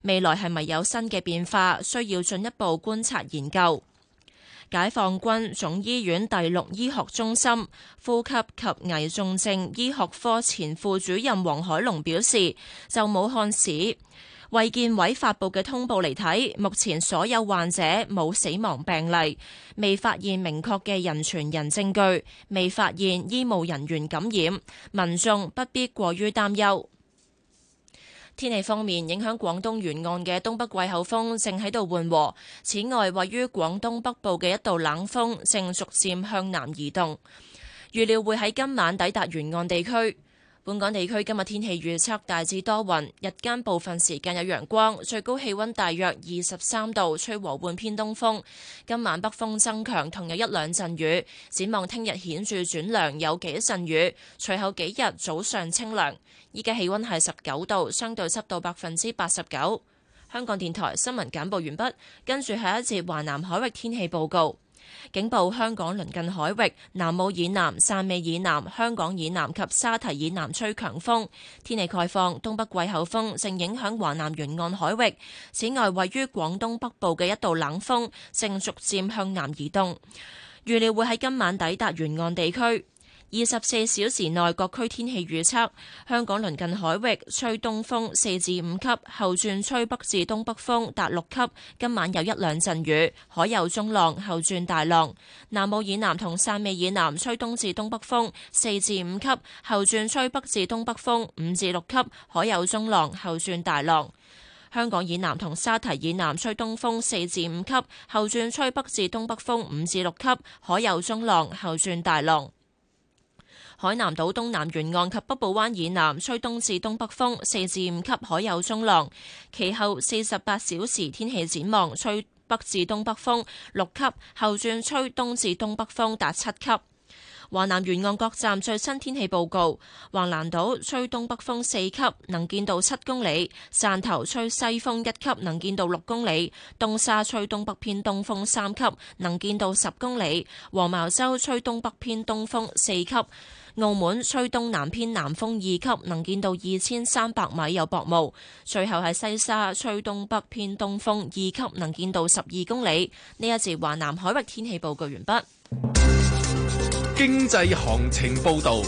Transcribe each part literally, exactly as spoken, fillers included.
未來係咪有新嘅變化，需要進一步觀察研究。解放軍總醫院第六醫學中心呼吸及危重症醫學科前副主任黃海龍表示，就武漢市衛健委發布嘅通報嚟睇，目前所有患者冇死亡病例，未發現明確嘅人傳人證據，未發現醫務人員感染，民眾不必過於擔憂。天氣方面，影響廣東沿岸嘅東北季候風正喺度緩和。此外，位於廣東北部嘅一道冷鋒正逐漸向南移動，預料會喺今晚抵達沿岸地區。本港地區今日天氣預測大致多雲，日間部分時間有陽光，最高氣溫大約二十三度，吹和緩偏東風。今晚北風增強，同有一兩陣雨。展望聽日顯著轉涼，有幾陣雨，隨後幾日早上清涼。依家氣溫係十九度，相對濕度百分之八十九。香港電台新聞簡報完畢，跟住係一節華南海域天氣報告。警報：香港鄰近海域、南澳以南、汕尾以南、香港以南及沙堤以南吹強風。天氣概況：東北季候風正影響華南沿岸海域。此外，位於廣東北部嘅一道冷鋒正逐漸向南移動，預料會喺今晚抵達沿岸地區。二十四小時內各區天氣預測：香港鄰近海域吹東風四至五級，後轉吹北至東北風達六級。今晚有一兩陣雨，海有中浪，後轉大浪。南澳以南同汕尾以南吹東至東北風四至五級，後轉吹北至東北風五至六級，海有中浪，後轉大浪。香港以南同沙堤以南吹東風四至五級，後轉吹北至東北風五至六級，海有中浪，後轉大浪。海南島東南沿岸及北部灣以南吹東至東北風四至五級，海有中浪。其後四十八小時天氣展望，吹北至東北風六級，後轉吹東至東北風達七級。華南沿岸各站最新天氣報告：橫瀾島吹東北風四級，能見度七公里；汕頭吹西風一級，能見度六公里；東沙吹東北偏東風三級，能見度十公里；黃茅洲吹東北偏東風四級；澳門吹東南偏南風二級，能見度二千三百米有薄霧；最後係西沙吹東北偏東風二級，能見度十二公里。呢一節華南海域天氣報告完畢。 經濟行情報導。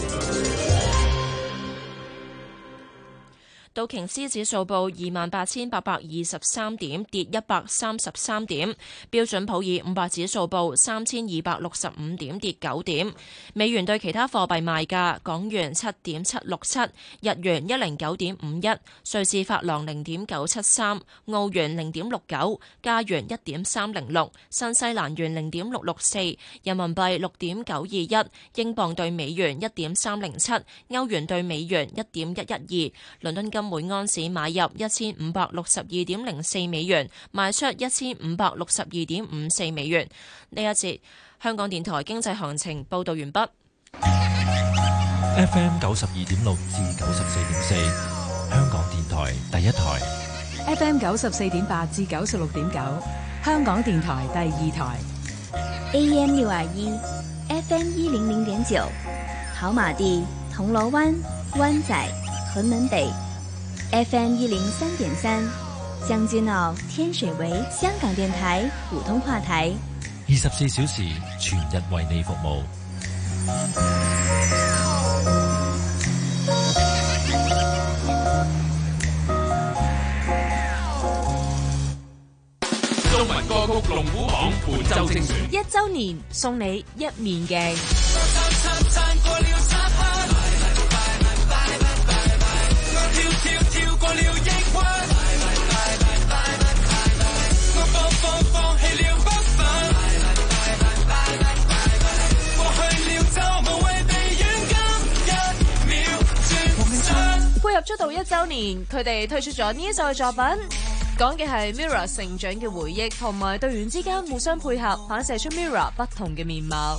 道瓊斯指數報二萬八千八百二十三點，跌一百三十三點。標準普爾五百指數報三千二百六十五點，跌九點。美元對其他貨幣賣價：港元七點七六七，日元一零九點五一，瑞士法郎零點九七三，澳元零點六九，加元一點三零六，新西蘭元零點六六四，人民幣六點九二一，英鎊對美元一點三零七，歐元對美元一點一一二，倫敦金每安士買入一千五百六十二點零四美元，賣出一千五百六十二點五四美元。呢一節香港電台經濟行情報道完畢。 F M 九十二點六至九十四點四，香港電台第一台。 F M 九十四點八至九十六點九，香港電台第二台。 A M 六二一，F M 一零零點九，跑馬地、銅鑼灣、灣仔、屯門北。F M 一零三點三，將軍澳、天水圍，香港電台普通話台， 二十四小時全日為你服務。 中文歌曲龍虎榜本周精選， 一周年送你一面鏡。配合出道一周年，佢哋推出咗呢一首嘅作品，講嘅係 Mirror 成長嘅回憶，同埋隊員之間互相配合，反射出 Mirror 不同嘅面貌。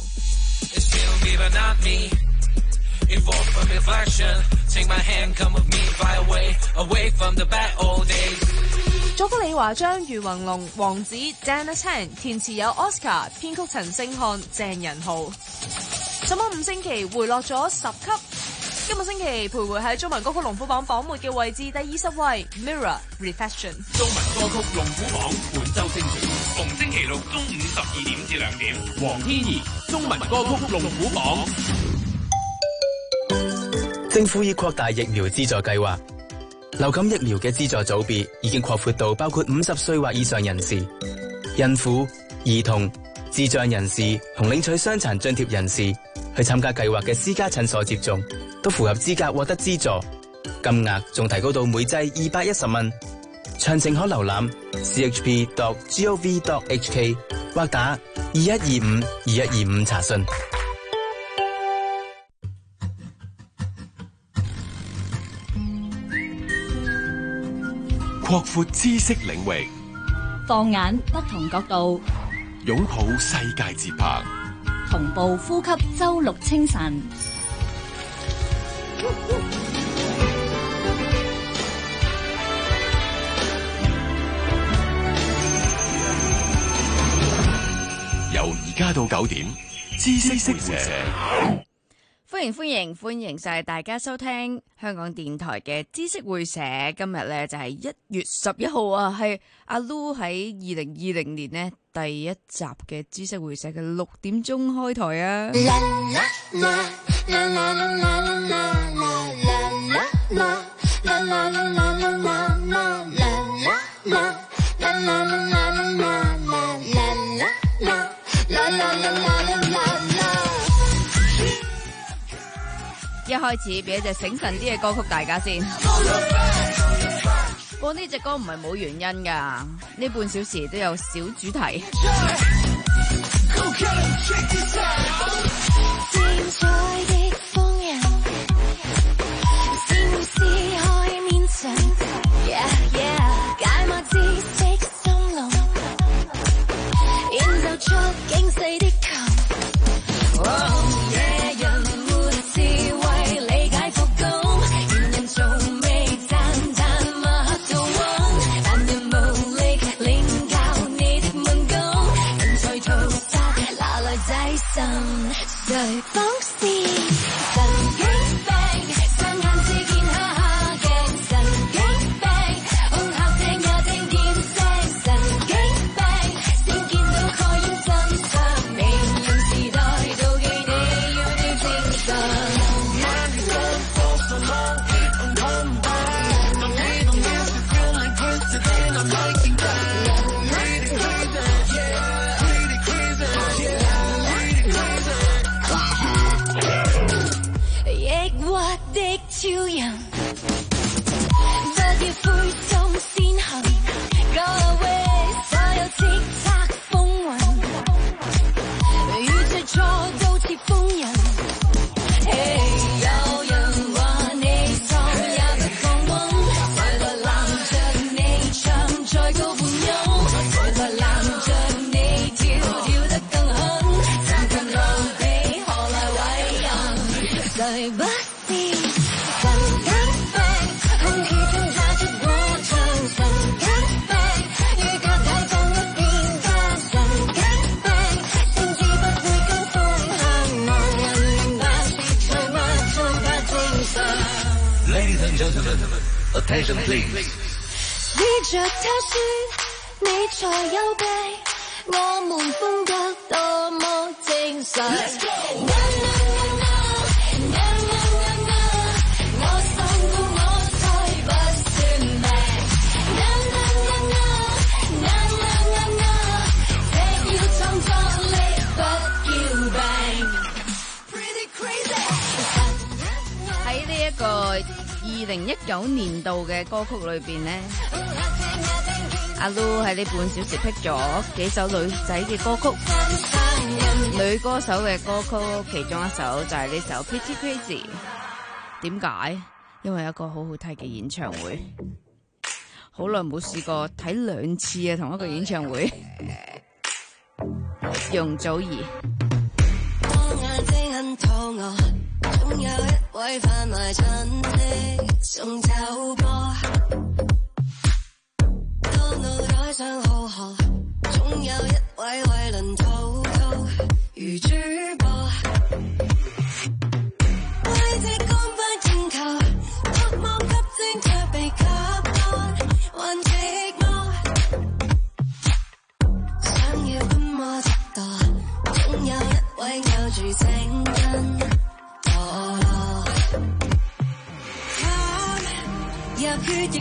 作曲李華章、余宏龍、王子、Dana Chan， 填詞有 Oscar， 編曲陳星漢、鄭仁浩。什麼五星期回落咗十級。 今個星期徘徊喺中文歌曲龍虎榜榜末嘅位置第二十位 Mirror Reflection。 中文歌曲龍虎榜本周星期，逢星期六中午十二點至兩點。黃天怡中文歌曲龍虎榜。 政府已擴大疫苗資助計劃，流感疫苗嘅資助組別已經擴闊到包括五十歲或以上人士、孕婦、兒童、智障人士同領取傷殘津貼人士去參加計劃嘅私家診所接種，都符合資格獲得資助，金額仲提高到每劑二百一十蚊。詳情可瀏覽 c h p dot gov dot h k 或打二一二五二一二五查詢。 擴闊知識領域， 放眼不同角度， 擁抱世界節拍， 同步呼吸周六清晨。 由而家到九點，知識會社。 歡迎歡迎歡迎晒大家收聽香港電台嘅知識會社。今日咧就係一月十一號啊，係阿 Lu 喺二零二零年呢第一集嘅知識會社嘅六點鐘開台啊。一開始俾一隻醒神啲嘅歌曲大家先。播呢隻歌唔係冇原因㗎，呢半小時都有小主題。精彩的風人，先會撕開面牆 yeah, yeah, 解碼知識心龍，演奏出驚世的琴。oh, yeah, 人活智慧理解復工，原人從未讚讚默做穩，但人無力領教你的文功，人才屠殺拿來祭神，誰放肆神經病，雙眼只見下下鏡，神經病，空客聽也聽見聲，神經病，先見到蓋掩真相，未用時代妒忌你要啲精神。抑鬱的超人，不要灰心先行 ，Go away， 所有叱咤風雲，與最錯都似瘋人。嘿，有人話你錯也不放穩，誰來攔着你唱再高半音？誰來攔着你跳跳得更狠？怎近路比何來偉人？誰不是神經病？空氣中炸出火場，神經病。於腳底放一片家，神經病。先知不會跟風向，外人明白是隨物做法正常。 Ladies and gentlemen, attention please. 試着他說你才有病，我們風格多麼正常。我喪到我才不算命，這要創作力不要病。喺呢一個二零一九年度嘅歌曲裏邊呢，阿 Lu 喺呢半小時 pick 咗幾首女仔嘅歌曲，女歌手嘅歌曲，其中一首就係呢首 Pretty Crazy。點解？因為有一個好好睇嘅演唱會，好耐冇試過睇兩次啊，同一個演唱會。容祖兒。眼睛很肚餓，總有一位販賣親戚送酒波，當腦袋上好學，總有一位為鄰滔滔如主播，為這光輝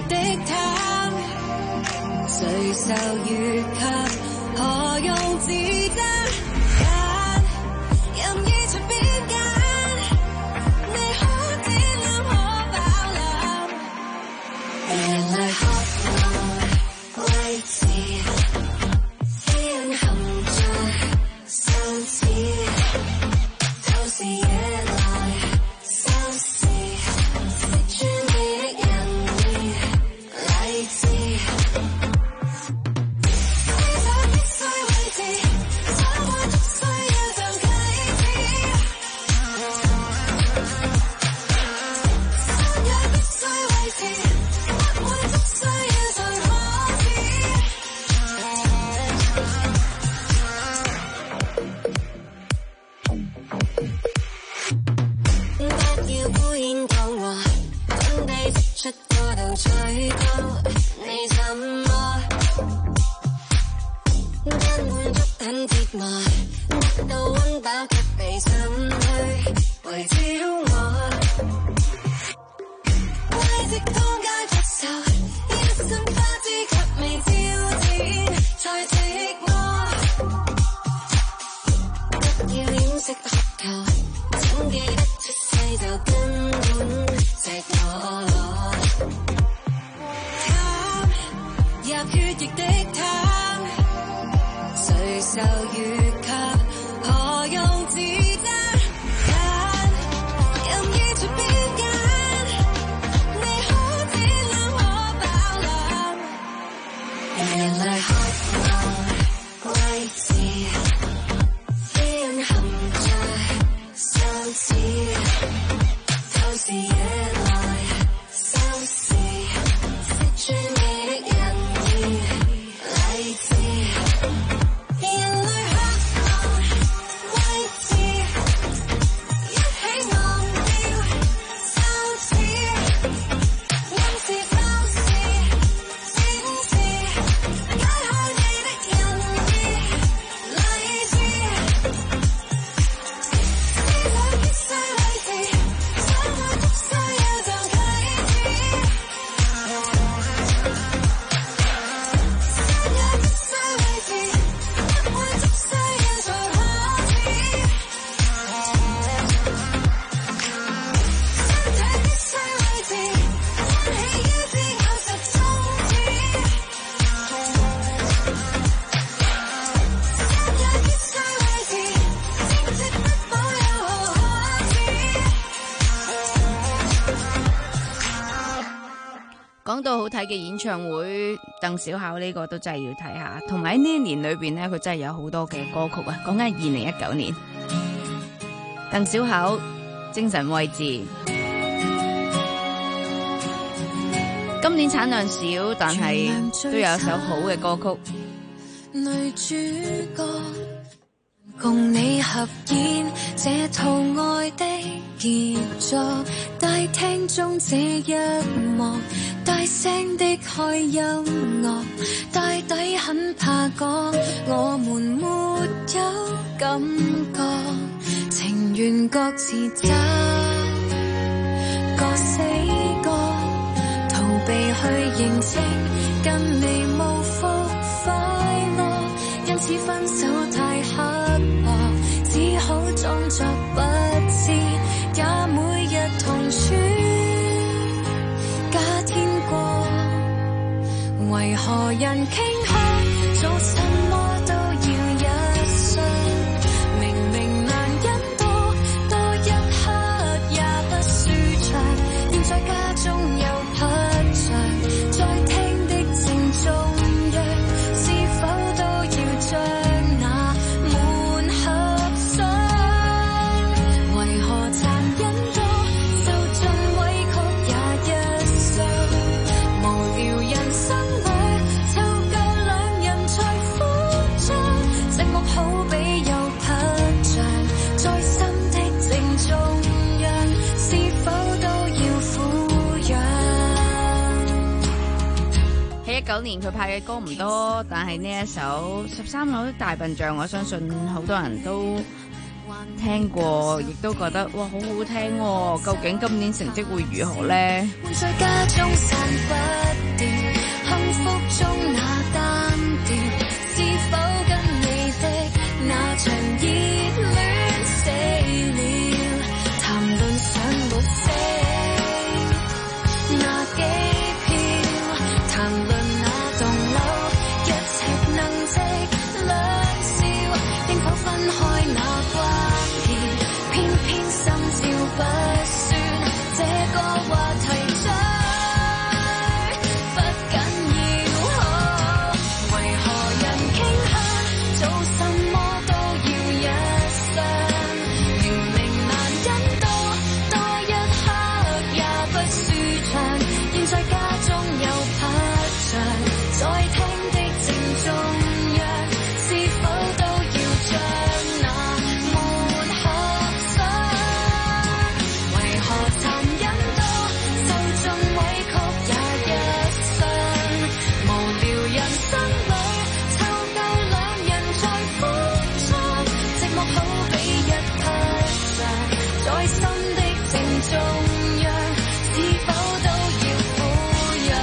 的淡，誰受越及，何用自責？揀任意隨便揀，你可點亮可飽覽，原來渴望位置，飛人含在手指，透視野來收視，識穿你的仁義禮智，思想必須位置，想愛足需要像啟示，想也必須位置，不愛足需要像可知。不要敷衍講話，準備釋出過度吹高，你怎麼跟滿足很折磨，得到溫飽卻被滲去圍繞我，慰藉當街拍手，一身花枝卻未招展，才寂寞，不要掩飾渴求，請記得出世就根本錫我，淡入血液的淡，誰受越及，何用自責？揀任意隨便揀，你可點亮可飽覽，原來渴望位置，飛人含在手指，透視野來收視，識穿你的仁義禮智，人類渴望位置，一起忘掉羞恥，暗示透視展示，解開你的仁義禮智，思想必須位置，想愛足需要像啟示，想也必須位置，不愛足需要像可知，身體必須位置，歡喜於之咬實宗旨，心也必須位置，正直不保有何可知。 講到好睇嘅演唱會，鄧小巧呢個都真係要睇下，同埋喺呢一年裏邊呢，佢真係有好多嘅歌曲啊！講緊係二零一九年，鄧小巧精神位置，今年產量少，但係都有一首好嘅歌曲。 女主角共你合演這套愛的傑作，大廳中這一幕，大聲的開音樂，大抵很怕講，我們沒有感覺，情願各自找個死角，逃避去認清，跟你無福快樂，因此分手太刻薄，只好裝作不知，也每日同處假天過，為何人傾開做什麼都要一雙，明明難忍多多一刻也不舒暢，現在家中有拍場，在廳的正中央，是否都要將那滿合上，為何殘忍多受盡委屈也一雙，無聊人生裏湊夠兩人才苦將，寂寞好比有拍場，在心的正中央，是否都要撫養？ 喺一九年佢派嘅歌唔多，但係呢一首十三樓大笨象，我相信好多人都聽過，亦都覺得哇好好聽喎。究竟今年成績會如何呢？ 會在家中散不掉，幸福中那單調，是否跟你的那場熱戀死了？談論上沒死，那機票，談論那棟樓，一尺能值兩笑，應否分開那關鍵？偏偏心照不宣，這個話題追不緊要，為何人傾向做什麼都要一雙，明明難忍到多一刻也不舒暢，現在家中有拍場，在廳的正中央，是否都要將那門合上？為何殘忍到受盡委屈也一雙？無聊人生裏湊夠兩人在歡暢，寂寞好比一匹狼，在心的正中央，是否都要撫養？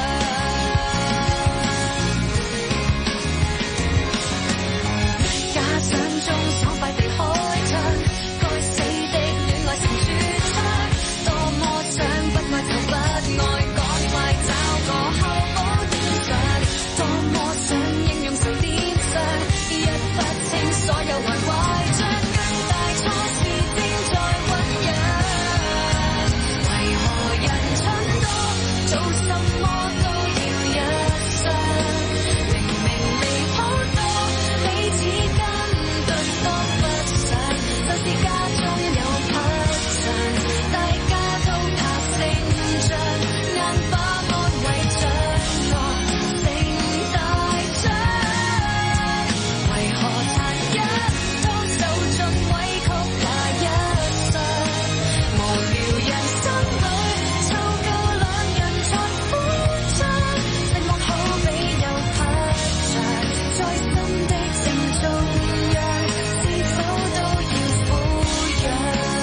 假想中爽快地開槍，該死的戀愛成絕唱，多麼想不愛就不愛，趕快找個後補點上，多麼想應用神典上，一筆清所有壞壞賬，更大錯事正在醞釀。為何人蠢到做什麼都要一雙？明明離譜到彼此根本都不想，就是家中有拍場，大家都怕勝仗，硬把安慰掌舵成大獎。為何殘忍到受盡委屈也一雙？無聊人生裏湊夠兩人在歡暢，寂寞好比有拍場，在心的正中央，是否都要撫養？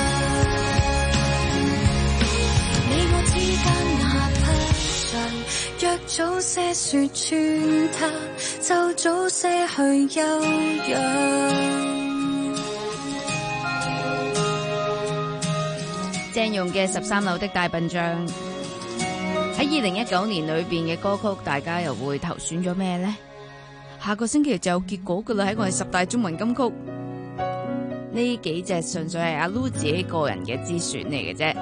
你我之間那匹場，若早些說穿它，就早些去休養。 鄭融嘅十三樓的大笨象喺二零一九年裏邊嘅歌曲，大家又會投選咗咩呢？下個星期就有結果噶啦，喺我哋十大中文金曲呢幾隻純粹係阿 Lu 自己個人嘅之選嚟嘅啫。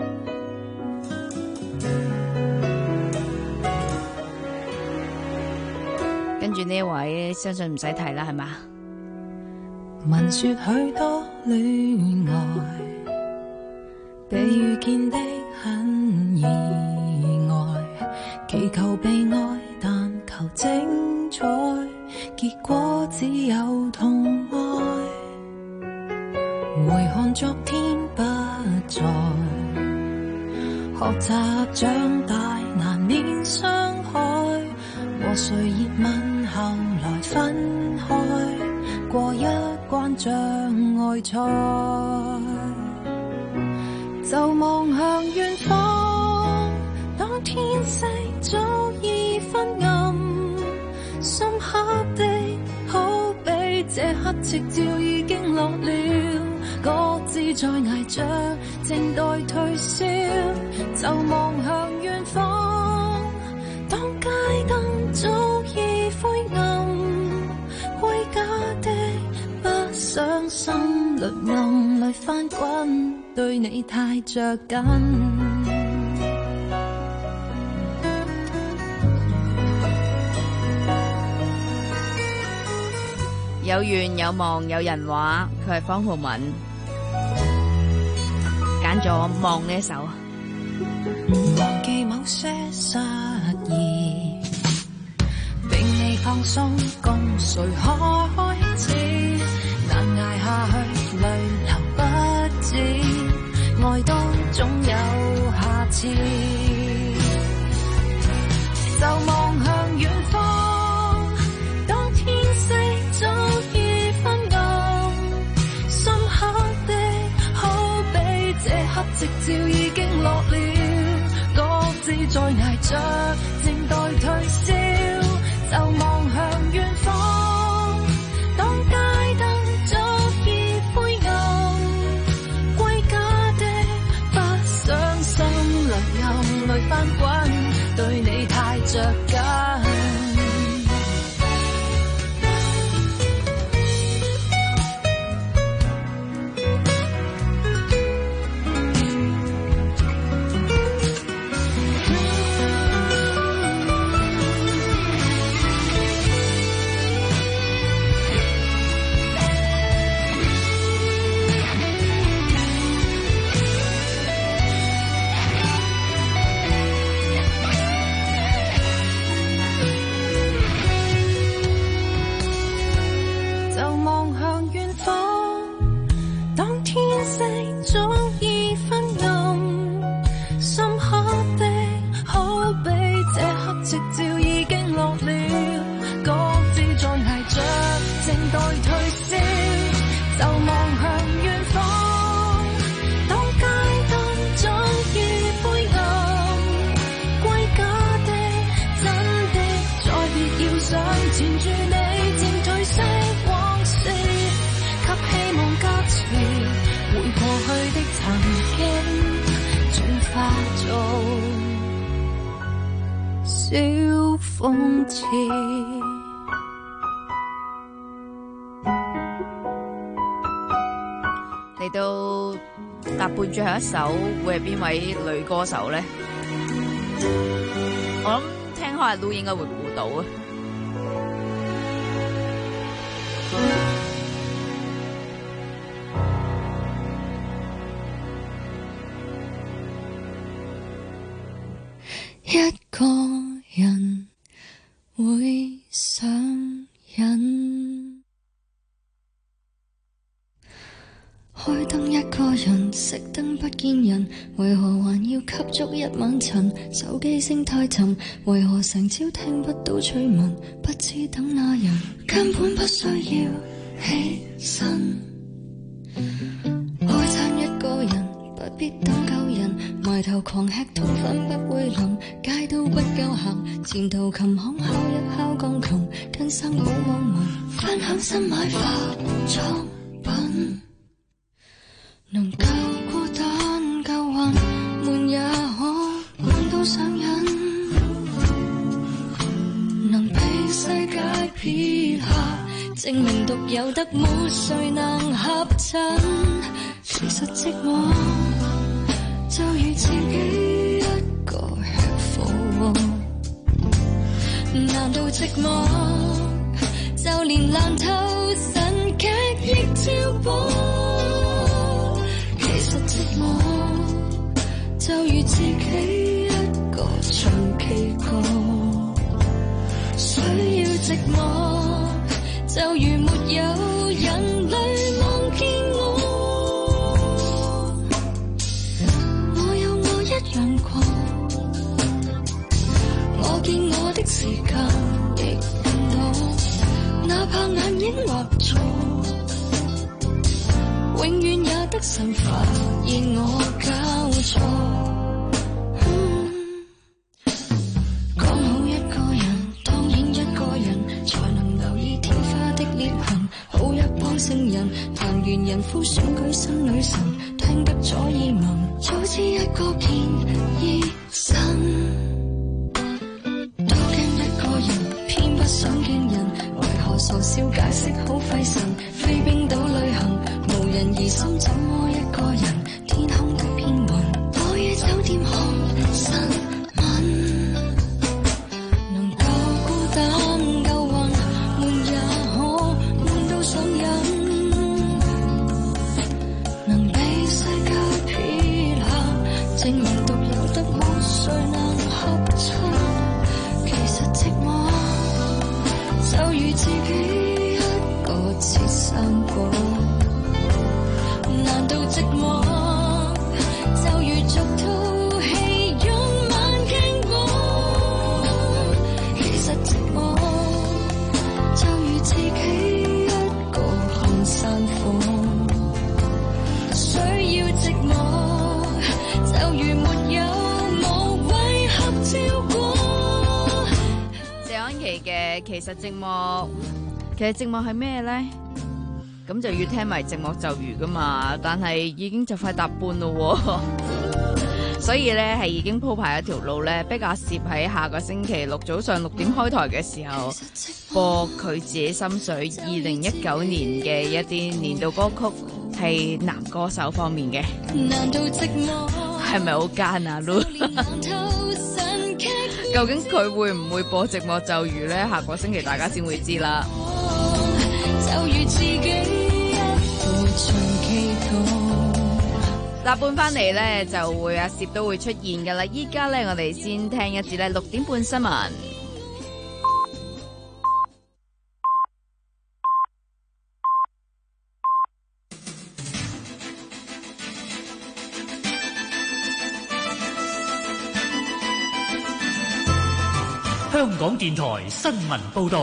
跟住呢一位，相信唔使提啦，係嘛？ 聞說許多戀愛，被遇見的很意外，祈求被愛，但求精彩，結果只有痛哀。回看昨天不在，學習長大難免傷害，和誰熱吻後來分開，過一關障礙賽，就望向遠方，當天色早已昏暗，深刻的好比這刻夕照已經落了，各自在捱着靜待退燒，就望向遠方，當街燈早已灰暗，歸家的不想心裏暗裏翻滾，對你太着緊。 有願有望有人話，佢係方浩文，揀咗望呢一首。 忘記某些失意，並未放鬆，共誰開始？難捱下去，淚流不止，愛都總有下次。就望向遠方，當天色早已昏暗，深刻着，靜待退燒，就望向遠方。當街燈早已灰暗，歸家的不想心裏有淚翻滾，對你太着緊。小諷刺。 嚟到搭伴最後一首會係邊位女歌手咧？我諗聽開阿 Lu 應該會估到啊！ 一個人會上癮，開燈一個人，熄燈不見人，為何還要吸足一晚塵？手機聲太沉，為何成朝聽不到趣聞？不知等那人，根本不需要起身。開餐一個人，不必等夠人，埋頭狂吃通粉不會淋，街都不夠行，前途琴行敲一敲鋼琴，跟生保網民分享新買化妝品，能夠孤單夠運，悶也可悶到上癮，能被世界撇下，證明獨有得沒誰能合襯。其實寂寞就如自己一個吃貨，難道寂寞就連爛透神劇亦照播？其實寂寞就如自己一個唱 K 歌，需要寂寞就如沒有人類望見我。陽光，我見我的時間亦變多，哪怕眼影畫錯，永遠也得神發現我交錯。講好一個人，當然一個人，才能留意天花的裂痕。好一幫聖人，談完人夫選舉新女神，聽得左耳聞，早知一個見醫生，都驚一個人，偏不想見人，為何傻笑解釋好費神？飛冰島旅行，無人疑心，怎麼一個人？天空的片雲，我於酒店看新聞，能夠孤單夠運，悶也可悶到上癮，能被世界撇下，證明獨有得沒誰能合襯。其實寂寞就如自己一個切生果，難道寂寞就如俗套戲用晚經過？其實寂寞就如自己一個看山火，需要寂寞就如沒有無謂合照過。 誒，其實寂寞，其實寂寞係咩咧？咁就要聽埋寂寞咒語噶嘛，但係已經就快搭半咯，所以咧係已經鋪排一條路咧，比較攝喺下個星期六早上六點開台嘅時候播佢自己心水二零一九年嘅一啲年度歌曲，係男歌手方面嘅。係咪好奸啊 Lu？ 究竟佢會唔會播寂寞咒語咧？下個星期大家先會知啦。搭半翻嚟咧，就會阿攝都會出現噶啦。依家咧，我哋先聽一節咧六點半新聞。 香港電台新聞報道。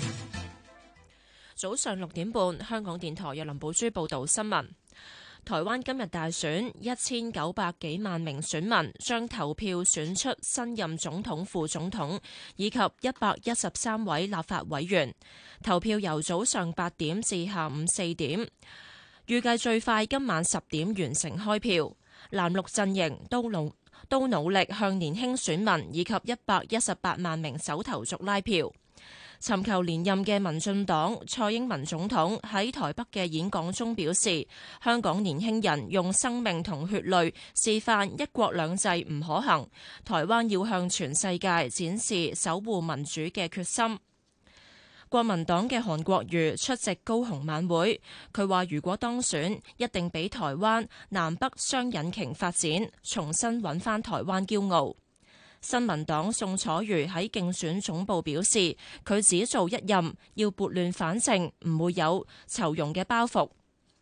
早上六點半，香港電台由林寶珠報道新聞。台灣今日大選，一千九百幾萬名選民將投票選出新任總統、副總統以及一百一十三位立法委員。投票由早上八點至下午四點，預計最快今晚十點完成開票。藍綠陣營都努都努力向年輕選民以及一百一十八萬名首投族拉票。尋求連任嘅民進黨蔡英文總統喺台北嘅演講中表示，香港年輕人用生命同血淚示範一國兩制唔可行，台灣要向全世界展示守護民主嘅決心。國民黨嘅韓國瑜出席高雄晚會，佢話如果當選，一定俾台灣南北雙引擎發展，重新揾返台灣驕傲。新民黨宋楚瑜喺競選總部表示，佢只做一任，要撥亂反正，唔會有酬庸嘅包袱。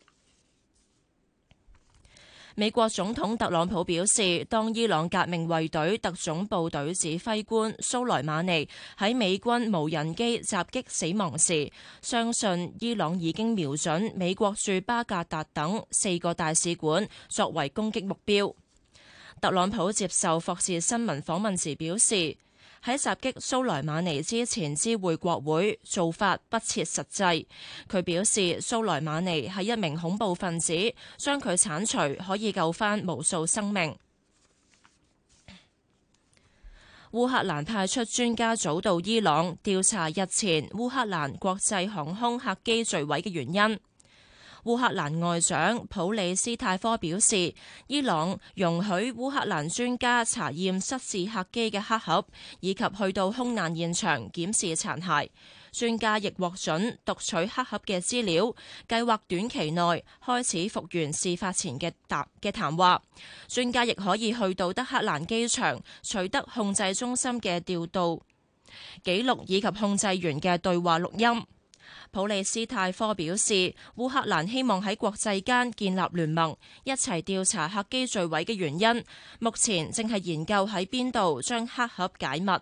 美國總統特朗普表示，當伊朗革命衛隊特種部隊指揮官蘇萊馬尼喺美軍無人機襲擊死亡時，相信伊朗已經瞄準美國駐巴格達等四個大使館作為攻擊目標。特朗普接受霍士新聞訪問時表示，喺襲擊蘇萊馬尼之前知會國會，做法不切實際。佢表示，蘇萊馬尼係一名恐怖分子，將佢剷除可以救返無數生命。烏克蘭派出專家組到伊朗調查日前烏克蘭國際航空客機墜毀嘅原因。烏克蘭外長普里斯泰科表示，伊朗容許烏克蘭專家查驗失事客機嘅黑盒，以及去到空難現場檢視殘骸。專家亦獲准讀取黑盒嘅資料，計劃短期內開始復原事發前嘅談嘅談話。專家亦可以去到德黑蘭機場取得控制中心嘅調度記錄以及控制員嘅對話錄音。普利斯泰科表示，烏克蘭希望喺國際間建立聯盟，一齊調查客機墜毀嘅原因。目前正係研究喺邊度將黑盒解密。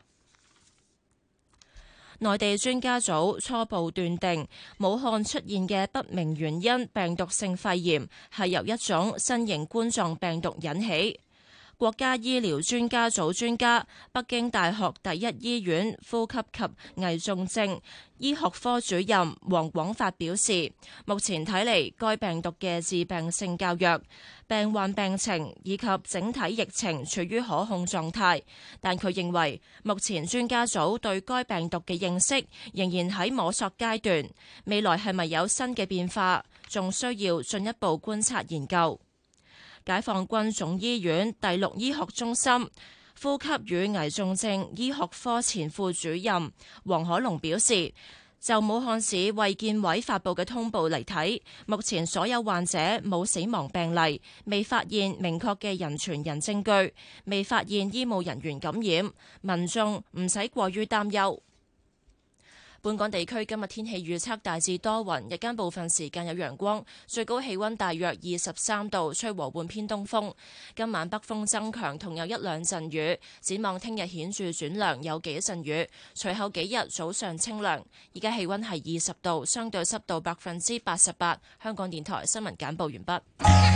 內地專家組初步斷定，武漢出現嘅不明原因病毒性肺炎係由一種新型冠狀病毒引起。國家醫療專家組專家、北京大學第一醫院呼吸及危重症醫學科主任黃廣發表示，目前睇嚟，該病毒嘅致病性較弱，病患病情以及整體疫情處於可控狀態。但佢認為，目前專家組對該病毒嘅認識仍然喺摸索階段，未來係咪有新嘅變化，仲需要進一步觀察研究。解放軍總醫院第六醫學中心呼吸與危重症醫學科前副主任黃可龍表示，就武漢市衛健委發布嘅通報嚟睇，目前所有患者冇死亡病例，未發現明確嘅人傳人證據，未發現醫務人員感染，民眾唔使過於擔憂。本港地區今日天氣預測大致多雲，日間部分時間有陽光，最高氣溫大約二十三度，吹和緩偏東風。今晚北風增強，同有一兩陣雨。展望聽日顯著轉涼，有幾陣雨。隨後幾日早上清涼。而家氣溫係二十度，相對濕度百分之八十八。香港電台新聞簡報完畢。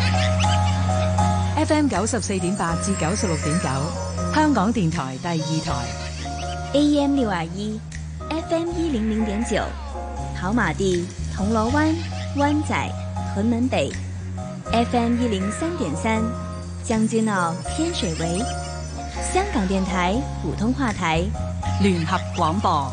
F M 九十四點八至九十六點九，香港電台第二台 A M 六二一。 F M 一零零點九，跑馬地、銅鑼灣、灣仔、屯門北 F M 一零三點三，將軍澳、天水圍。香港電台普通話台聯合廣播。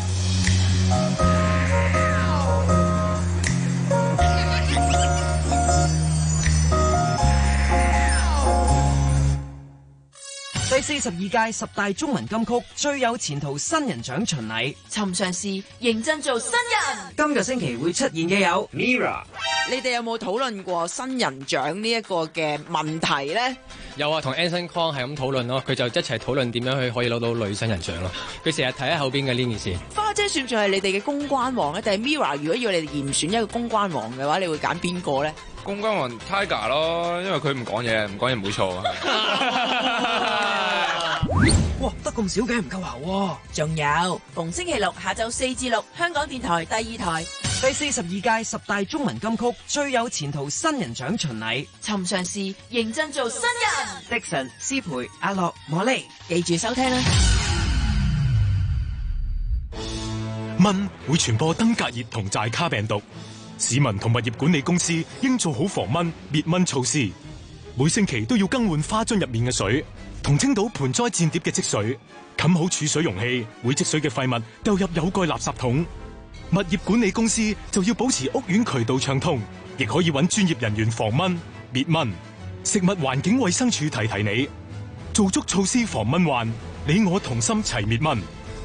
第四十二屆十大中文金曲最有前途新人獎巡禮， 尋常事認真做新人。 今個星期會出現嘅有 Mira。 你哋有冇討論過新人獎呢一個嘅問題呢？ 有啊，同 Anson Kong 係咁討論咯，佢就一齊討論點樣去可以攞到女新人獎咯。佢成日睇喺後邊嘅呢件事。 花姐算唔算係你哋嘅公關王咧？定係 Mira？如果要你哋嚴選一個公關王嘅話，你會揀邊個咧？ 公關王 Tiger 咯，因為佢唔講嘢，唔講嘢唔會錯啊。 哇，得咁少嘅唔夠喉喎！ 仲有逢星期六下晝四至六，香港電台第二台第四十二屆十大中文金曲最有前途新人獎巡禮， 尋常事認真做新人。 Dixon、思培、阿樂、莫莉， 記住收聽啦！ 蚊會傳播登革熱同寨卡病毒，市民同物業管理公司應做好防蚊滅蚊措施。每星期都要更換花樽入面嘅水，同清倒盆栽墊碟嘅積水，冚好儲水容器，會積水嘅廢物丟入有蓋垃圾桶。物業管理公司就要保持屋苑渠道暢通，亦可以揾專業人員防蚊滅蚊。食物環境衛生署提提你，做足措施防蚊患，你我同心齊滅蚊。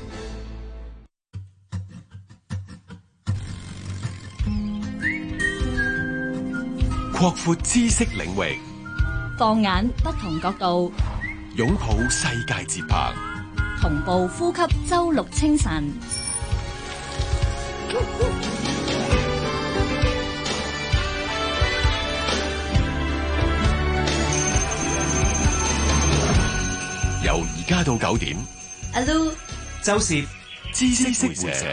擴闊知識領域， 放眼不同角度， 擁抱世界節拍， 同步呼吸周六清晨。 由而家到九點， 阿 Lu、 周攝知識會社。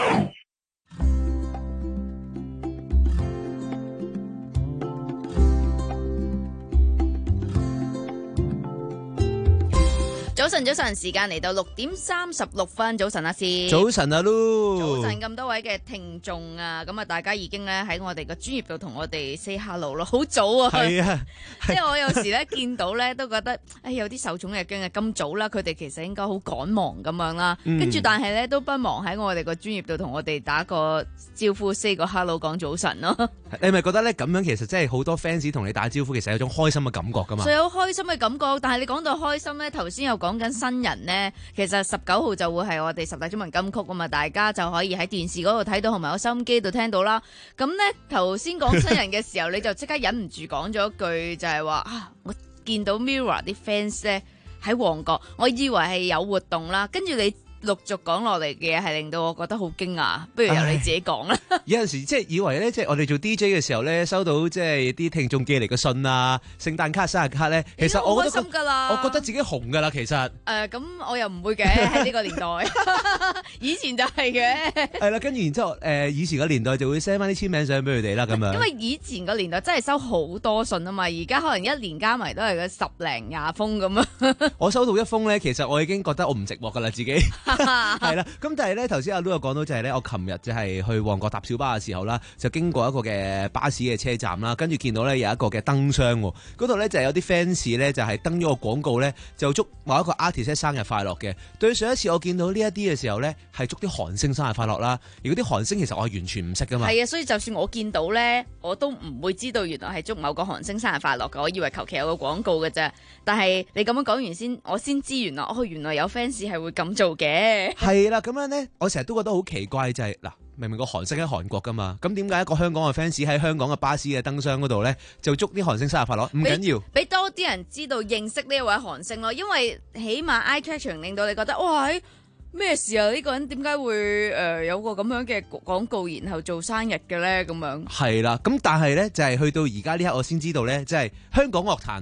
早晨，早晨，時間嚟到六點三十六分。早晨，阿師。 早晨，阿 Lu。 早晨，咁多位嘅聽眾啊，咁啊，大家已經咧喺我哋嘅專業度同我哋 say hello 咯，好早啊。 係啊， 即係我有時咧見到咧都覺得，誒有啲受寵若驚嘅咁早啦，佢哋其實應該好趕忙咁樣啦。跟住、嗯、但係咧都不忘喺我哋個專業度同我哋打個招呼 ，say 個 hello， 講早晨咯。 你咪覺得咧咁樣其實真係好多 fans 同你打招呼，其實有種開心嘅感覺噶嘛？ 所以好開心嘅感覺，但係你講到開心咧，頭先又講緊新人咧，其實十九號就會係我哋十大中文金曲啊嘛，大家就可以喺電視嗰度睇到，同埋個收音機度聽到啦。咁咧頭先講新人嘅時候，你就即刻忍唔住講咗一句，就係話啊，我見到 Mirror 啲 fans 咧喺旺角，我以為係有活動啦，跟住你陸續講落嚟嘅嘢係令到我覺得好驚訝，不如由你自己講啦。 有陣時即係以為咧，即係我哋做 D J 嘅時候咧，收到即係啲聽眾寄嚟嘅信啊、聖誕卡、生日卡咧，其實我覺得開心㗎啦， 我覺得自己紅㗎啦，其實。誒、 呃，咁我又唔會嘅喺呢個年代，以前就係嘅。 係啦，跟住然之後誒、呃，以前個年代就會 send 翻啲簽名相俾佢哋啦，咁樣。 因為以前個年代真係收好多信啊嘛，而家可能一年加埋都係個十零廿封咁啊。 我收到一封咧，其實我已經覺得我唔寂寞㗎啦，自己。係啦，咁但係咧，頭先阿 Lu 有講到就係咧，我琴日就係去旺角搭小巴嘅時候啦，就經過一個嘅巴士嘅車站啦，跟住見到咧有一個嘅燈箱，嗰度咧就係有啲 fans 咧就係登咗個廣告咧，就祝某一個 artist 生日快樂嘅。對上一次我見到呢一啲嘅時候咧，係祝啲韓星生日快樂啦，而嗰啲韓星其實我係完全唔識噶嘛。 係啊，所以就算我見到咧，我都唔會知道原來係祝某個韓星生日快樂噶，我以為求其有個廣告嘅啫。但係你咁樣講完先，我先知原來哦，原來有 fans 係會咁做嘅。 係啦，咁樣咧，我成日都覺得好奇怪就係、是、嗱，明明個韓星喺韓國噶嘛，咁點解一個香港嘅 fans 喺香港嘅巴士嘅燈箱嗰度咧，就祝啲韓星生日快樂？唔緊要， 俾多啲人知道認識呢一位韓星咯，因為起碼 eye catching 令到你覺得哇，咩事啊？呢、這個人點解會誒、呃、有個咁樣嘅廣告，然後做生日嘅咧？咁樣係啦，咁但係咧就係、是、去到而家呢刻，我先知道咧，即、就、係、是、香港樂壇啊。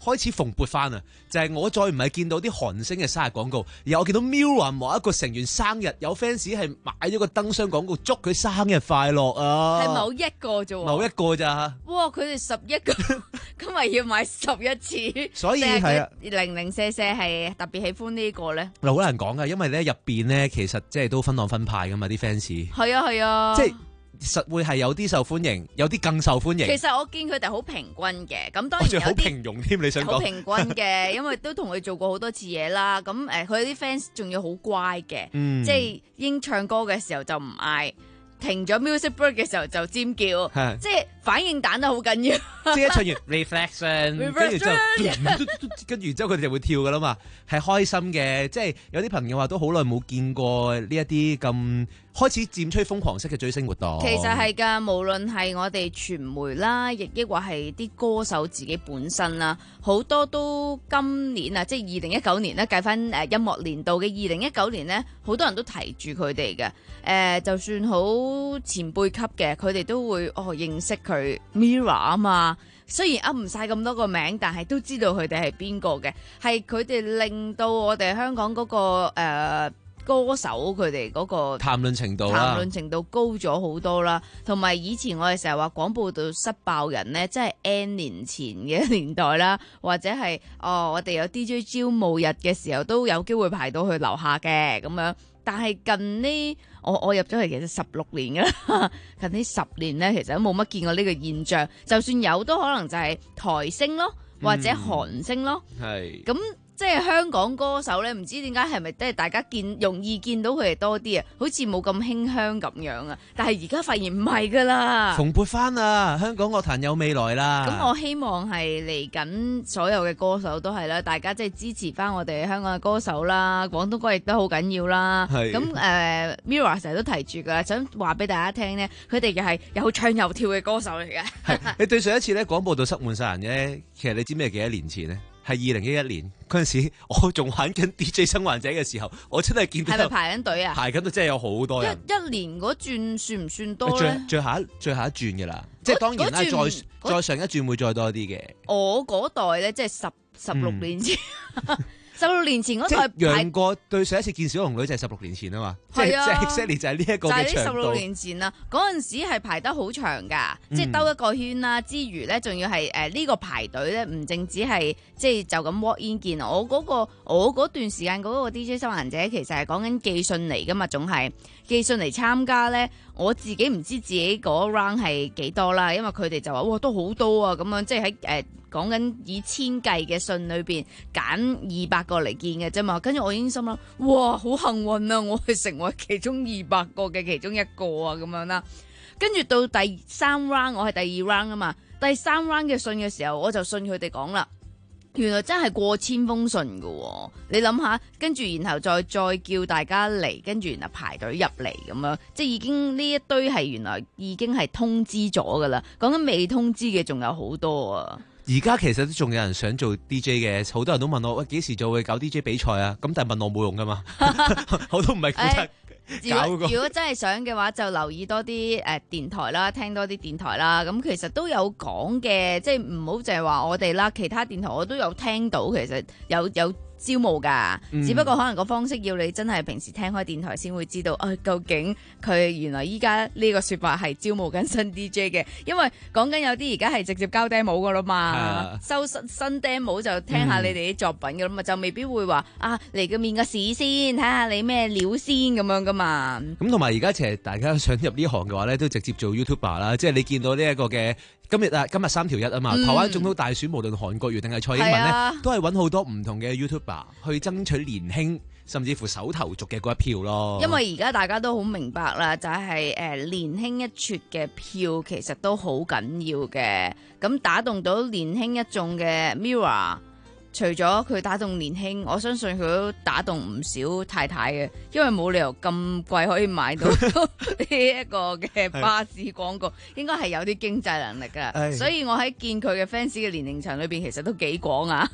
開始蓬勃翻啊！就係、是、我再唔係見到啲韓星嘅生日廣告，而我見到 Mirror 某一個成員生日，有 fans 係買咗個燈箱廣告，祝佢生日快樂啊！ 係某一個啫喎， 某一個咋？ 哇！佢哋十一個，咁咪要買十一次， 所以係啊， 零零舍舍係特別喜歡呢個咧。 嗱，好難講噶，因為咧入邊咧其實即係都分黨分派噶嘛，啲 fans。係啊係啊， 即係。實會係有啲受歡迎，有啲更受歡迎。 其實我見佢哋好平均嘅，咁當然有啲好平庸添。你想講好平均嘅，因為都同佢做過好多次嘢啦。咁誒，佢啲 fans 仲要好乖嘅， 嗯、 即係應唱歌嘅時候就唔嗌，停咗 music break 嘅時候就尖叫，即係反應彈得好緊要。 即係一唱完 reflection， 跟住之後，跟住之後佢哋就會跳噶啦嘛，係開心嘅。即係有啲朋友話都好耐冇見過呢一啲咁。開始漸趨瘋狂式嘅追星活動， 其實係㗎，無論係我哋傳媒啦，亦抑或係啲歌手自己本身啦，好多都今年啊，即係二零一九年咧，計翻誒音樂年度嘅二零一九年呢，好多人都提住佢哋嘅。誒、呃，就算好前輩級嘅，佢哋都會哦認識佢 Mirror 啊嘛。雖然噏唔晒咁多個名，但係都知道佢哋係邊個嘅，係佢哋令到我哋香港嗰、嗰個、呃歌手佢哋嗰個談論程度啦， 談論程度高咗好多啦。同埋以前我哋成日話廣播道失爆人呢，即係 N 年前嘅年代啦，或者係哦我哋有 D J 招募日嘅時候都有機會排到去樓下嘅咁樣。但係近呢，我我入咗去其實十六年噶啦，近呢十年呢，其實都冇乜見過呢個現象。就算有，都可能就係台星咯，或者韓星咯。 係咁、 嗯。即係香港歌手咧，唔知點解係咪即係大家見容易見到佢哋多啲啊？好似冇咁馨香咁樣啊！但係而家發現唔係噶啦， 蓬勃翻啦，香港樂壇有未來啦。 咁我希望係嚟緊所有嘅歌手都係啦，大家即係支持翻我哋香港嘅歌手啦，廣東歌亦都好緊要啦。咁誒、呃、Mirror 成日都提住噶，想話俾大家聽呢，佢哋又係有唱有跳嘅歌手嚟嘅。 係你對上一次咧廣播道塞滿晒人嘅，其實你知咩幾多年前呢？係二零一一年嗰陣時，我仲玩緊 D J 生還者嘅時候，我真係見到係咪排緊隊啊？ 排緊隊真係有好多人。 一一年嗰轉算唔算多咧？ 最最後一最後一轉嘅啦，即係當然啦，再再上一轉會再多啲嘅。 我嗰代咧，即係十十六年前。嗯十六年前嗰台楊過對上一次見小龍女就係十六年前啊嘛，即係即係 exactly 就係呢一個嘅長度。就係呢十六年前啦，嗰陣時係排得好長噶，嗯、即係兜一個圈啦，之餘咧仲要係誒呢個排隊咧，唔淨止係即係就咁 walk in 見我嗰、嗰個我嗰段時間嗰個 D J 收還者其實係講緊寄信嚟噶嘛，總係寄信嚟參加咧，我自己唔知自己嗰 round 係幾多啦，因為佢哋就話哇都好多啊咁樣，即係喺誒講緊以千計嘅信裏邊揀二百個嚟見嘅啫嘛，跟住我已經心諗，哇好幸運啊，我係成為其中二百個嘅其中一個啊咁樣啦。跟住到第三 round， 我係第二 round 啊嘛，第三 round 嘅信嘅時候，我就信佢哋講啦，原來真係過千封信噶、哦，你諗下，跟住然後再再叫大家嚟，跟住然後排隊入嚟咁樣，即係已經呢一堆係原來已經係通知咗噶啦，講緊未通知嘅仲有好多啊。 而家其實都仲有人想做 D J 嘅，好多人都問我喂幾時做會搞 D J 比賽啊？咁但係問我冇用噶嘛，我都唔係負責搞嗰個。如果真係想嘅話，就留意多啲誒電台啦，聽多啲電台啦。咁其實都有講嘅，即係唔好淨係話我哋啦，其他電台我都有聽到，其實有有招募噶，嗯、只不過可能個方式要你真係平時聽開電台先會知道，啊究竟佢原來依家呢個說法係招募緊新 D J 嘅，因為講緊有啲而家係直接交 demo 噶啦嘛，啊、收新新 demo 就聽下你哋啲作品噶啦嘛，嗯、就未必會話啊嚟個面個試先，睇下你咩料先咁樣噶嘛。咁同埋而家其實大家想入呢行嘅話咧，都直接做 YouTuber 啦，即係你見到呢一個嘅。今日啊，今日三條一啊嘛，嗯、台灣總統大選，無論韓國瑜定係蔡英文咧，啊、都係揾好多唔同嘅 YouTuber 去爭取年輕，甚至乎手頭族嘅嗰一票咯。因為而家大家都好明白啦，就係、是、誒、呃、年輕一撮嘅票其實都好緊要嘅，咁打動到年輕一眾嘅 Mirror。除咗佢打動年輕，我相信佢都打動唔少太太嘅，因為冇理由咁貴可以買到呢一個嘅巴士廣告，應該係有啲經濟能力噶。所以我喺見佢嘅 fans 嘅年齡層裏邊，其實都幾廣啊。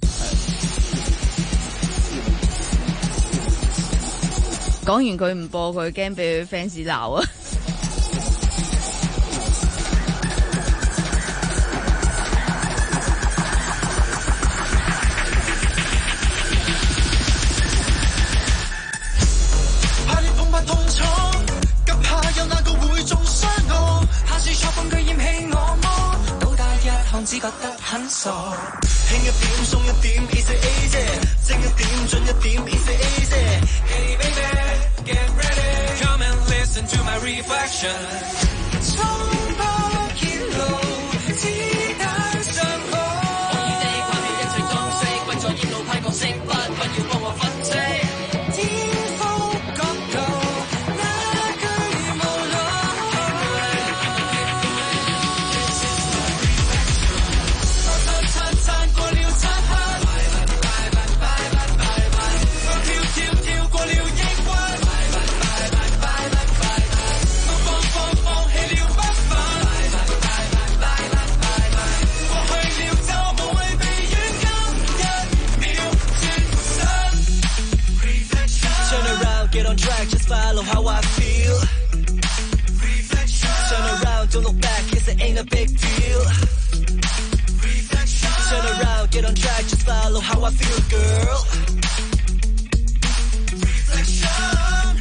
講完佢唔播，佢驚俾佢 fans 鬧啊！ 覺得很傻。輕一點，鬆一點 ，easy easy， 精一點，進一點 ，easy easy。Hey baby, get ready, come and listen to my reflection。衝破肩路，子彈上好。我與你關係一切裝飾，為咗熱路派角色，不不要幫我分析。天風角度，那句無路。擦擦擦過了漆黑，我跳跳跳過了抑鬱，我放放放棄了不忿，過去了就無謂避遠，今一秒轉身。Turn around, get on track, just follow how I feel. Turn around, don't look back, yes it ain't a big deal. Turn around, get on track, just follow how I feel, girl. Reflection，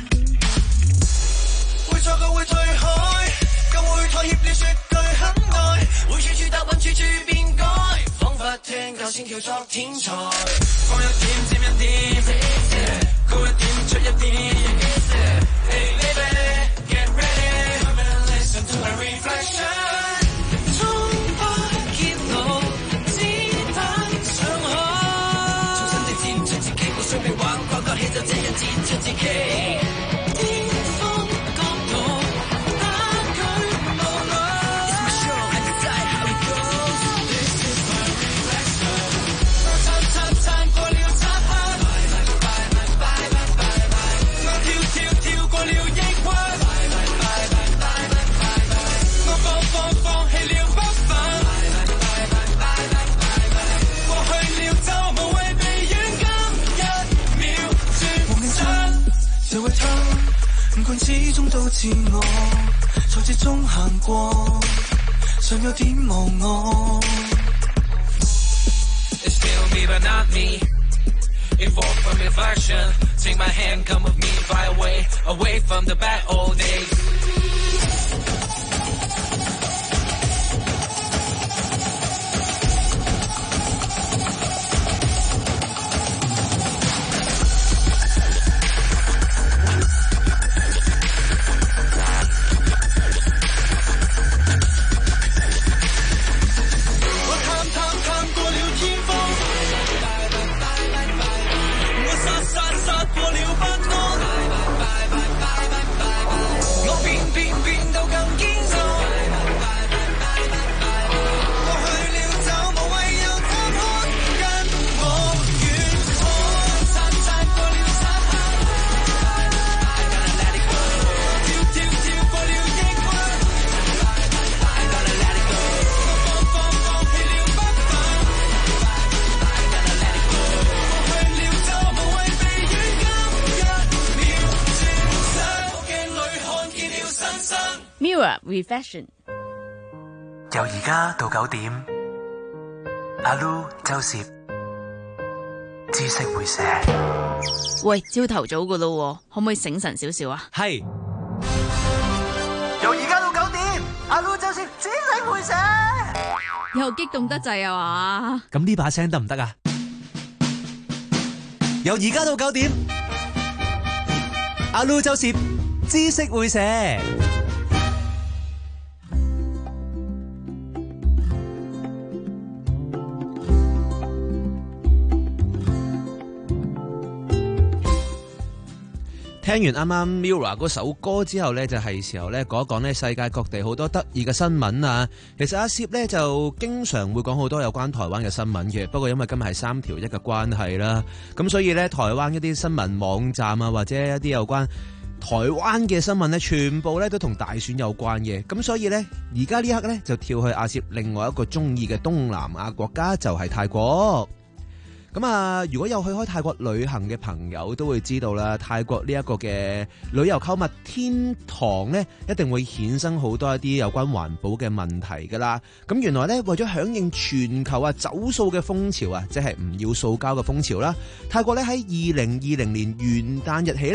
會錯嘅會退開，更會妥協了說句很愛，會處處答允處處變改，彷彿聽舊線橋作天才，放一點佔一點，高一點出一點。Hey baby, get ready, come and listen to my reflection。衝破結路，子彈上海。重新地展出自己，無需被玩掛掛起就這樣展出自己。天風角度，單舉無路。It's my show, I decide how it goes. This is my reflection。擦擦擦過了漆黑，我跳跳跳過了抑鬱，我放放放棄了不忿，過去了就無謂避遠，今一秒轉身。這位他唔管始終都自我，挫折中行過，尚有點無我。It's still me but not me. Evolve from reflection. Take my hand, come with me, fly away, away from the bad old days. 我探探探過了天荒，我殺殺殺過了不安，我變變變到更堅壯，過去了就無謂又怎看，跟我遠航，擦擦過了漆黑，跳跳跳過了抑鬱，我放放放棄了不忿，過去了就無謂避遠，今一秒轉身，鏡裏看見了新生。 Mirror Reflection。 由而家到九點，阿 Lu 周攝知識會寫。 喂，朝頭早噶咯，可唔可以醒神少少啊？ 係。 由而家到九點，阿 Lu 周攝知識會寫。 又激動得滯啊嘛！ 咁呢把聲得唔得啊？由而家到九點，阿 Lu 周攝知識會寫。聽完啱啱 Mirror 嗰首歌之後呢，就係時候呢講一講呢世界各地好多得意嘅新聞啊！其實阿攝呢就經常會講好多有關台灣嘅新聞嘅，不過因為今日係三條一嘅關係啦，咁所以呢，台灣一啲新聞網站啊，或者一啲有關台灣嘅新聞呢，全部呢都同大選有關嘅，咁所以呢，而家呢一刻呢，就跳去阿攝另外一個中意嘅東南亞國家，就係泰國。咁啊，如果有去開泰國旅行嘅朋友都會知道啦，泰國呢一個嘅旅遊購物天堂呢，一定會衍生好多一啲有關環保嘅問題噶啦。咁原來呢，為咗響應全球啊走塑嘅風潮啊，即係唔要塑膠嘅風潮啦，泰國呢喺二零二零年元旦日起呢，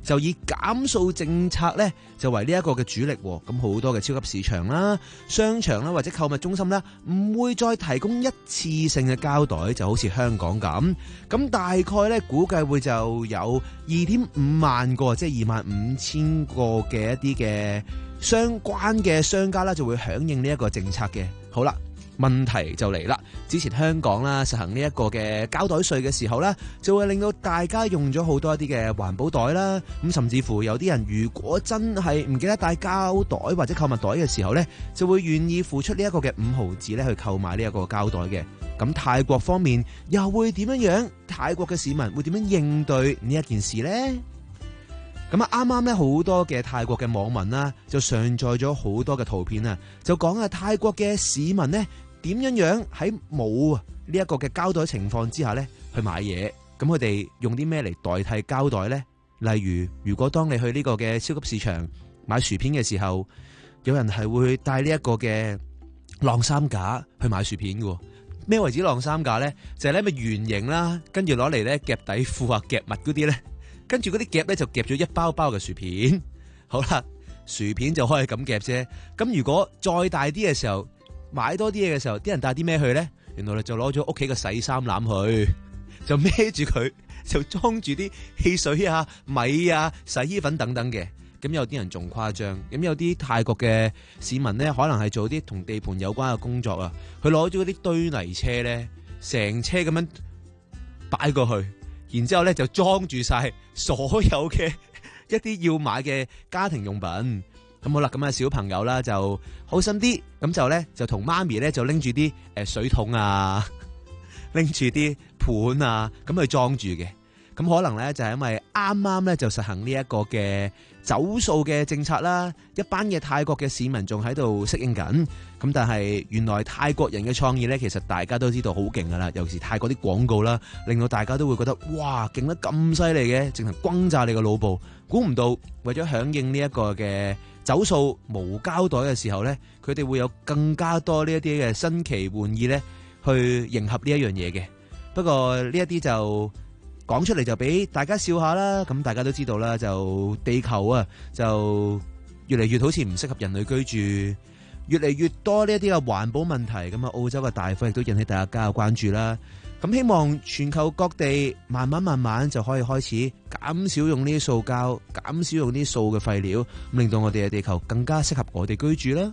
就以減塑政策咧就為呢一個嘅主力。咁好多嘅超級市場啦、商場啦或者購物中心啦，唔會再提供一次性嘅膠袋，就好似香港咁。咁大概咧估計會就有二點五萬個，即係二萬五千個嘅一啲嘅相關嘅商家啦，就會響應呢一個政策嘅。好啦。問題就嚟啦！之前香港啦實行呢一個嘅膠袋稅嘅時候啦，就會令到大家用咗好多一啲嘅環保袋啦。咁甚至乎有啲人如果真係唔記得帶膠袋或者購物袋嘅時候呢，就會願意付出呢一個嘅五毫紙咧去購買呢一個膠袋嘅。咁泰國方面又會點樣樣？泰國嘅市民會點樣應對呢一件事呢？咁啊，啱啱咧好多嘅泰國嘅網民啦，就上載咗好多嘅圖片啊，就講啊泰國嘅市民呢。點樣樣喺冇呢一個嘅膠袋情況之下呢去買嘢？咁佢哋用啲咩嚟代替膠袋呢？例如，如果當你去呢個嘅超級市場買薯片嘅時候，有人係會帶呢一個嘅晾衫架去買薯片嘅。咩為止晾衫架呢？就係咧咪圓形啦，跟住攞嚟咧夾底褲啊、夾襪嗰啲咧，跟住嗰啲夾咧就夾咗一包包嘅薯片。好啦，薯片就可以咁夾啫。咁如果再大啲嘅時候，買多啲嘢嘅時候，啲人帶啲咩去咧？原來就攞咗屋企嘅洗衫籃去，就孭住佢，就裝住啲汽水啊、米啊、洗衣粉等等嘅。咁有啲人仲誇張，咁有啲泰國嘅市民咧，可能係做啲同地盤有關嘅工作啊，佢攞咗嗰啲堆泥車咧，成車咁樣擺過去，然之後咧就裝住晒所有嘅一啲要買嘅家庭用品。咁好啦，咁啊小朋友啦就好心啲，咁就咧就同媽咪咧就拎住啲誒水桶啊，拎住啲盤啊，咁去裝住嘅。咁可能咧就係因為啱啱咧就實行呢一個嘅走數嘅政策啦，一班嘅泰國嘅市民仲喺度適應緊。咁但係原來泰國人嘅創意咧，其實大家都知道好勁噶啦，尤其是泰國啲廣告啦，令到大家都會覺得哇勁得咁犀利嘅，淨係轟炸你個腦部。估唔到為咗響應呢一個嘅走數無膠袋嘅時候咧，佢哋會有更加多呢一啲嘅新奇玩意咧，去迎合呢一樣嘢嘅。不過呢一啲就講出嚟就俾大家笑下啦。咁大家都知道啦，就地球啊就越嚟越好似唔適合人類居住，越嚟越多呢一啲嘅環保問題。咁啊，澳洲嘅大火亦都引起大家嘅關注啦。咁希望全球各地慢慢慢慢就可以開始減少用呢啲塑膠，減少用啲塑嘅廢料，咁令到我哋嘅地球更加適合我哋居住啦。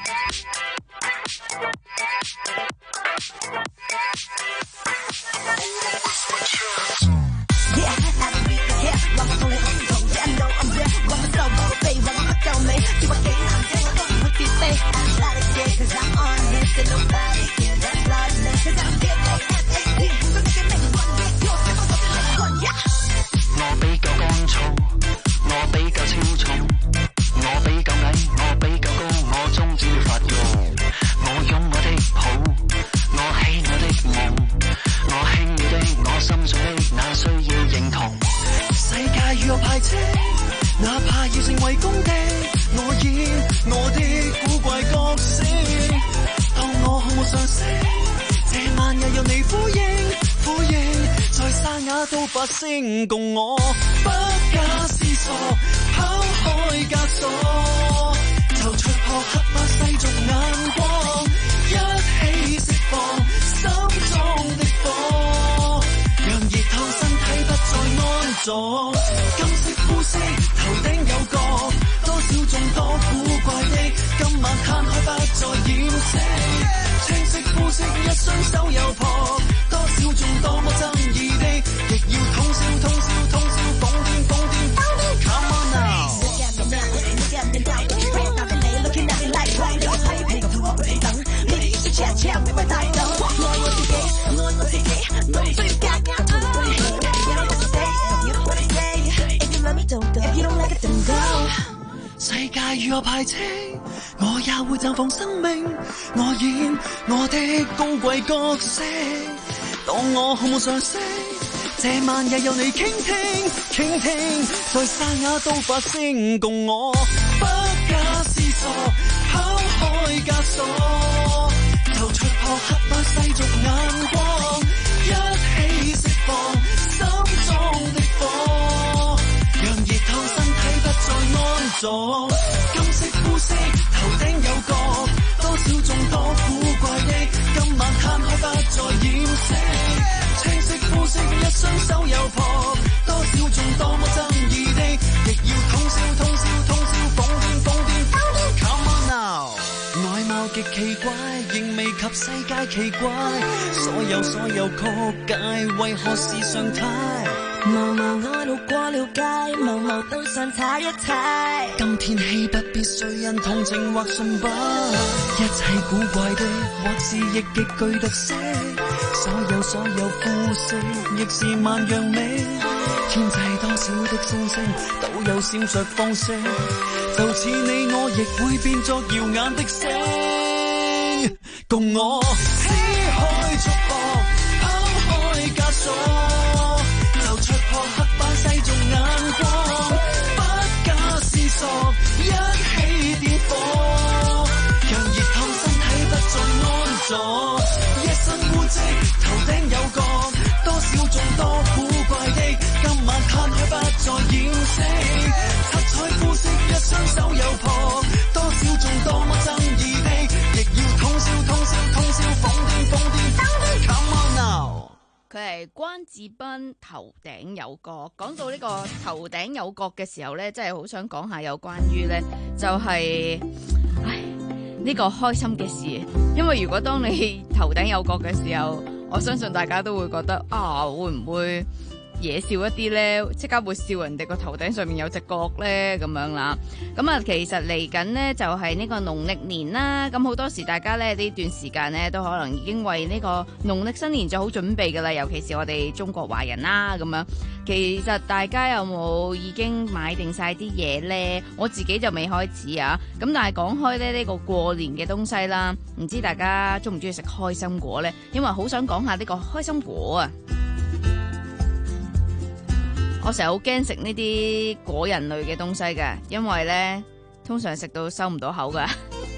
我比較乾燥，我比較超重，我比較矮，我比較高，我終止了發育。我擁我的抱，我起我的夢，我輕易的，我心中的那需要認同。世界與我排斥，哪怕要成為公敵，我演我的古怪角色。當我毫無常識，這晚又有你呼應呼應，在沙啞都發聲共我，不假思索拋開枷鎖，就戳破黑白世俗眼光，一起釋放心中的火，讓熱燙身體不再安坐。金色膚色頭頂有角，多少眾多古怪的，今晚攤開不再掩飾。青色膚色一雙手有撲，多少眾多麼爭議的，亦要通宵通宵通宵瘋癲瘋癲瘋癲 Come on now。世界與我排斥，我也會綻放生命，我演我的高貴角色。當我毫無常識，這晚也有你傾聽傾聽，在沙啞都發聲共我，不假思索拋開枷鎖，就戳破黑白世俗眼光，一起釋放心中的火，讓熱燙咗。金色膚色，頭頂有角，多少眾多古怪的，今晚攤開不再掩飾。青色膚色，一雙手有撲，多少眾多麼爭議的，亦要通宵通宵通宵瘋癲瘋癲瘋癲 Come on now。外貌極奇怪，仍未及世界奇怪，所有所有曲解，為何是常態？ 茫茫愛路過了街，茫茫都想踩一踩。 今天戲不必須因同情或崇拜，一切古怪的，或是亦極具特色。所有所有膚色，亦是萬樣美。天際多少的星星，都有閃爍方式。就似你我，亦會變作耀眼的星。共我撕開束縛，拋開枷鎖，就戳破黑板世俗眼光，不假思索，一起點火，讓熱燙身體不再安坐。一身污跡，頭頂有角，多少眾多古怪的，今晚攤開不再掩飾。七彩膚色，一雙手有撲，多少眾多麼爭議的，亦要通宵通宵通宵瘋癲瘋癲 Come on now。 佢係關智斌頭頂有角。講到呢個頭頂有角嘅時候呢，真係好想講下有關於呢，就係、是、唉呢、這個開心嘅事。因為如果當你頭頂有角嘅時候，我相信大家都會覺得啊，會唔會嘢笑一啲呢？即刻會笑人哋個頭頂上面有隻角呢，咁樣啦。咁啊，其實嚟緊呢，就係呢個農曆年啦。咁好多時大家呢，呢段時間呢，都可能已經為呢個農曆新年做好準備噶啦。尤其是我哋中國華人啦，咁樣。其實大家有冇已經買定晒啲嘢呢？我自己就未開始啊。咁但係講開咧呢個過年嘅東西啦，唔知大家中唔中意食開心果呢？因為好想講下呢個開心果啊。我成日好驚食呢啲果仁類嘅東西嘅，因為呢通常食到收唔到口噶。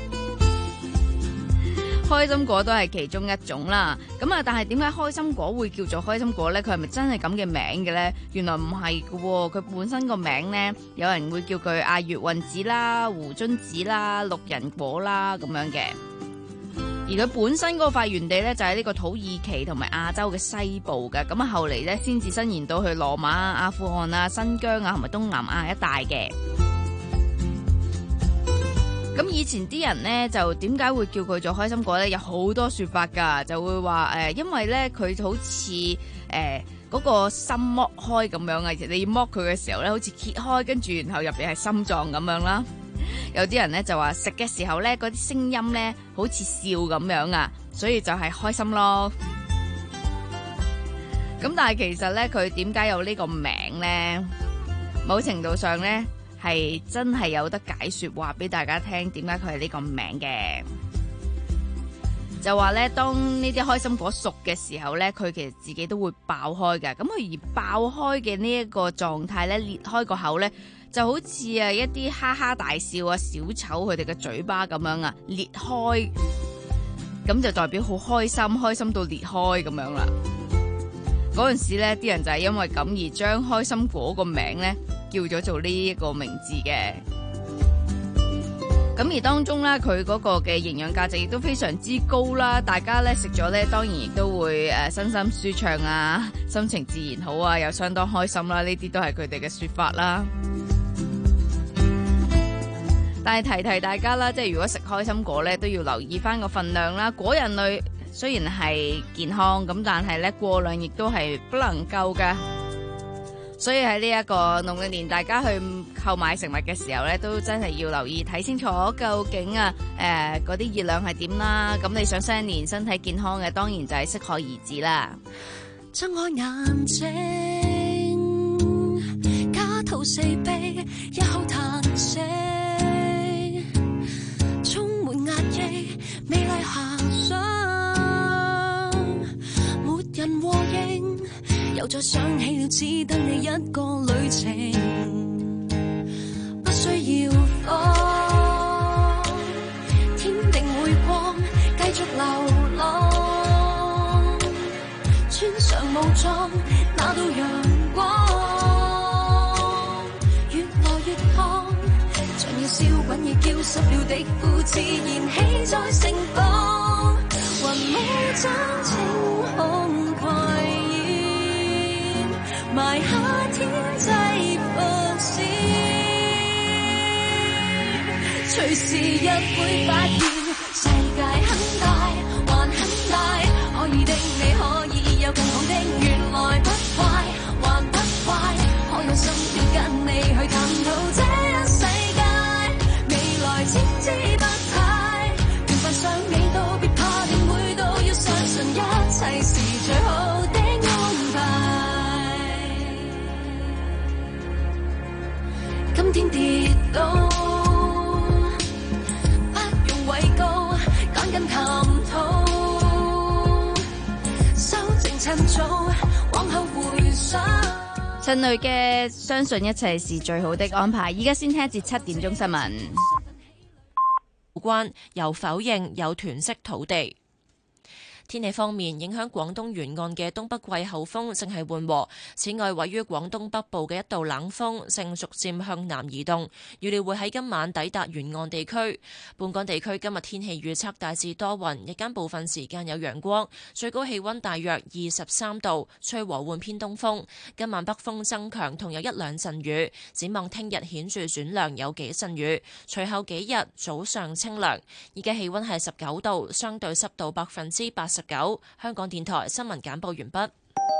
開心果都係其中一種啦。咁啊，但係點解開心果會叫做開心果呢？佢係咪真係咁嘅名嘅呢？原來唔係嘅喎，佢本身個名呢，有人會叫佢阿月韻子啦、胡榛子啦、綠仁果啦咁樣嘅。而佢本身嗰個發源地咧就喺呢個土耳其同埋亞洲嘅西部嘅，咁啊後嚟咧先至伸延到去羅馬、阿富汗啊、新疆啊同埋東南亞一帶嘅。咁以前啲人咧就點解會叫佢做開心果咧？有好多說法噶，就會話誒、呃，因為咧佢好似誒嗰個心剝開咁樣啊，你要剝佢嘅時候咧，好似揭開，跟住然後入邊係心臟咁樣啦。有啲人咧就話食嘅時候咧，嗰啲聲音咧好似笑咁樣啊，所以就係開心咯。咁但係其實咧，佢點解有呢個名咧？某程度上咧係真係有得解說話俾大家聽，點解佢係呢個名嘅？就話咧，當呢啲開心果熟嘅時候咧，佢其實自己都會爆開嘅。咁佢而爆開嘅呢一個狀態咧，裂開個口咧，就好似啊一啲哈哈大笑啊小丑佢哋嘅嘴巴咁樣啊裂開，咁就代表好開心，開心到裂開咁樣啦。嗰陣時咧，啲人就係因為咁而將開心果個名咧叫咗做呢一個名字嘅。咁而當中咧，佢嗰個嘅營養價值亦都非常之高啦。大家咧食咗咧，當然亦都會誒身心舒暢啊，心情自然好啊，又相當開心啦。呢啲都係佢哋嘅說法啦。但係提提大家啦，即係如果食開心果咧，都要留意翻個份量啦。果仁類雖然係健康咁，但係咧過量亦都係不能夠㗎。所以喺呢一個農曆年，大家去購買食物嘅時候咧，都真係要留意睇清楚究竟啊誒嗰啲熱量係點啦。咁你想新一年身體健康嘅，當然就係適可而止啦。 睜開眼睛，家徒四壁，一口嘆息，充滿壓抑，美麗遐想，沒人和應，又再想起了只得你一個旅程，不需要慌，天定會光，繼續流浪，穿上武裝，拿到陽光，越來越燙， 滾熱叫濕了的褲自然起在盛放，雲霧將晴空蓋掩，埋下天際伏線，隨時日會發現世界很大還很大，可以的你可以有更好的，原來不壞還不壞，可有心跳跟你去探討這一世界，未來千姿百態，緣分上未到別怕定會到，要相信一切是最好的安排。今天跌倒不用畏高，趕緊探討，修正趁早，往後回想。 陳蕾嘅相信一切是最好的安排。依家先聽一節七點鐘新聞。 有關又否認有囤積土地。天氣方面，影響廣東沿岸嘅東北季候風正係緩和。此外，位於廣東北部嘅一道冷鋒正逐漸向南移動，預料會喺今晚抵達沿岸地區。本港地區今日天氣預測大致多雲，日間部分時間有陽光，最高氣溫大約二十三度，吹和緩偏東風。今晚北風增強，同有一兩陣雨。展望聽日顯著轉涼，有幾陣雨。隨後幾日早上清涼。而家氣溫係十九度，相對濕度百分之八十九。香港電台新聞簡報完畢。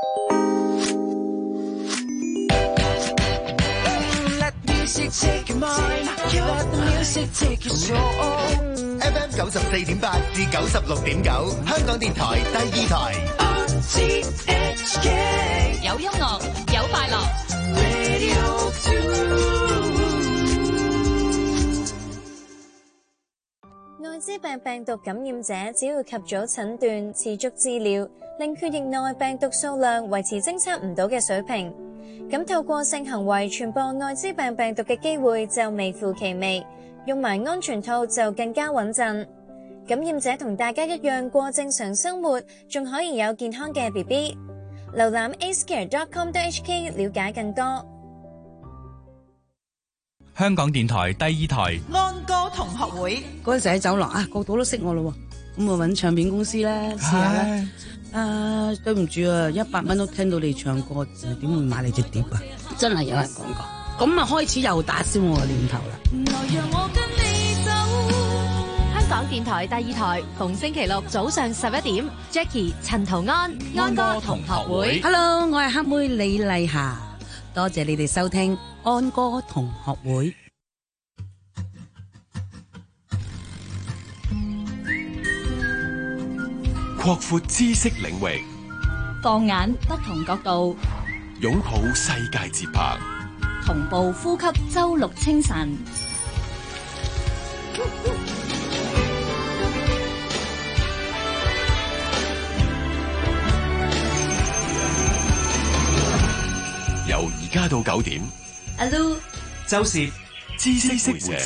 F M 九十四點八至九十六點九，香港電台第二台。 有音樂，有快樂。 艾滋病病毒感染者只要及早診斷、持續治療，令血液內病毒數量維持偵測唔到嘅水平，咁透過性行為傳播艾滋病病毒嘅機會就微乎其微，用埋安全套就更加穩陣。感染者同大家一樣過正常生活，仲可以有健康嘅 B B。瀏覽 a c e c a r e dot com dot h k 了解更多。 香港電台第二台安歌同學會嗰陣時喺酒廊啊，個個都識我咯，咁我搵唱片公司咧試下啦。啊，對唔住啊，一百蚊都聽到你唱歌，點會買你隻碟啊？真係有人講過，咁啊開始又打消我嘅念頭啦。來讓我跟你走。 香港電台第二台逢星期六早上十一點 ，Jackie 陳陶安安歌同學會。 Hello， 我係黑妹李麗霞，多謝你哋收聽安歌同學會。 擴闊知識領域， 放眼不同角度， 擁抱世界節拍， 同步呼吸周六清晨。 由而家到九點， 阿 Lu 周攝知識會社。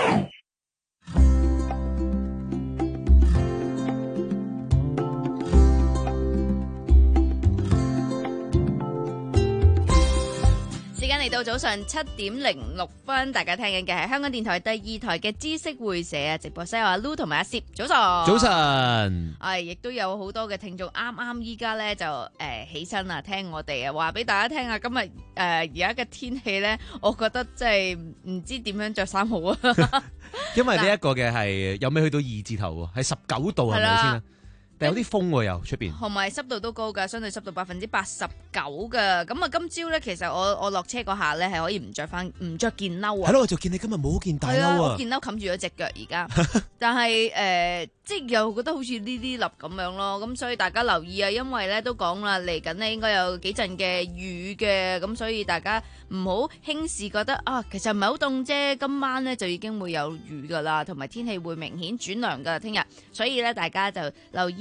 嚟到早上七點零六分，大家聽緊嘅係香港電台第二台嘅知識會社啊！直播室有阿 Lu 同埋阿攝，早晨， 早晨， 係亦都有好多嘅聽眾啱啱依家咧就誒、呃、起身啊，聽我哋啊，話俾大家聽啊！今日誒而家嘅天氣咧，我覺得即係唔知點樣着衫好啊！ 因為呢一個嘅係有未去到二字頭喎，係十九度係咪先啊？但有啲風喎，又出邊， 同埋濕度都高㗎，相對濕度百分之八十九㗎。咁啊，今朝咧，其實我我落車嗰下咧係可以唔着翻，唔着件褸啊。 係咯，我就見你今日冇件大褸啊。 我件褸冚住咗隻腳而家，但係誒、呃，即係又覺得好似呢啲粒咁樣咯。咁所以大家留意啊，因為咧都講啦，嚟緊咧應該有幾陣嘅雨嘅，咁所以大家唔好輕視，覺得啊，其實唔係好凍啫。今晚咧就已經會有雨㗎啦，同埋天氣會明顯轉涼㗎。聽日，所以咧大家就留意。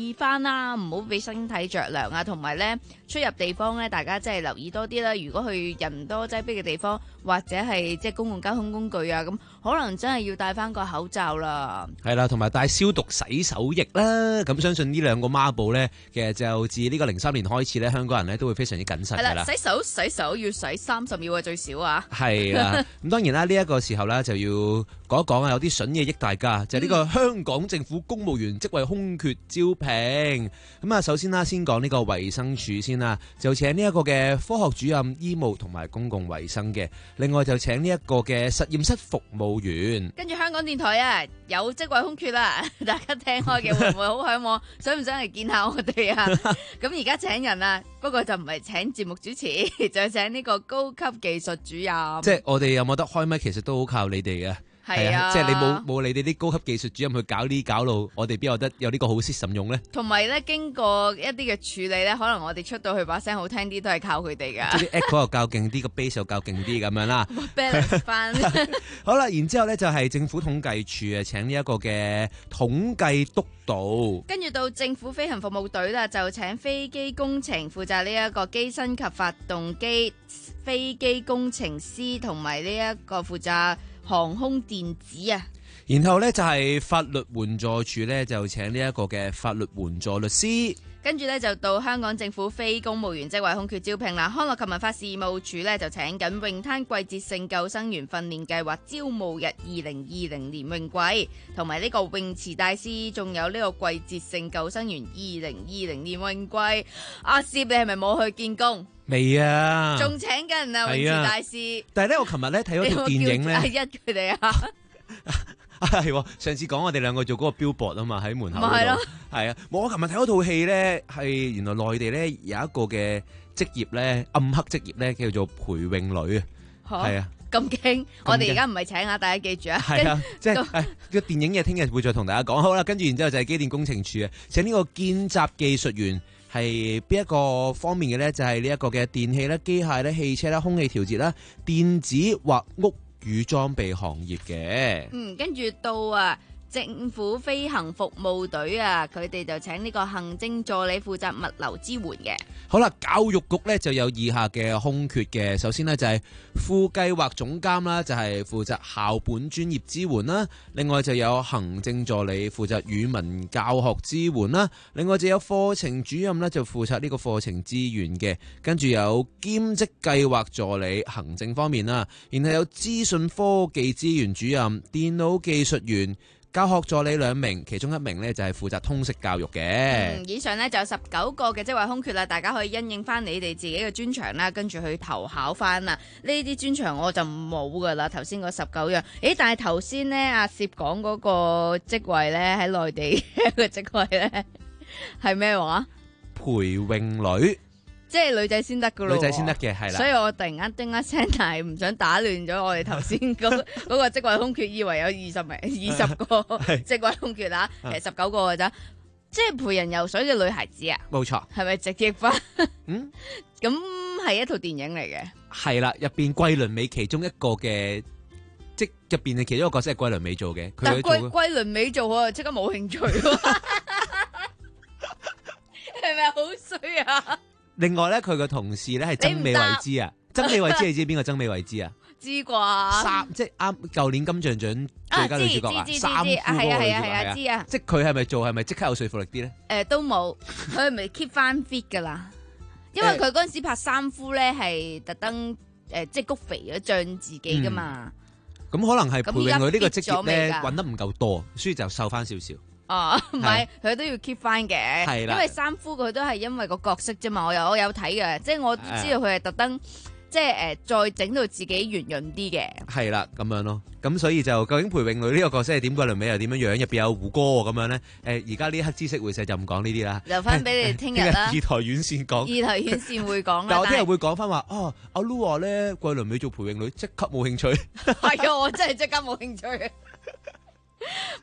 意翻啦，唔好俾身體着涼啊，同埋咧出入地方咧，大家真係留意多啲啦。如果去人多擠逼嘅地方，或者係即係公共交通工具啊，咁可能真係要戴翻個口罩啦。 係啦，同埋帶消毒洗手液啦。咁相信呢兩個孖寶咧，其實就自呢個零三年開始咧，香港人咧都會非常之謹慎㗎啦。 洗手洗手要洗三十秒啊，最少啊。係啦，咁當然啦，呢、這、一個時候咧就要講一講啊，有啲筍嘢益大家，就係、是、呢個香港政府公務員職位空缺招聘。咁啊，首先啦，先講呢個衛生署先啦，就請呢一個嘅科學主任、醫務同埋公共衛生嘅。另外就請呢一個嘅實驗室服務員。 跟住香港電台啊，有職位空缺啦，大家聽開嘅會唔會好向往？想唔想嚟見下我哋啊？咁而家請人啊，不過就唔係請節目主持，就係請呢個高級技術主任。 即係我哋有冇得開咪，其實都好靠你哋嘅。係啊，即係你冇冇你哋啲高級技術主任去搞呢搞路，我哋邊有得有呢個好 system 用咧？同埋咧，經過一啲嘅處理咧，可能我哋出到去把聲好聽啲，都係靠佢哋噶。啲 echo 又較勁啲，個 bass 又較勁啲咁樣啦。balance 翻。好啦，然之後咧就係政府統計處啊，請呢一個嘅統計督導。跟住到政府飛行服務隊啦，就請飛機工程負責呢一個機身及發動機飛機工程師，同埋呢一個負責航空電子啊，然後呢，就係法律援助處呢，就請呢一個嘅法律援助律師，跟住呢，就到香港政府非公務員職位空缺招聘啦。康樂及文化事務處呢，就請緊泳灘季節性救生員訓練計劃招募日二零二零年泳季，同埋呢個泳池大師，仲有呢個季節性救生員二零二零年泳季。阿攝，你係咪冇去見工？未啊，仲請緊人啊，泳池大師。但係咧，我琴日咧睇咗套電影咧，阿一佢哋啊，係上次講我哋兩個做嗰個 billboard 啊嘛，喺門口嗰度。係啊，我琴日睇嗰套戲咧，係原來內地咧有一個嘅職業咧，暗黑職業咧叫做陪泳女啊，係啊。咁驚！我哋而家唔係請啊，大家記住啊。係啊，即係誒個電影嘅，聽日會再同大家講。好啦，跟住然之後就係機電工程處啊，請呢個見習技術員。係邊一個方面嘅呢？就係呢一個嘅電器咧、機械咧、汽車啦、空氣調節啦、電子或屋宇裝備行業嘅。嗯，跟住到啊。政府飛行服務隊啊，佢哋就請呢個行政助理負責物流支援嘅。好啦，教育局呢就有以下嘅空缺嘅。首先呢，就係副計劃總監啦，就係負責校本專業支援啦。另外就有行政助理負責語文教學支援啦。另外就有課程主任呢，就負責呢個課程資源嘅。跟住有兼職計劃助理行政方面啦。然後有資訊科技資源主任、電腦技術員、教學助理兩名，其中一名呢就係負責通識教育嘅。嗯，以上呢就有十九個嘅職位空缺啦，大家可以因應翻你哋自己嘅專長啦，跟住去投考翻啦。呢啲專長我就冇噶啦，頭先嗰十九樣。誒，但係頭先呢，阿攝講嗰個職位呢，喺內地嘅一個職位呢，係咩話？陪泳女。即係女仔先得噶咯，女仔先得嘅係啦。所以我突然間叮一聲，但係唔想打亂咗我哋頭先嗰嗰個職位空缺，以為有二十名、二十個職位空缺啦，其實十九個噶咋。即係陪人游水嘅女孩子啊，冇錯，係咪直譯翻？嗯，咁係一套電影嚟嘅。係啦，入邊桂綸鎂其中一個嘅，即入邊嘅其中一個角色係桂綸鎂做嘅。但係桂桂綸鎂做我就即刻冇興趣，係咪好衰啊？另外咧，佢個同事咧係曾美慧孜啊，曾美慧孜你知邊個曾美慧孜啊？知啩？三即係啱舊年金像獎最佳女主角啊，三夫嗰個女主角係啊，知啊。即係佢係咪做係咪即刻有說服力啲咧？誒，都冇，佢係咪 keep 翻 fit 噶啦？因為佢嗰陣時拍三夫咧係特登誒，即係谷肥咗脹自己噶嘛。咁可能係陪泳女呢個職業咧搵得唔夠多，所以就瘦翻少少。哦，唔係，佢都要 keep 翻嘅，係啦，因為三夫佢都係因為個角色啫嘛，我有我有睇嘅，即係我知道佢係特登，即係誒再整到自己圓潤啲嘅。係啦，咁樣咯，咁所以就究竟陪泳女呢個角色係點？桂綸鎂又點樣樣？入邊有胡歌咁樣咧？誒，而家呢一刻知識會社就唔講呢啲啦，留翻俾你哋聽日啦。二台院線講，二台院線會講啦。但係我聽日會講翻話，哦，阿 Lu 話咧，桂綸鎂做陪泳女即刻冇興趣。係啊，我真係即刻冇興趣。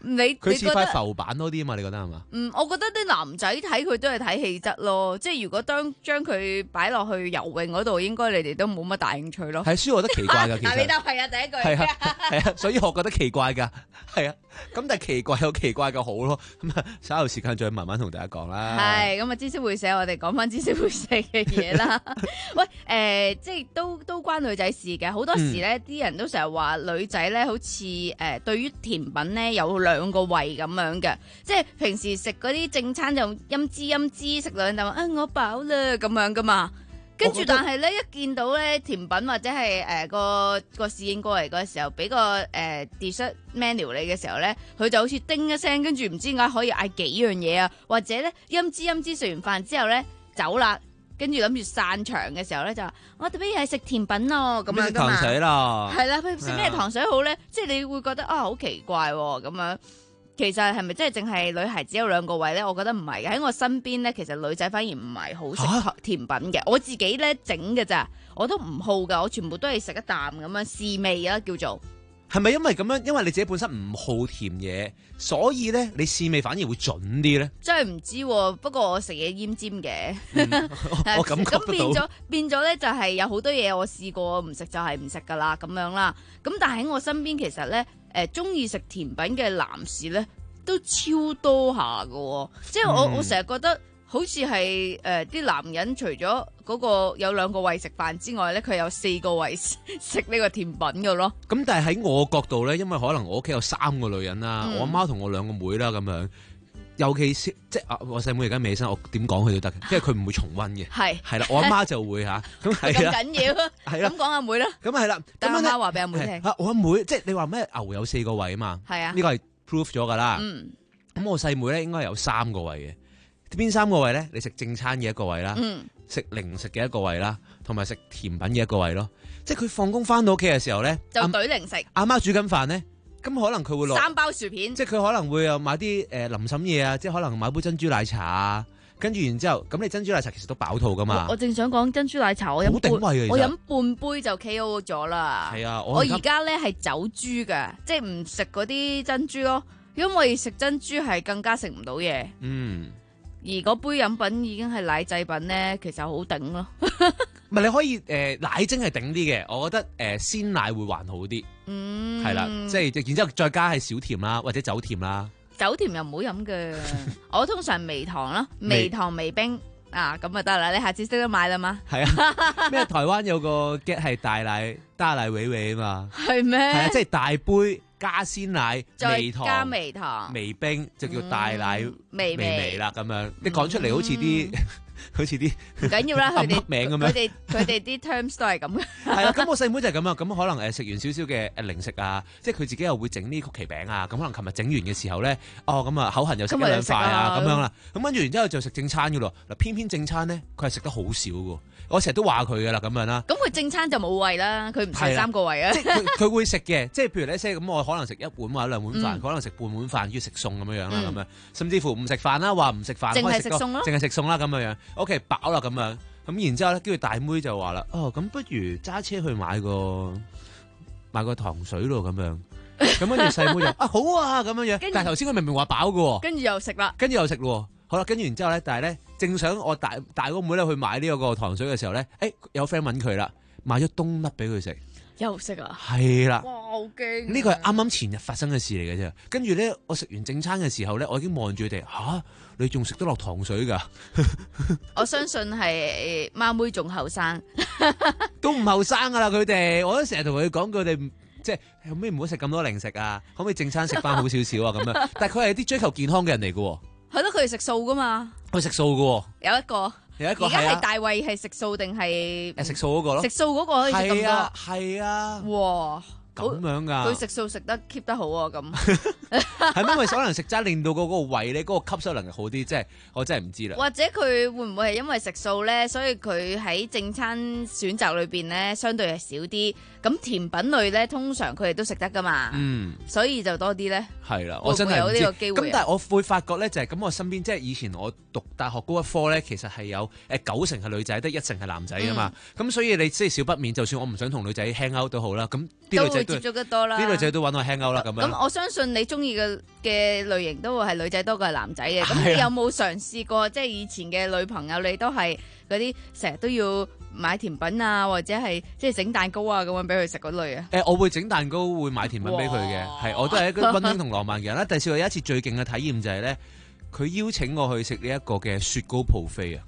你佢似塊你覺得？ 浮板多啲啊嘛？你覺得係嘛？ 嗯，我覺得啲男仔睇佢都係睇氣質咯，即係如果當將佢擺落去游泳嗰度，應該你哋都冇乜大興趣咯。 係，所以我覺得奇怪㗎，其嗱，你實答係啊，第一句係啊係啊，所以我覺得奇怪㗎，係啊。咁但係奇怪有奇怪嘅好咯。咁啊，稍後時間再慢慢同大家講啦。 係咁啊，知識會社，我哋講翻知識會社嘅嘢啦。喂，誒、呃，即係都都關女仔事嘅。好多時咧，啲、嗯、人都成日話女仔咧，好似誒、呃、對於甜品咧有兩個胃咁樣嘅，即係平時食嗰啲正餐就陰滋陰滋食兩啖，啊我飽啦咁樣噶嘛。跟住，但係咧一見到咧甜品或者係誒、呃、個個侍應過嚟嗰時候，俾個誒、呃、dessert menu 你嘅時候咧，佢就好似叮一聲，跟住唔知點解可以嗌幾樣嘢啊，或者咧陰滋陰滋食完飯之後咧走啦，跟住諗住散場嘅時候咧就話我哋不如係食甜品咯咁樣噶嘛， 糖水啦， 係啦，食咩糖水好咧？即係你會覺得啊好奇怪喎咁樣。其實係咪真係淨係女孩只有兩個胃咧？我覺得唔係嘅，喺我身邊咧，其實女仔反而唔係好食甜品嘅。我自己咧整嘅咋，我都唔好噶，我全部都係食一啖咁樣試味啦，叫做。 係咪因為咁樣？因為你自己本身唔好甜嘢，所以咧你試味反而會準啲咧？ 真係唔知喎，不過我食嘢奄尖嘅， 嗯、我感覺得到。 咁變咗變咗咧，就係有好多嘢我試過唔食就係唔食噶啦，咁樣啦。咁但係喺我身邊其實咧。誒中意食甜品嘅男士咧，都超多下㗎喎，即係我、嗯、我成日覺得好似係誒啲男人除咗嗰個有兩個胃食飯之外咧，佢有四個胃食呢個甜品㗎咯。 咁但係喺我角度咧，因為可能我屋企有三個女人啦，嗯、我阿媽同我兩個妹啦咁樣。尤其是即係啊，我細妹而家未起身，我點講佢都得嘅，因為佢唔會重溫嘅。係係啦，我阿媽就會嚇，咁係啦。咁緊要係啦，咁講阿妹啦。咁係啦，咁阿媽話俾阿妹聽。我阿妹即係你話咩牛有四個胃啊嘛？係啊，呢個係 proof 咗㗎啦。嗯。咁我細妹咧應該有三個胃嘅，邊三個胃咧？你食正餐嘅一個胃啦，食、嗯、零食嘅一個胃啦，同埋食甜品嘅一個胃咯。即係佢放工翻到屋企嘅時候咧， 就懟零食。阿媽煮緊飯咧。咁可能佢會落三包薯片， 即係佢可能會又買啲誒臨審嘢啊，即係可能買杯珍珠奶茶啊，跟住然之後，咁你珍珠奶茶其實都飽肚噶嘛。 我，我正想講珍珠奶茶，我飲半，我飲半杯就 K O 咗啦。係啊，我而家咧係走豬嘅，即係唔食嗰啲珍珠咯，因為食珍珠係更加食唔到嘢。嗯。而嗰杯飲品已經係奶製品咧，其實好頂咯。 唔係你可以誒、呃、奶精係頂啲嘅，我覺得誒、呃、鮮奶會還好啲。嗯，係啦，即係然之後再加係小甜啦，或者酒甜啦。 酒甜又唔好飲嘅，我通常微糖啦，微糖微冰啊，咁就得啦。你下次識得買啦嘛？係啊，咩台灣有個 get 係大奶大奶偉偉啊嘛？ 係咩？係啊，即係大杯加鮮奶，微糖加微糖微冰就叫大奶、嗯、微微啦咁樣。你講出嚟好似啲。嗯好似啲唔緊要啦，佢哋名咁樣， 佢哋佢哋啲 terms 都係咁嘅。 係啦，咁我細妹就係咁啊，咁可能誒食完少少嘅誒零食啊，即係佢自己又會整啲曲奇餅啊，咁可能琴日整完嘅時候咧，哦咁啊口痕又食一兩塊啊咁樣啦，咁跟住然之後就食正餐噶咯。嗱偏偏正餐咧，佢係食得好少噶，我成日都話佢噶啦咁樣啦。 咁佢正餐就冇胃啦，佢唔食三個胃啊。 即係佢佢會食嘅，即係譬如咧，咁我可能食一碗或者兩碗飯，嗯、可能食半碗飯，要食餸咁樣樣啦，咁樣、嗯、甚至乎唔食飯啦，話唔食飯，淨係食餸咯，淨係食餸啦咁樣樣。O K 飽啦咁樣，咁然之後咧，跟住大妹就話啦，哦咁不如揸車去買個買個糖水咯咁樣。咁跟住細妹就啊好啊咁樣樣，但係頭先佢明明話飽嘅， 跟住又食啦， 跟住又食咯。好啦，跟住然之後咧，但係咧正想我大大個妹咧去買呢個糖水嘅時候咧，誒、欸、有 friend 揾佢啦，買咗冬甩俾佢食。 又食啊！ 係啦， 哇，好驚！ 呢個係啱啱前日發生嘅事嚟嘅啫。跟住咧，我食完正餐嘅時候咧，我已經望住佢哋吓，你仲食得落糖水㗎？ 我相信係貓妹仲後生， 都唔後生噶啦佢哋。我都成日同佢講，佢哋即係可唔可以唔好食咁多零食啊？可唔可以正餐食翻好少少啊？咁樣，但係佢係啲追求健康嘅人嚟嘅。 係咯，佢哋食素噶嘛？ 佢食素嘅， 有一個。 有一個而家係大衛係食素定係誒食素嗰個咯？ 食素嗰個可以食咁多， 係啊！ 哇， 咁樣噶， 佢食素食得 keep 得好啊！咁係咪因為可能食齋令到嗰個胃咧，嗰個吸收能力好啲？即係我真係唔知啦。 或者佢會唔會係因為食素咧，所以佢喺正餐選擇裏邊咧，相對係少啲。咁甜品類咧，通常佢哋都食得噶嘛。嗯，所以就多啲咧。 係啦，我真係唔知。咁但係我會發覺咧，就係咁，我身邊即係以前我讀大學嗰一科咧，其實係有誒九成係女仔，得一成係男仔啊嘛。咁、嗯、所以你即係少不免，就算我唔想同女仔 hang out 都好啦，咁啲女仔接觸得多啦。 啲女仔都揾我 hang out 啦咁樣。 咁我相信你中意嘅嘅類型都會係女仔多過係男仔嘅。咁你有冇嘗試過即係以前嘅女朋友，你都係嗰啲成日都要買甜品啊，或者係即係整蛋糕啊咁樣俾佢食嗰類啊？ 誒，我會整蛋糕，會買甜品俾佢嘅，係我都係一個溫馨同浪漫嘅人啦。第四個有一次最勁嘅體驗就係咧，佢邀請我去食呢一個嘅雪糕 buffet 啊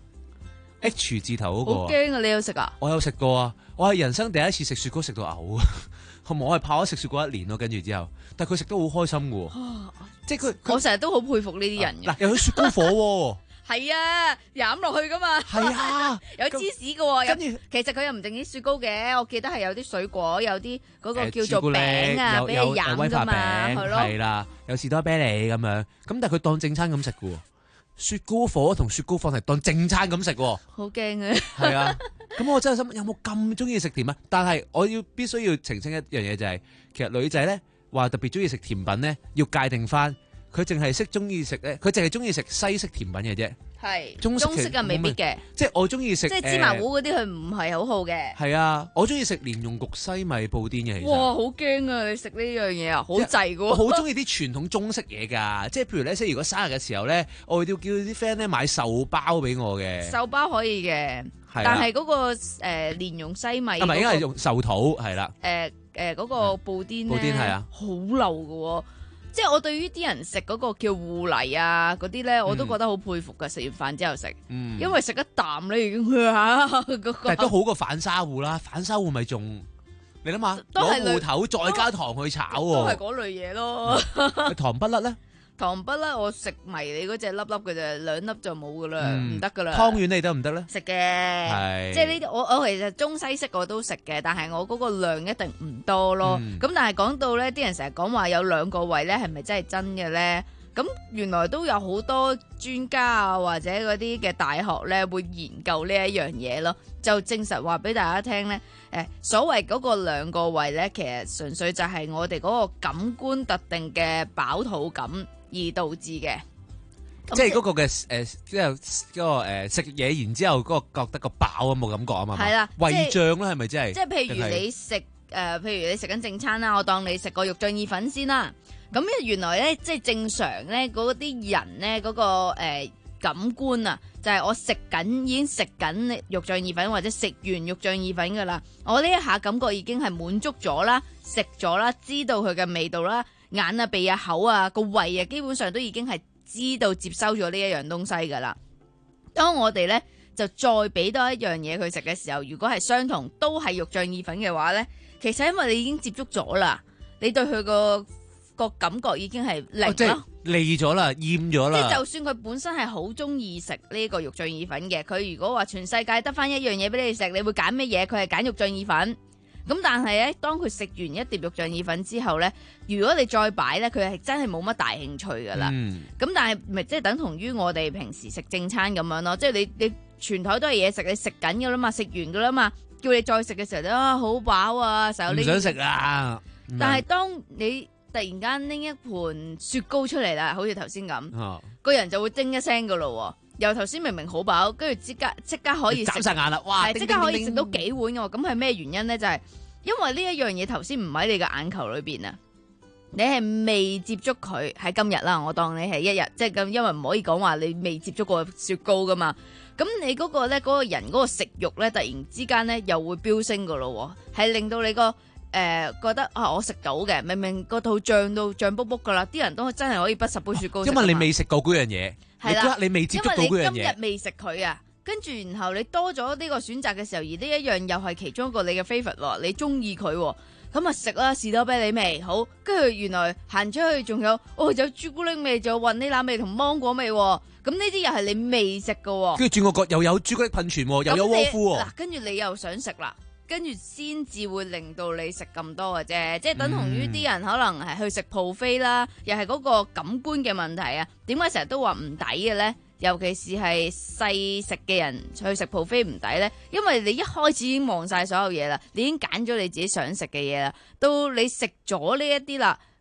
，H 字頭嗰個。 好驚啊！你有食啊？ 我有食過啊！我係人生第一次食雪糕食到嘔啊！我係泡咗食雪糕一年咯，跟住之後，但係佢食得好開心嘅喎，即係佢。我成日都好佩服呢啲人嘅。 嗱，有雪糕火喎。 係啊，飲落去噶嘛。 係啊， 有芝士嘅喎。跟住其實佢又唔淨止雪糕嘅，我記得係有啲水果，有啲嗰個叫做餅啊，俾你飲㗎嘛，係咯。 係啦，有士多啤梨咁樣，咁但係佢當正餐咁食嘅喎。雪糕火同雪糕飯係當正餐咁食喎。 好驚啊！ 係啊，咁我真係想問有冇咁中意食甜啊？但係我要必須要澄清一樣嘢就係、是，其實女仔咧話特別中意食甜品咧，要界定翻，佢淨係識中意食咧，佢淨係中意食西式甜品嘅啫。 係中式中式嘅未必嘅， 即係我中意食即係芝麻糊嗰啲，佢唔係好好嘅。 係啊，我中意食蓮蓉焗西米布甸嘅。其實哇，好驚啊！你食呢樣嘢啊，好滯噶。 我好中意啲傳統中式嘢㗎，即係譬如咧，即係如果生日嘅時候咧，我會要叫啲 friend 咧買壽包俾我嘅。 壽包可以嘅，但係嗰個誒蓮蓉西米， 係咪應該係用壽桃係啦？ 誒誒嗰個布甸咧， 布甸係啊， 好流㗎。即係我對於啲人食嗰個叫芋泥啊嗰啲咧，我都覺得好佩服㗎。食完飯之後食，嗯、因為食一啖咧已經嚇嗰個。 但係都好過反沙芋啦，反沙芋咪仲你諗下攞芋頭再加糖去炒喎， 都係嗰類嘢咯。 嗯、糖不甩咧？ 糖不甩我食迷你嗰隻粒粒嘅啫，兩粒就冇噶啦，唔得噶啦。 湯圓你得唔得咧？ 食嘅，即係呢啲我我其實中西式我都食嘅，但係我嗰個量一定唔多咯。咁、嗯、但係講到咧，啲人成日講話有兩個胃咧，係咪真係真嘅咧？咁原來都有好多專家啊，或者嗰啲嘅大學咧會研究呢一樣嘢咯，就證實話俾大家聽咧。誒，所謂嗰個兩個胃咧，其實純粹就係我哋嗰個感官特定嘅飽肚感而導致嘅， 即係嗰個嘅誒，即係嗰個誒食嘢，然之後嗰個覺得個飽啊冇感覺啊嘛， 係啦， 胃脹啦係咪真係？ 即係譬如你食誒、呃，譬如你食緊正餐啦，我當你食個肉醬意粉先啦，咁原來咧即係正常咧嗰啲人咧嗰、嗰個誒。呃感官啊，就係、是、我食緊已經食緊肉醬意粉或者食完肉醬意粉噶啦，我呢一下感覺已經係滿足咗啦，食咗啦，知道佢嘅味道啦，眼啊鼻啊口啊個胃啊，基本上都已經係知道接收咗呢一樣東西噶啦。當我哋呢，就再俾多一樣嘢佢食嘅時候，如果係相同都係肉醬意粉嘅話呢，其實因為你已經接觸咗啦，你對佢個個感覺已經係零咯。哦膩咗啦，厭咗啦。即係就算佢本身係好中意食呢個肉醬意粉嘅，佢如果話全世界得翻一樣嘢俾你食，你會揀乜嘢？佢係揀肉醬意粉。咁但係咧，當佢食完一碟肉醬意粉之後咧，如果你再擺咧，佢係真係冇乜大興趣噶啦。咁、嗯、但係咪即係等同於我哋平時食正餐咁樣咯？即係你你全台都係嘢食，你食緊噶啦嘛，食完噶啦嘛，叫你再食嘅時候咧，啊好飽啊，成日唔想食啊。 但係當你突然間拎一盤雪糕出嚟啦，好似頭先咁，哦、個人就會叮一聲噶咯。由頭先明明好飽，跟住即刻即刻可以眨晒眼啦，哇！ 即刻可以食到幾碗嘅，咁係咩原因咧？就係、是、因為呢一樣嘢頭先唔喺你嘅眼球裏邊啊，你係未接觸佢喺今日啦。我當你係一日，即係咁，因為唔可以講話你未接觸過雪糕噶嘛。咁你嗰個咧，嗰、嗰個人嗰個食慾咧，突然之間咧又會飆升噶咯，係令到你個。誒、呃，覺得啊，我食到嘅，明明個肚脹到脹卜卜噶啦，啲人都真係可以不十杯雪糕。 因為你未食過嗰樣嘢，係啦，你未接觸到嗰樣嘢。因為你今日未食佢啊，跟住然後你多咗呢個選擇嘅時候，而呢一樣又係其中一個你嘅 favourite，你中意佢，咁啊食啦，士多啤梨味好，跟住原來行出去仲有，哦有朱古力味，仲有雲呢拿味同芒果味，咁呢啲又係你未食噶。跟住轉個角又有朱古力噴泉，又有窩夫。嗱， 跟住你又想食啦。跟住先至會令到你食咁多嘅啫，即係等同於啲人可能係去食 buffet啦，又係嗰個感官嘅問題啊。點解成日都話唔抵嘅呢？尤其是係細食嘅人去食 buffet 唔抵呢？因為你一開始已經望晒所有嘢啦，你已經揀咗你自己想食嘅嘢啦，到你食咗呢一啲啦，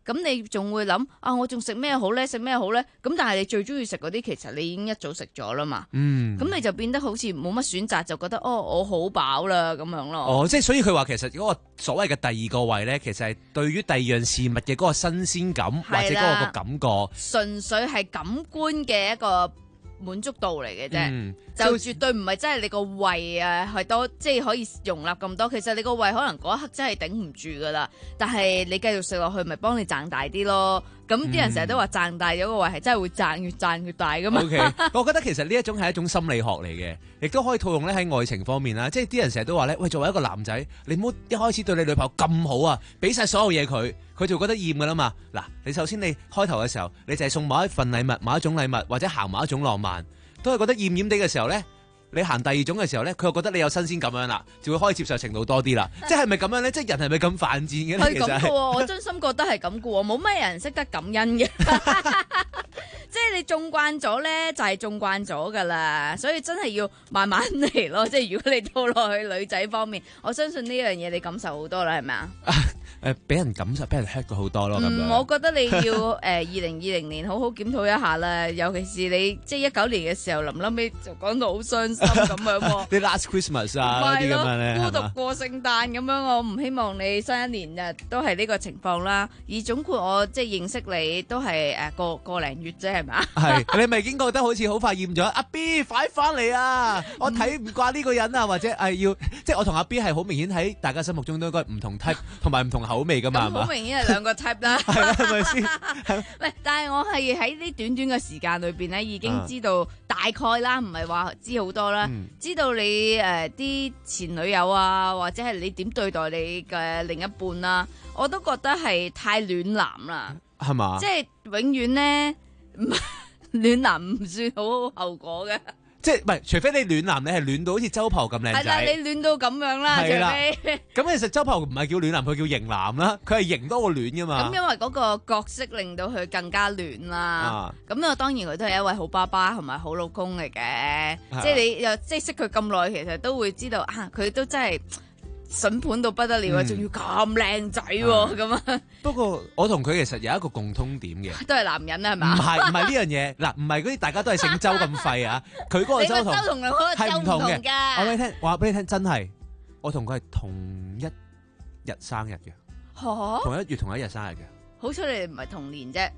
咁你仲會諗啊，我仲食咩好咧？食咩好咧？咁但係你最中意食嗰啲，其實你已經一早食咗啦嘛。 嗯， 咁你就變得好似冇乜選擇，就覺得哦，我好飽啦咁樣咯。 哦，即係所以佢話其實嗰個所謂嘅第二個胃咧，其實係對於第二樣事物嘅嗰個新鮮感或者嗰個個感覺， 純粹係感官嘅一個滿足度嚟嘅啫。 嗯， 就絕對唔係真係你個胃啊係多，即係可以容納咁多。其實你個胃可能嗰一刻真係頂唔住噶啦，但係你繼續食落去，咪幫你賺大啲咯。咁啲人成日都話賺大咗個胃係真係會賺越賺越大噶嘛。 OK，我覺得其實呢一種係一種心理學嚟嘅，亦都可以套用咧喺愛情方面啦。即係啲人成日都話咧，喂，作為一個男仔，你唔好一開始對你女朋友咁好啊，俾晒所有嘢佢，佢就覺得厭噶啦嘛。嗱，你首先你開頭嘅時候，你就係送某一份禮物、某一種禮物，或者行某一種浪漫，都係覺得厭厭地嘅時候咧。你行第二種嘅時候咧，佢又覺得你有新鮮感樣啦，就會開始接受程度多啲啦。即係咪咁樣咧？即係人係咪咁犯賤嘅咧？ 係咁嘅喎，我真心覺得係咁嘅喎，冇咩人識得感恩嘅。即係你種慣咗咧，就係種慣咗噶啦，所以真係要慢慢嚟咯。即係如果你到落去女仔方面，我相信呢樣嘢你感受好多啦，係咪啊？ 誒，俾人感受，俾人 hurt 過好多咯。咁樣， 嗯，我覺得你要誒二零二零年好好檢討一下啦，尤其是你即係一九年嘅時候，臨臨尾就講到好傷心咁樣喎。 啲 Last Christmas 啊，嗰啲咁樣咧， 孤獨過聖誕咁樣，我唔希望你新一年啊都係呢個情況啦。而總括我即係認識你都係誒個個零月啫，係咪啊？ 係，你咪已經覺得好似好快厭咗？阿 B 快翻嚟啊！我睇唔慣呢個人啊，或者係要即係我同阿 B 係好明顯喺大家心目中都應該唔同 type 同埋唔同口味噶嘛，係嘛？ 好明顯係兩個 type 啦， 係啦，係咪先？ 喂，但係我係喺呢短短嘅時間裏邊咧，已經知道大概啦，唔係話知好多啦， 嗯、 知道你誒啲、呃、前女友啊，或者係你點對待你嘅另一半啦、啊，我都覺得係太暖男啦， 係嘛？ 即係永遠咧，暖男唔算好好後果嘅。 即係唔係？除非你暖男，你係暖到好似周柏咁靚仔。 係啦，你暖到咁樣啦，除非。 咁其實周柏唔係叫暖男，佢叫型男啦。佢係型多過暖噶嘛。 咁因為嗰個角色令到佢更加暖啦。咁啊，當然佢都係一位好爸爸同埋好老公嚟嘅。即係你又即係識佢咁耐，其實都會知道啊，佢都真係筍盤到不得了啊，仲、嗯、要咁靚仔喎咁啊！ 不過我同佢其實有一個共通點嘅， 都係男人啊，係嘛？ 唔係唔係呢樣嘢嗱，唔係嗰啲大家都係姓周咁廢啊！佢嗰個周同係唔同嘅。我俾你聽，話俾你聽，真係我同佢係同一日生日嘅，同一月同一日生日嘅。 好彩你哋唔係同年啫。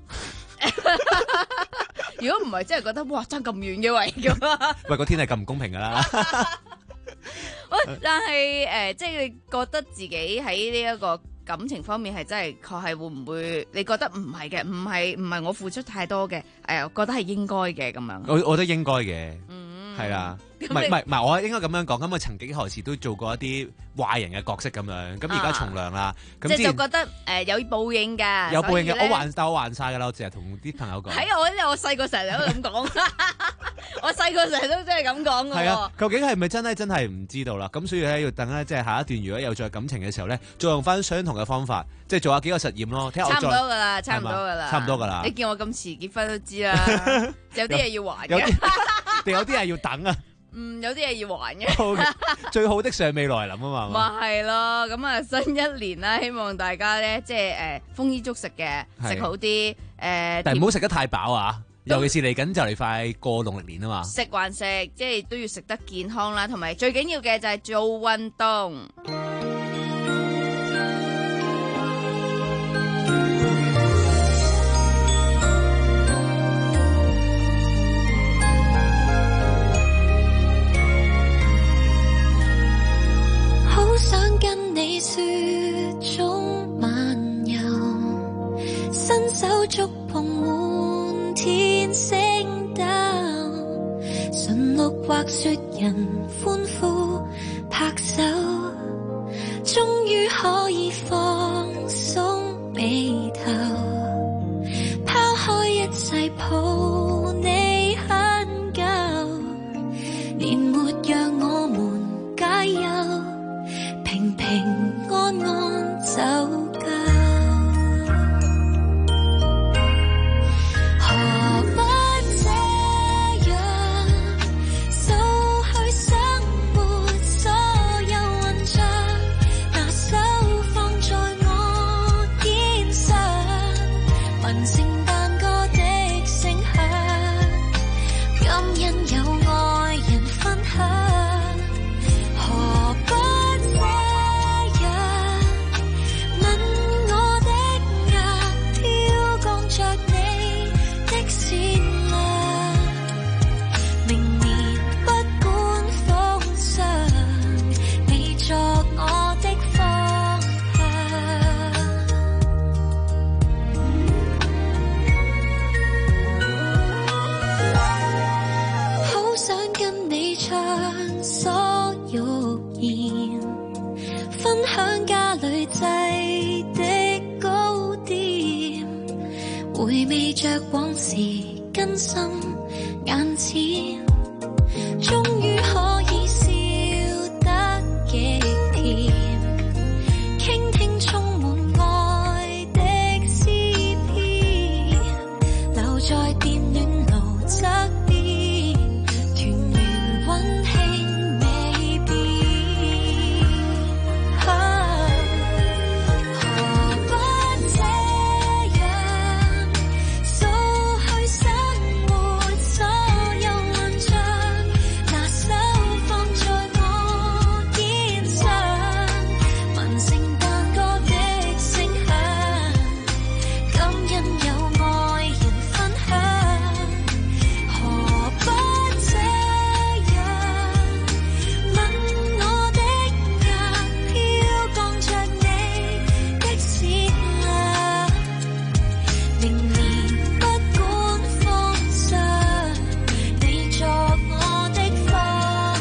如果唔係，真係覺得哇，爭咁遠嘅位咁啊！ 喂，個天係咁唔公平噶啦！ 喂，但係誒、呃，即係你覺得自己喺呢一個感情方面係真係確係會唔會？你覺得唔係嘅，唔係唔係我付出太多嘅，誒、呃，我覺得係應該嘅咁樣。 我我覺得應該嘅， 嗯， 係啦，唔係唔係唔係，我應該咁樣講。咁我曾幾何時都做過一啲壞人嘅角色咁樣，咁而家從良啦。咁即係就覺得誒、呃、有報應㗎， 有報應嘅。我還但我還晒㗎啦，我成日同啲朋友講。 係啊，我因為我細個成日都咁講。我細個成日都真係咁講㗎。 係啊，究竟係咪真係真係唔知道啦？咁所以咧要等咧，即係下一段如果有再感情嘅時候咧，再用翻相同嘅方法，即係做下幾個實驗咯。睇下我再差唔多㗎啦，差唔多㗎啦， 差唔多㗎啦。 你見我咁遲結婚都知啦，有啲嘢要還嘅， 定有啲係要等啊。 嗯，有啲嘢要還嘅。 最好的尚未來臨啊嘛。 咪係咯，咁啊新一年啦，希望大家咧即係誒豐衣足食嘅，食好啲誒。 但係唔好食得太飽啊！尤其是嚟緊就嚟快過農曆年啊嘛， 食還食，即係都要食得健康啦，同埋最緊要嘅就係做運動。 好想跟你雪中漫遊，伸手觸碰滿天星斗，馴鹿或雪人歡呼拍手，終於可以放鬆眉頭，拋開一切抱你很久，年末讓我們解憂，平平安安走。 味着往事根深眼淺，終於可以笑得極甜，傾聽充滿愛的詩篇，留在電暖爐側邊，團圓溫馨未變。啊，何不這樣掃去生活所有幻象，拿手放在我肩上，聞聖誕歌的聲響，感恩有愛人分享。何不這樣吻我的眼，飄降着你的善良，明年不管風霜，你作我的方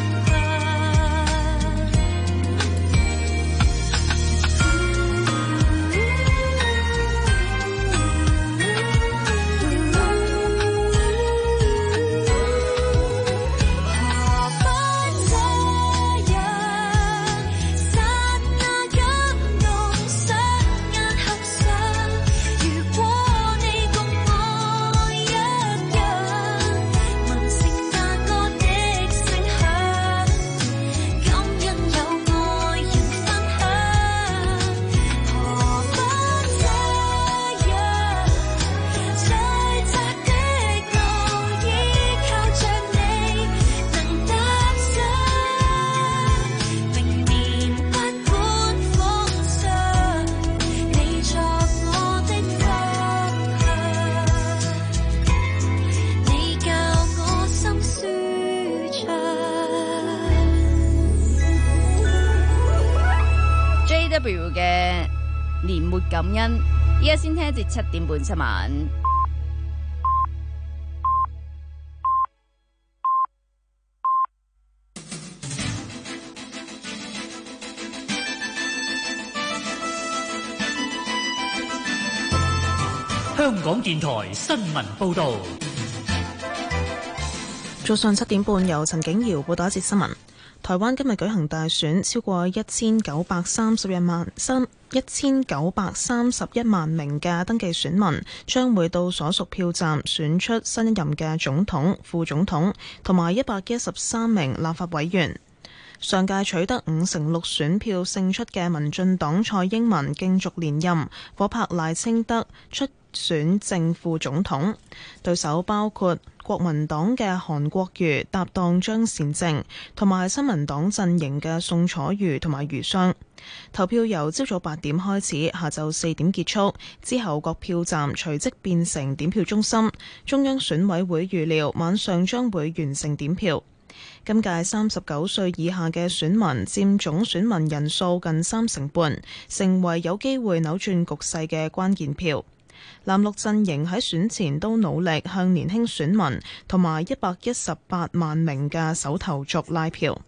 何不這樣剎那感動，雙眼合上，如果你共我一樣，聞聖誕歌的聲響，感恩有愛人分享。何不這樣，再窄的路依靠着你能踏上，明年不管風霜，你作我的方向，你教我心舒暢。 J W 嘅年末感恩，依家先聽一節七點半新聞。 香港電台新聞報導。 早上七點半，由陳景瑤報道一節新聞。台灣今日舉行大選，超過一千九百三十一萬三一千九百三十一萬名嘅登記選民將會到所屬票站選出新一任嘅總統、副總統同埋一百一十三名立法委員。上屆取得五成六選票勝出嘅民進黨蔡英文競逐連任，夥拍賴清德出選正副總統，對手包括國民黨嘅韓國瑜搭檔張善政，同埋新民黨陣營嘅宋楚瑜同埋余湘。投票由朝早八點開始，下晝四點結束，之後各票站隨即變成點票中心。中央選委會預料晚上將會完成點票。今屆三十九歲以下嘅選民佔總選民人數近三成半，成為有機會扭轉局勢嘅關鍵票。藍綠陣營喺選前都努力向年輕選民同埋一百一十八萬名嘅首投族拉票。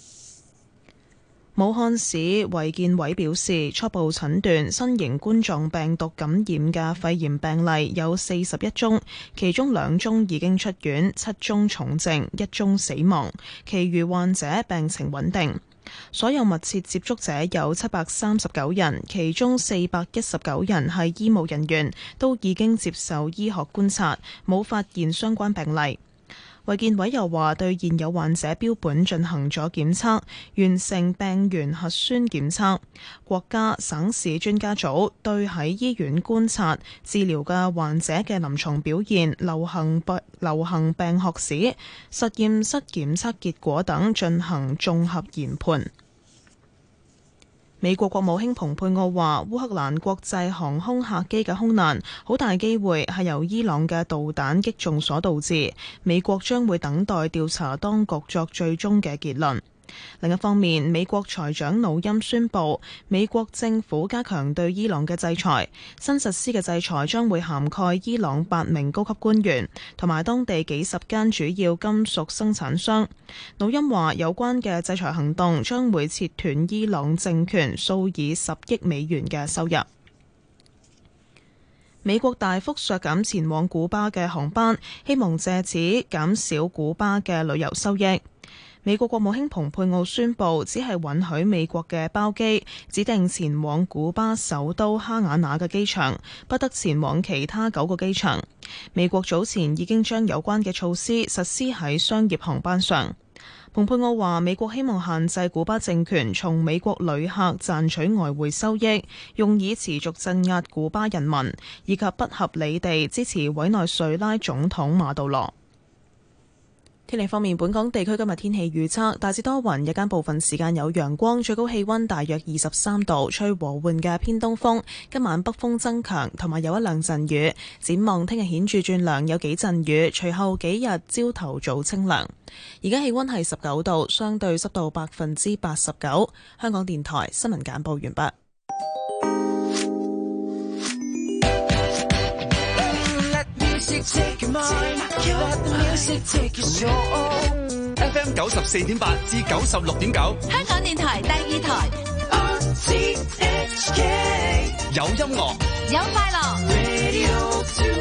武漢市衛健委表示，初步診斷新型冠狀病毒感染嘅肺炎病例有四十一宗，其中兩宗已經出院，七宗重症，一宗死亡，其餘患者病情穩定。所有密切接觸者有七百三十九人，其中四百一十九人係醫務人員，都已經接受醫學觀察，冇發現相關病例。衛健委又話，對現有患者標本進行咗檢測，完成病原核酸檢測。國家省市專家組對喺醫院觀察治療嘅患者嘅臨床表現、流行病流行病學史、實驗室檢測結果等進行綜合研判。美國國務卿蓬佩奧話，烏克蘭國際航空客機嘅空難好大機會係由伊朗嘅導彈擊中所導致，美國將會等待調查當局作最終嘅結論。另一方面，美國財長努欽宣布，美國政府加強對伊朗嘅制裁，新實施嘅制裁將會涵蓋伊朗八名高級官員同埋當地幾十間主要金屬生產商。努欽話，有關嘅制裁行動將會切斷伊朗政權數以十億美元嘅收入。 美國大幅削減前往古巴嘅航班，希望借此減少古巴嘅旅遊收益。美國國務卿蓬佩奧宣布，只係允許美國嘅包機指定前往古巴首都哈瓦那嘅機場，不得前往其他九個機場。美國早前已經將有關嘅措施實施喺商業航班上。蓬佩奧話，美國希望限制古巴政權從美國旅客賺取外匯收益，用以持續鎮壓古巴人民，以及不合理地支持委內瑞拉總統馬杜羅。天氣方面，本港地區今日天氣預測大致多雲，日間部分時間有陽光，最高氣溫大約二十三度，吹和緩嘅偏東風。今晚北風增強，同埋有一兩陣雨。展望聽日顯著轉涼，有幾陣雨，隨後幾日朝頭早清涼。而家氣溫係十九度，相對濕度百分之八十九。香港電台新聞簡報完畢。 F M 九十四點八至九十六點九， 香港電台第二台。 有音樂， 有快樂。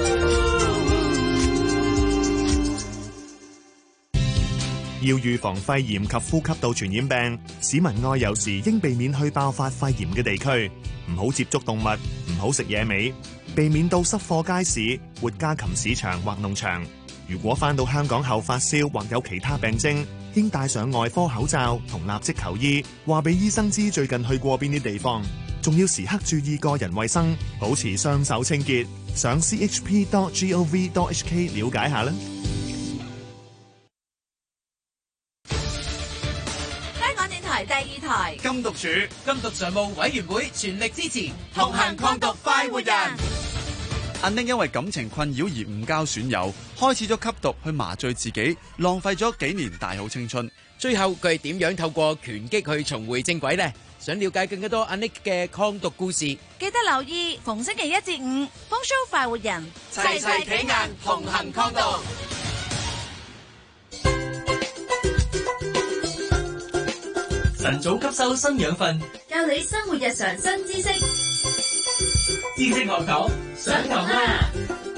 要預防肺炎及呼吸道傳染病，市民外遊時應避免去爆發肺炎嘅地區，唔好接觸動物，唔好食野味，避免到濕貨街市、活家禽市場或農場。如果返到香港後發燒或有其他病徵，應戴上外科口罩同立即求醫，話俾醫生知最近去過邊啲地方，仲要時刻注意個人衛生，保持雙手清潔。上 c h p dot gov dot h k 了解下啦。 第二台禁毒處禁毒常務委員會全力支持， 同行抗毒快活人。阿寧因為感情困擾而唔交損友，開始咗吸毒去麻醉自己，浪費咗幾年大好青春。 最後佢係點樣透過拳擊去重回正軌呢？想了解更加多阿寧嘅抗毒故事， 記得留意逢星期一至五風 show 快活人， 齊齊企硬同行抗毒。 晨早吸收新養分， 教你生活日常新知識。 知識學堂上堂啦！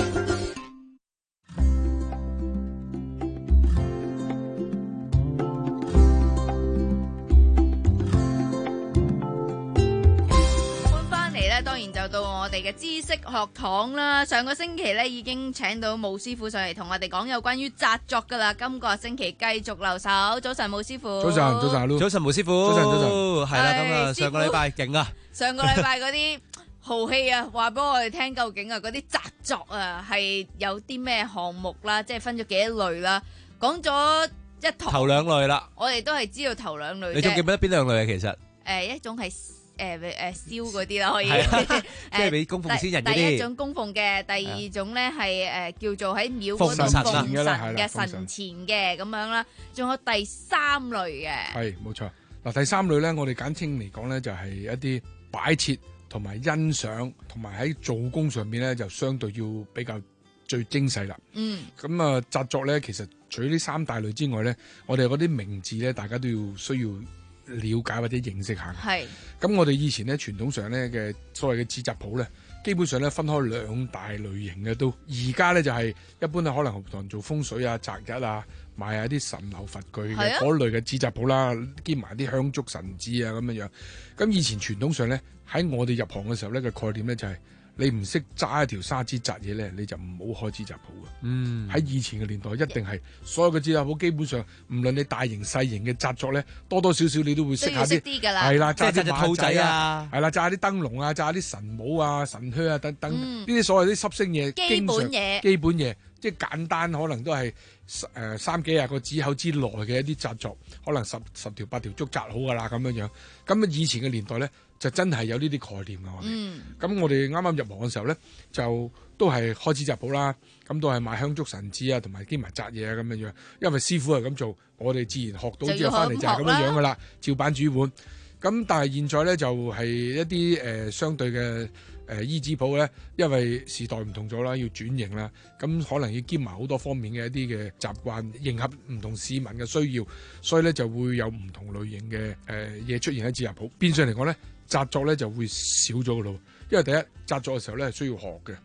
翻翻嚟咧，當然就到我哋嘅知識學堂啦。上個星期咧已經請到巫師傅上嚟同我哋講有關於紮作噶啦，今個星期繼續留守。早晨，巫師傅。 早晨，早晨，早晨，巫師傅。早晨，早晨。係啦，咁啊，上個禮拜勁啊！ 上個禮拜嗰啲豪氣啊，話俾我哋聽，究竟啊嗰啲紮作啊係有啲咩項目啦，即係分咗幾多類啦，講咗一堂。頭兩類啦。我哋都係知道頭兩類。 你仲記唔記得邊兩類啊？其實誒，一種係。誒誒燒嗰啲啦，可以， 即係俾供奉先人嗰啲。 第一種供奉嘅，第二種咧係誒叫做喺廟嗰度奉神嘅神前嘅咁樣啦。仲有第三類嘅， 係冇錯。嗱，第三類咧，我哋簡稱嚟講咧，就係一啲擺設同埋欣賞，同埋喺做工上面咧，就相對要比較最精細啦。嗯。咁啊，紮作咧，其實除咗呢三大類之外咧，我哋嗰啲名字咧，大家都要需要了解或者認識下。係。咁我哋以前咧傳統上咧嘅所謂嘅紙紮鋪咧，基本上咧分開兩大類型嘅都。而家咧就係一般咧可能同人做風水啊、擇日啊、買下啲神樓佛具嘅嗰類嘅紙紮鋪啦，兼埋啲香燭神紙啊咁樣樣。咁以前傳統上咧喺我哋入行嘅時候咧嘅概念咧就係、是。你唔識揸一條砂紙紮嘢咧，你就唔好開紙紮鋪嘅。嗯，喺以前嘅年代，一定係所有嘅紙紮鋪基本上，唔論你大型細型嘅紮作咧，多多少少你都會識下啲。係啦，紮隻兔仔啊，係啦，紮下啲燈籠啊，紮下啲神帽啊、神靴啊等等，呢啲、嗯、所謂啲濕星嘢，基本嘢，基本嘢，即係簡單，可能都係誒、呃、三幾廿個紙口之內嘅一啲紮作，可能十十條八條竹紮好噶啦咁樣樣。咁啊，以前嘅年代咧。就真係有呢啲概念㗎，我哋。咁、嗯、我哋啱啱入行嘅時候咧，就都係開紙紮鋪啦，咁都係賣香燭神紙啊，同埋兼埋紮嘢啊咁樣樣。因為師傅係咁做，我哋自然學到之後翻嚟就係咁樣樣㗎啦，照板煮碗。咁但係現在咧就係、是、一啲誒、呃、相對嘅誒衣紙鋪咧，因為時代唔同咗啦，要轉型啦，咁可能要兼埋好多方面嘅一啲嘅習慣，迎合唔同市民嘅需要，所以咧就會有唔同類型嘅誒嘢出現喺紙紮鋪。變相嚟講咧。紮作咧就會少咗噶咯，因為第一紮作嘅時候咧係需要學嘅，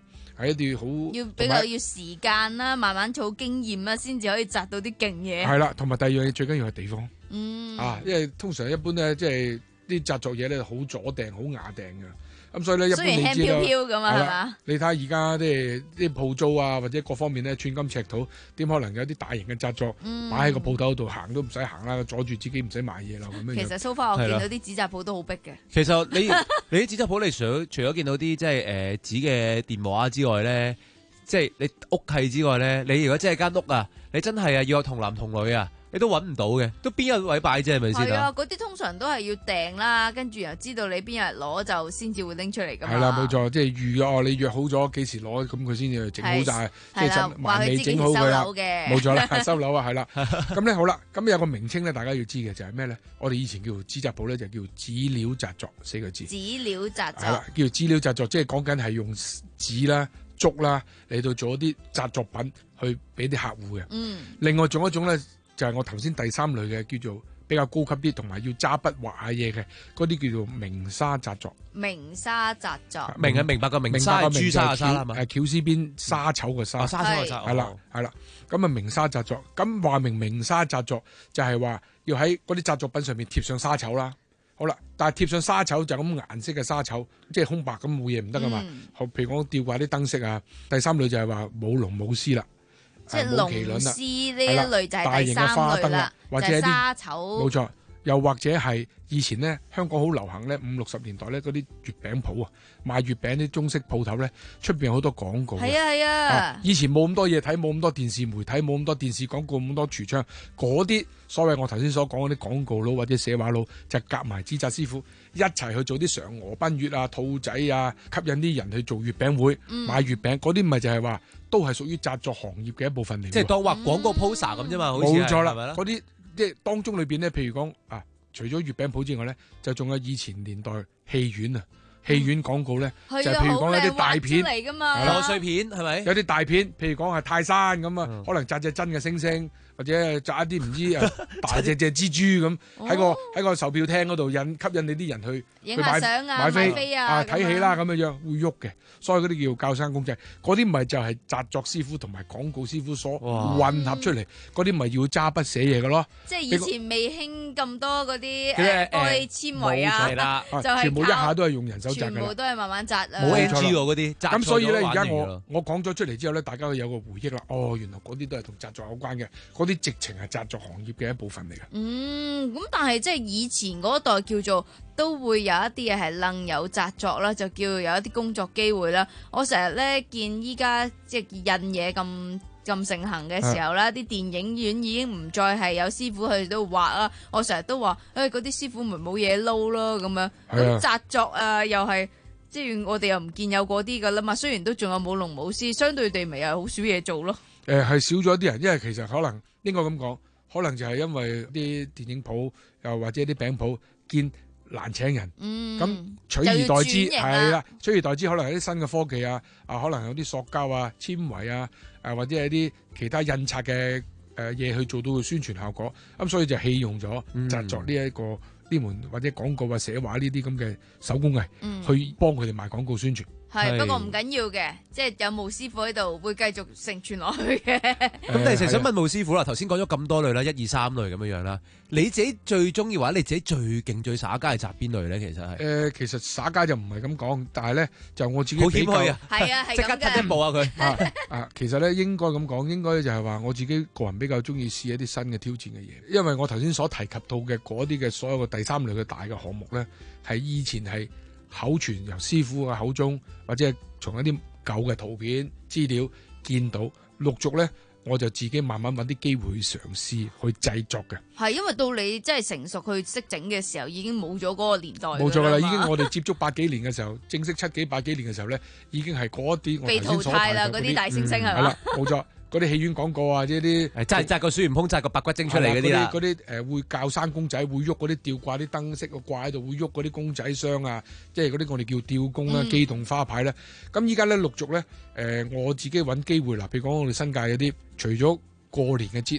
係一啲好要比較要時間啦，慢慢儲經驗啦，先至可以摘到啲勁嘢。 係啦，同埋第二樣嘢最緊要係地方。 嗯， 啊，因為通常一般咧，即係啲紮作嘢咧好左訂好雅訂嘅。咁所以咧，一般你知啦， 雖然輕飄飄咁啊，係嘛？ 你睇下而家即係啲鋪租啊，或者各方面咧，寸金尺土，點可能有啲大型嘅紮作擺喺個鋪頭度行都唔使行啦，阻住自己唔使買嘢啦咁樣。 其實 so far 我見到啲紙紮鋪都好逼嘅。 其實你你啲紙紮鋪，你除咗除咗見到啲即係誒紙嘅電話之外咧，即係你屋契之外咧，你如果真係間屋啊，你真係啊要有童男童女啊。你都揾唔到嘅，都邊有位擺啫，係咪先？ 係啊，嗰啲通常都係要訂啦，跟住又知道你邊日攞就先至會拎出嚟㗎嘛。 係啦，冇錯，即係預哦，你約好咗幾時攞，咁佢先至整好晒，即係埋尾整好佢啦。冇錯啦，收樓啊，係啦。咁咧好啦，咁有個名稱咧，大家要知嘅就係咩咧？我哋以前叫紙紮鋪咧，就叫紙料紮作四個字。 紙料紮作。 係啦，叫紙料紮作，即係講緊係用紙啦、竹啦嚟到做一啲紮作品去俾啲客戶嘅。嗯。另外仲有一種咧。就係我頭先第三類嘅叫做比較高級啲，同埋要揸筆畫下嘢嘅嗰啲叫做明砂紮作。 明砂紮作， 明係明白個明砂，朱砂嘅砂係嘛？ 誒，絞絲邊沙丑嘅沙， 沙丑嘅沙， 係啦係啦。咁啊明砂紮作，咁話明明砂紮作就係話要喺嗰啲紮作品上面貼上沙丑啦。好啦，但係貼上沙丑就咁顏色嘅沙丑，即係空白咁冇嘢唔得噶嘛。譬如講吊掛啲燈飾啊。第三類就係話舞龍舞獅啦。 即係龍獅呢一類就係第三類啦， 或者就係沙丑。 冇錯，又或者係以前咧，香港好流行咧，五六十年代咧，嗰啲月餅鋪啊，賣月餅啲中式鋪頭咧，出邊有好多廣告。 係啊係啊， 啊，以前冇咁多嘢睇，冇咁多電視媒體，冇咁多電視廣告，冇咁多櫥窗，嗰啲所謂我頭先所講嗰啲廣告佬或者寫畫佬，就夾埋紙紮師傅一齊去做啲嫦娥奔月啊、兔仔啊，吸引啲人去做月餅會、嗯、買月餅，嗰啲咪就係話都係屬於紮作行業嘅一部分嚟。 即係當畫廣告 poster 咁啫嘛，好似冇錯啦，嗰啲即係當中裏邊咧，譬如講啊。除咗月餅鋪之外咧，就仲有以前年代戲院啊，戲院廣告咧， 嗯、 就係譬如講有啲大片嚟㗎嘛， 賀歲片係咪？ 有啲大片，譬如講係泰山咁啊，嗯、可能紮隻真嘅猩猩，或者紮一啲唔知誒大隻隻蜘蛛咁，喺個喺個售票廳嗰度引吸引你啲人去影下相啊、 買飛飛啊、 啊睇戲啦咁樣樣會喐嘅，所以嗰啲叫教生公仔，嗰啲咪就係紮作師傅同埋廣告師傅所混合出嚟，嗰啲咪要揸筆寫嘢嘅咯。 即係以前未興咁多嗰啲誒玻璃纖維啊，就係全部一下都係用人手紮㗎啦。 全部都係慢慢紮。 冇 N G 喎嗰啲。 咁所以咧，而家我我講咗出嚟之後咧，大家都有個回憶啦。哦，原來嗰啲都係同紮作有關嘅，嗰啲直情係紮作行業嘅一部分嚟嘅。 嗯，咁但係即係以前嗰一代叫做都會有一啲嘢係楞有紮作啦，就叫有一啲工作機會啦。我成日咧見依家即係印嘢咁咁盛行嘅時候啦，啲、啊、電影院已經唔再係有師傅去到畫啦。我成日都話，誒嗰啲師傅咪冇嘢撈咯咁樣。咁紮作啊，又係即係我哋又唔見有嗰啲噶啦嘛。雖然都仲有舞龍舞獅，相對地咪又好少嘢做咯。誒、呃， 係少咗啲人，因為其實可能應該咁講，可能就係因為啲電影鋪又或者啲餅鋪見難請人，咁、嗯、取而代之係啦，取而代之可能有啲新嘅科技啊，啊可能有啲塑膠啊、纖維啊，誒或者係啲其他印刷嘅誒嘢去做到個宣傳效果，咁所以就棄用咗紮作呢一個呢門或者廣告啊、寫畫呢啲咁嘅手工藝，嗯、去幫佢哋賣廣告宣傳。 係，不過唔緊要嘅，即係有巫師傅喺度，會繼續承傳落去嘅。 咁第時想問巫師傅啦，頭先講咗咁多類啦，一二三類咁樣樣啦，你自己最中意或者你自己最勁最耍家係紮邊類咧？其實係誒，其實耍家就唔係咁講，但係咧就我自己好謙虛啊， 係啊，係即刻踢一步啊佢啊啊！其實咧應該咁講，應該就係話我自己個人比較中意試一啲新嘅挑戰嘅嘢，因為我頭先所提及到嘅嗰啲嘅所有嘅第三類嘅大嘅項目咧，係以前係口傳由師傅嘅口中，或者係從一啲舊嘅圖片資料見到，陸續咧我就自己慢慢揾啲機會去嘗試去製作嘅。 係因為到你真係成熟去識整嘅時候，已經冇咗嗰個年代。 冇錯啦，已經我哋接觸八幾年嘅時候，正式七幾八幾年嘅時候咧，已經係嗰啲我頭先所提被淘汰啦，嗰啲大猩猩係嘛？ 係啦，冇錯。嗰啲戲院廣告啊，或者啲誒紮紮個孫悟空、紮個白骨精出嚟嗰啲啦， 嗰啲誒會教生公仔會喐嗰啲吊掛啲燈飾掛喺度會喐嗰啲公仔箱啊，即係嗰啲我哋叫吊弓啦、機動花牌咧。咁依家咧陸續咧誒、呃、我自己揾機會啦，譬如講我哋新界有啲，除咗過年嘅節慶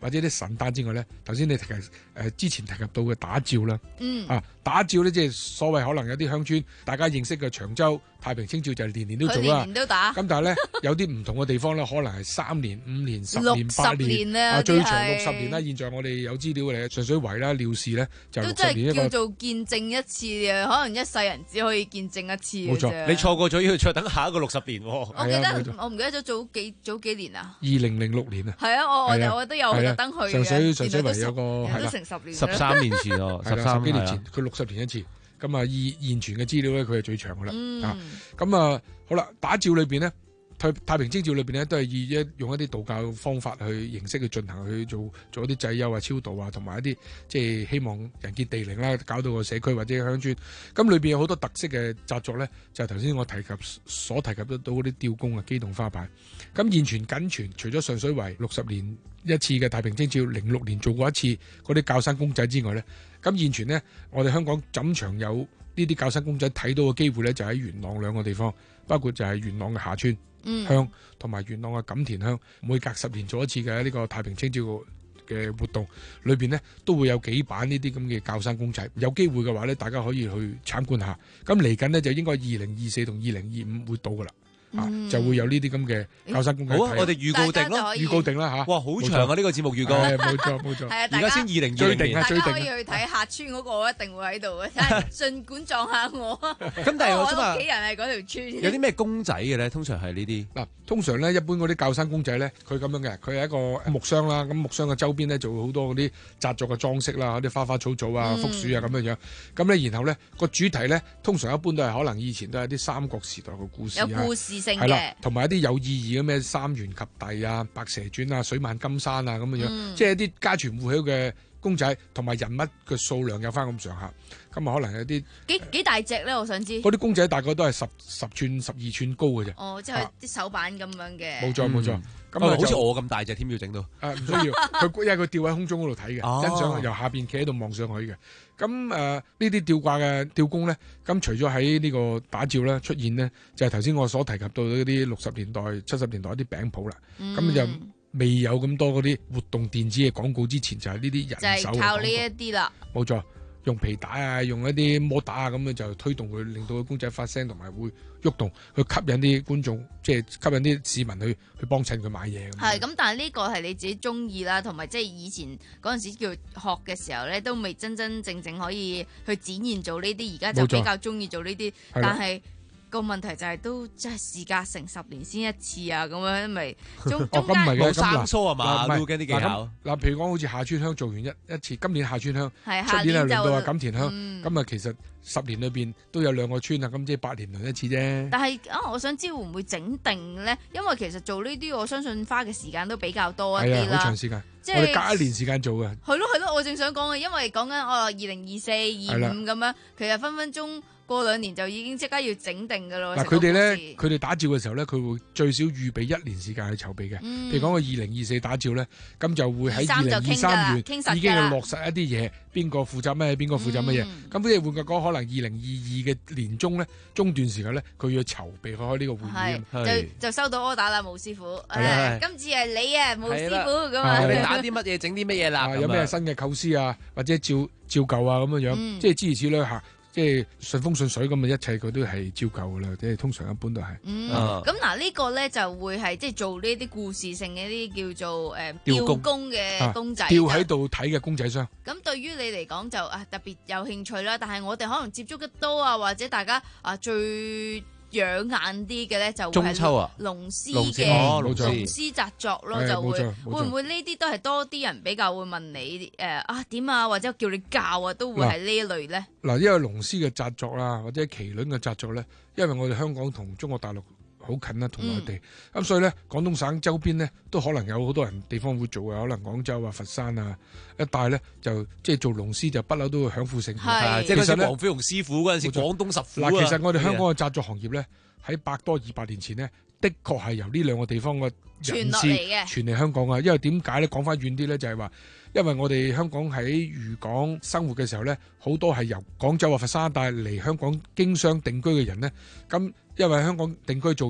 或者啲神丹之外咧，頭先你提及誒、呃、之前提及到嘅打醮啦， 嗯啊打醮咧即係所謂可能有啲鄉村大家認識嘅長洲太平清醮就係年年都做啦， 佢年年都打。 咁但係咧有啲唔同嘅地方咧，可能係三年、五年、十六年、八十年年， 啊啊最長有啲係六十年啦。現在我哋有資料嘅上水圍啦、廖氏咧就都真六十年一個。 係叫做見證一次啊！可能一世人只可以見證一次嘅冇錯啫。 你錯過咗要再等下一個六十年喎。 我記係啊冇錯得我唔記得咗早幾早幾年啊。 二零零六年啊， 係啊，我我係啊我都有係啊特登去嘅。 上水上水圍有個原來都係啦成十年十三年前咯， 係啦十三十幾年前係啊佢六十年一次。咁啊，以現存嘅資料咧，佢係最長噶啦。 嗯啊，咁啊，好啦，打醮裏邊咧，太太平清醮裏邊咧，都係以一用一啲道教方法去形式去進行去做做一啲祭幽啊、超度啊，同埋一啲即係希望人傑地靈啦，搞到個社區或者鄉村。咁裏邊有好多特色嘅習作咧，就係頭先我提及所提及得到嗰啲吊弓啊、機動花牌。咁現存僅存，除咗上水圍六十年一次嘅太平清醮，零六年做過一次嗰啲教山公仔之外咧。咁現存呢，我哋香港怎場有呢啲教山公仔睇到嘅機會呢？就喺元朗兩個地方，包括就係元朗嘅下村鄉同埋元朗嘅錦田鄉，每隔十年做一次嘅呢個太平清醮嘅活動，裏邊呢都會有幾版呢啲咁嘅教山公仔。有機會嘅話呢，大家可以去參觀下。咁嚟緊呢，就應該二零二四同二零二五會到噶啦。啊，就會有呢啲咁嘅教山公仔睇。 好啊，我哋預告定咯， 預告定啦嚇。 哇，好長啊！呢個節目預告， 冇錯冇錯。 係啊， 而家先二零二零年， 大家可以去睇客村嗰個，我一定會喺度嘅。但係儘管撞下我。 咁但係我屋企人係嗰條村。 有啲咩公仔嘅咧？通常係呢啲嗱，通常咧一般嗰啲教山公仔咧，佢咁樣嘅，佢係一個木箱啦。咁木箱嘅周邊咧就會好多嗰啲紮作嘅裝飾啦，啲花花草草啊、 嗯福樹啊咁樣樣。咁咧然後咧個主題咧，通常一般都係可能以前都係啲三國時代嘅故事啊， 有故事性係啦嘅， 同埋一啲有意義嘅咩三元及第啊、白蛇傳啊、水漫金山啊咁樣樣， 嗯即係一啲家傳戶曉嘅公仔，同埋人物嘅數量有翻咁上下。咁啊，可能有啲幾幾大隻咧？我想知。 嗰啲公仔大概都係十十寸、十二寸高嘅啫。 哦，即係啲手板咁樣嘅。 冇錯冇錯。咁啊，好似我咁大隻添，要整到。 誒唔需要，佢因為佢吊喺空中嗰度睇嘅， 哦欣賞由下邊企喺度望上去嘅。咁誒呢啲吊掛嘅吊弓咧，咁除咗喺呢個打醮咧出現呢，就係頭先我所提及到嗰啲六十年代、七十年代一啲餅鋪啦。咁、 嗯、 就未有咁多嗰啲活動電子嘅廣告之前，就係呢啲人手嘅廣告。 就係靠呢一啲啦。 冇錯。用皮帶啊，用一啲摩打啊，咁樣就推動佢，令到個公仔發聲，同埋會喐動，去吸引啲觀眾，即係吸引啲市民去去幫襯佢買嘢。 係咁，但係呢個係你自己中意啦，同埋即係以前嗰陣時叫學嘅時候咧，都未真真正正可以去展現做呢啲，而家就比較中意做呢啲，但係。個問題就係都真係事隔成十年先一次啊，咁樣咪中中間冇生疏啊嘛， 嗱， 啲技巧。 嗱，譬如講好似下村鄉做完一一次，今年下村鄉， 係出年係輪到啊錦田鄉， 嗯咁啊其實十年裏邊都有兩個村啊，咁即係八年輪一次啫。 但係啊，我想知會唔會整定咧？因為其實做呢啲，我相信花嘅時間都比較多一啲啦。 係啊，好長時間， 即係我哋隔一年時間做嘅。 係咯係咯，我正想講嘅，因為講緊哦二零二四、二五咁樣，其實分分鐘。過兩年就已經即刻要整定噶咯。 嗱，佢哋咧，佢哋打醮嘅時候咧，佢會最少預備一年時間去籌備嘅。 嗯、 譬如講個二零二四打醮咧，咁就會喺二零二三月已經要落實一啲嘢，邊個負責咩，邊個負責乜嘢。咁即係換句講，可能二零二二嘅年中咧，中段時間咧，佢要籌備開呢個會議。 就就收到 order 啦，毛師傅。 係今次係你啊，毛師傅咁啊。 你打啲乜嘢，整啲乜嘢啦？ 有咩新嘅構思啊，或者照照舊啊咁樣樣， 嗯、 即係諸如此類嚇。即係順風順水咁啊！一切佢都係照舊噶啦，即係通常一般都係。 嗯，咁嗱呢個咧就會係即係做呢啲故事性嘅一啲叫做誒吊弓嘅公仔， 吊喺度睇嘅公仔箱。 咁對於你嚟講就啊特別有興趣啦，但係我哋可能接觸得多啊，或者大家啊最養眼啲嘅咧就會係龍獅嘅龍獅紮作咯，就會會唔會呢啲都係多啲人比較會問你誒啊點啊，或者叫你教啊，都會係呢一類咧。 嗱，因為龍獅嘅紮作啦，或者麒麟嘅紮作咧，因為我哋香港同中國大陸好近啦，同內地，咁、嗯、所以咧廣東省周邊咧都可能有好多人地方會做嘅，可能廣州啊、佛山啊一帶咧就即係做龍獅就不嬲都會享負盛名。 即係嗰陣黃飛鴻師傅嗰陣時，廣東十虎嗱，其實我哋香港嘅紮作行業咧喺百多二百年前呢，的確係由呢兩個地方嘅人士傳嚟香港啊。因為點解咧？講翻遠啲咧，就係話，因為我哋香港喺漁港生活嘅時候咧，好多係由廣州啊、佛山帶嚟香港經商定居嘅人咧。咁因為香港定居做嘢啦，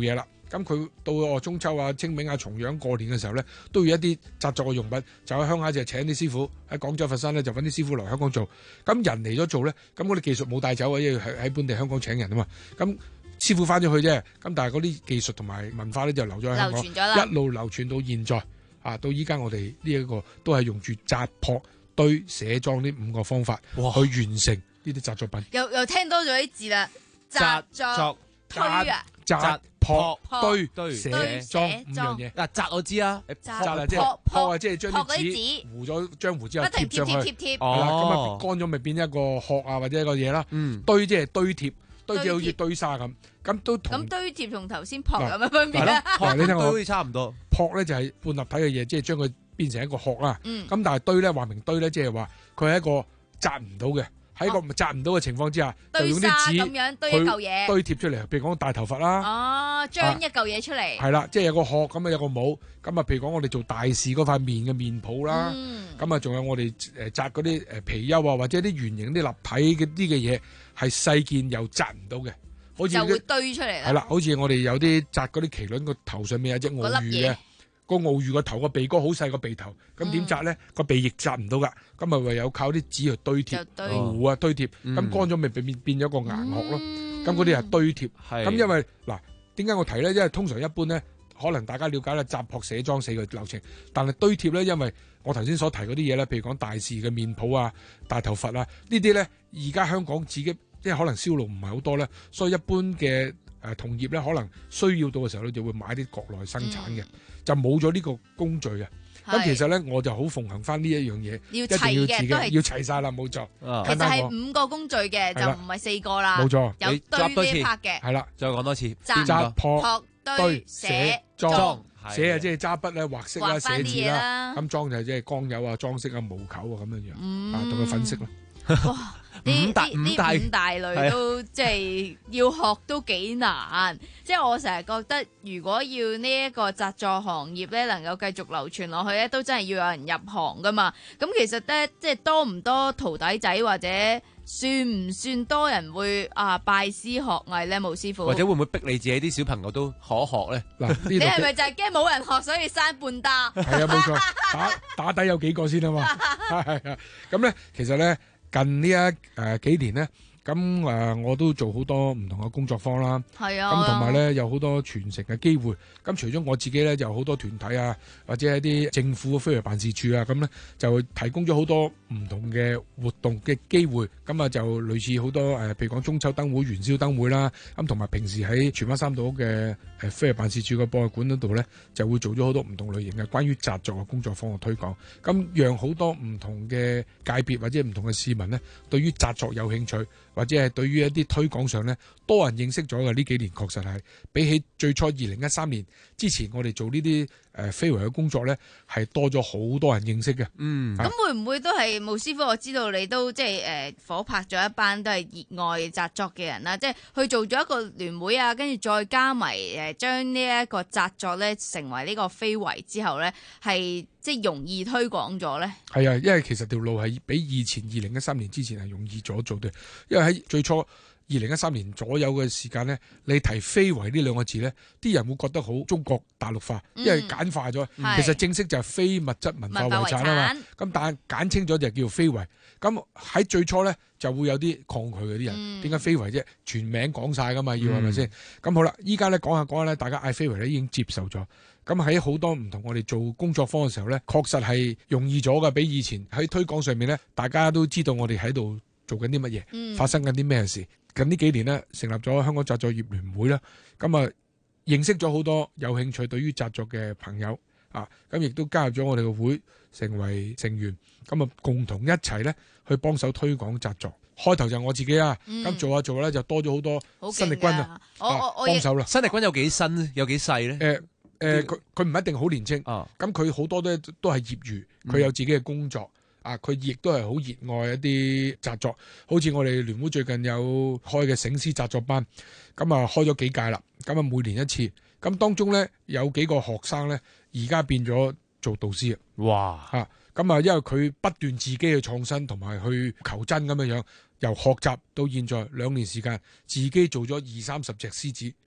咁佢到我中秋啊、清明啊、重陽過年嘅時候咧，都要一啲紮作嘅用品，就喺鄉下就請啲師傅喺廣州、佛山咧就揾啲師傅嚟香港做。咁人嚟咗做咧，咁嗰啲技術冇帶走啊，因為喺喺本地香港請人啊嘛。咁師傅翻咗去啫，咁但係嗰啲技術同埋文化咧就留咗喺香港， 流傳咗啦， 一路流傳到現在啊，到依家我哋呢一個都係用住紮、撲、堆、寫、裝呢五個方法去完成呢啲紮作品。 又又聽多咗啲字啦，紮作推啊， 紮、撲、堆、 堆、 寫、裝五樣嘢。 嗱，紮我知啊， 紮啊即係撲啊，即係將啲紙糊咗漿糊之後貼上去，係啦，咁啊乾咗咪變一個殼啊或者一個嘢啦。堆即係堆貼。堆即係好似堆沙咁，咁都同咁堆貼同頭先撲有乜分別啊？ 嗱，你聽我堆好似差唔多。 撲咧就係半立體嘅嘢，即係將佢變成一個殼啦。咁、 嗯、 但係堆咧話明堆咧，即係話佢係一個紮唔到嘅，喺一個紮唔到嘅情況之下，哦、就用啲紙咁樣堆一嚿嘢， 堆貼出嚟。譬如講大頭佛啦， 哦，將一嚿嘢出嚟。 係啦、啊，即係有個殼咁啊，有個帽。咁啊，譬如講我哋做大士嗰塊面嘅面譜啦，咁啊、嗯，仲有我哋誒紮嗰啲誒貔貅啊，或者啲圓形啲立體嘅啲嘅嘢，係細件又紮唔到嘅。好似就會堆出嚟啦。 係啦，好似我哋有啲紮嗰啲麒麟個頭上面有隻鰲魚嘅，個鰲魚個頭個鼻哥好細個鼻頭，咁點紮咧？個鼻翼紮唔到噶，咁咪唯有靠啲紙去堆貼，糊啊堆貼，咁乾咗咪變變咗個硬殼咯。咁嗰啲係堆貼。咁因為嗱，點解我提咧？因為通常一般咧，可能大家了解啦，紮撲寫裝四個流程，但係堆貼咧，因為我頭先所提嗰啲嘢咧，譬如講大士嘅面譜啊、大頭佛啊，呢啲咧而家香港自己。即係可能銷路唔係好多咧，所以一般嘅誒同業咧，可能需要到嘅時候咧，就會買啲國內生產嘅，嗯、就冇咗呢個工序嘅。咁其實咧，我就好奉行翻呢一樣嘢， 要齊嘅都係要齊晒啦，冇錯。 其實係五個工序嘅，就唔係四個啦。 冇錯， 有堆呢 part 嘅。 係啦， 再講多次， 紮、撲、堆、寫、裝。 寫啊，即係揸筆咧，畫色啦，寫字啦。咁裝就係即係光油啊、裝飾啊、毛球啊咁樣樣，嗯、啊同佢粉飾咯。 哇！呢呢五大五大類都即係要學都幾難，即係我成日覺得，如果要呢一個紮作行業咧能夠繼續流傳落去咧，都真係要有人入行噶嘛。咁其實咧，即係多唔多徒弟仔或者算唔算多人會啊拜師學藝咧？冇師傅或者會唔會逼你自己啲小朋友都學一學咧？ 嗱， 你係咪就係驚冇人學，所以生半打？ 係啊，冇錯，打打底有幾個先啊嘛。係啊，咁咧其實咧。近呢一誒、呃、幾年咧，咁誒、呃、我都做好多唔同嘅工作坊啦， 係啊， 咁同埋咧有好多傳承嘅機會。咁除咗我自己咧，就有好多團體啊，或者一啲政府嘅非營辦事處啊，咁咧就提供咗好多唔同嘅活動嘅機會。咁啊就類似好多誒、呃，譬如講中秋燈會、元宵燈會啦，咁同埋平時喺荃灣三島嘅誒非營辦事處嘅博物館嗰度咧，就會做咗好多唔同類型嘅關於紮作嘅工作坊嘅推廣。咁讓好多唔同嘅界別或者唔同嘅市民咧，對於紮作有興趣，或者係對於一啲推廣上咧，多人認識咗嘅。呢幾年確實係比起最初二零一三年之前，我哋做呢啲誒非遺嘅工作咧，係多咗好多人認識嘅。 嗯， 咁、啊、會唔會都係巫師傅？我知道你都即係誒夥拍咗一班都係熱愛紮作嘅人啦，即係去做咗一個聯會啊，跟住再加埋誒將呢一個紮作咧成為呢個非遺之後咧，係即係容易推廣咗咧。 係啊，因為其實條路係比以前二零一三年之前係容易咗做嘅，因為喺最初二零一三年左右嘅時間咧，你提非遺呢兩個字咧，啲人會覺得好中國大陸化，因為簡化咗。嗯、其實正式就係非物質文化遺產啊嘛。咁但係簡稱咗就叫非遺。咁喺最初咧就會有啲抗拒嘅啲人，點解、嗯、非遺啫？全名講晒噶嘛，要係咪先？咁、嗯、好啦，依家咧講下講下咧，大家嗌非遺咧已經接受咗。咁喺好多唔同我哋做工作坊嘅時候咧，確實係容易咗嘅，比以前喺推廣上面咧，大家都知道我哋喺度做緊啲乜嘢，嗯、發生緊啲咩事。近呢幾年咧，成立咗香港紮作業聯會啦，咁啊認識咗好多有興趣對於紮作嘅朋友啊，咁亦都加入咗我哋嘅會，成為成員，咁啊共同一齊咧去幫手推廣紮作。開頭就我自己啊，咁、嗯、做下做咧就多咗好多新力軍啊，幫手啦。 新力軍有幾新有幾細咧？ 誒、呃、誒，佢佢唔一定好年青，咁佢好多都都係業餘，佢有自己嘅工作。嗯啊！佢亦都係好熱愛一啲紮作，好似我哋聯會最近有開嘅醒獅紮作班，咁啊開咗幾屆啦，咁啊每年一次，咁當中咧有幾個學生咧，而家變咗做導師啊！哇！嚇咁啊，因為佢不斷自己去創新同埋去求真咁樣樣，由學習到現在兩年時間，自己做咗二三十隻獅子，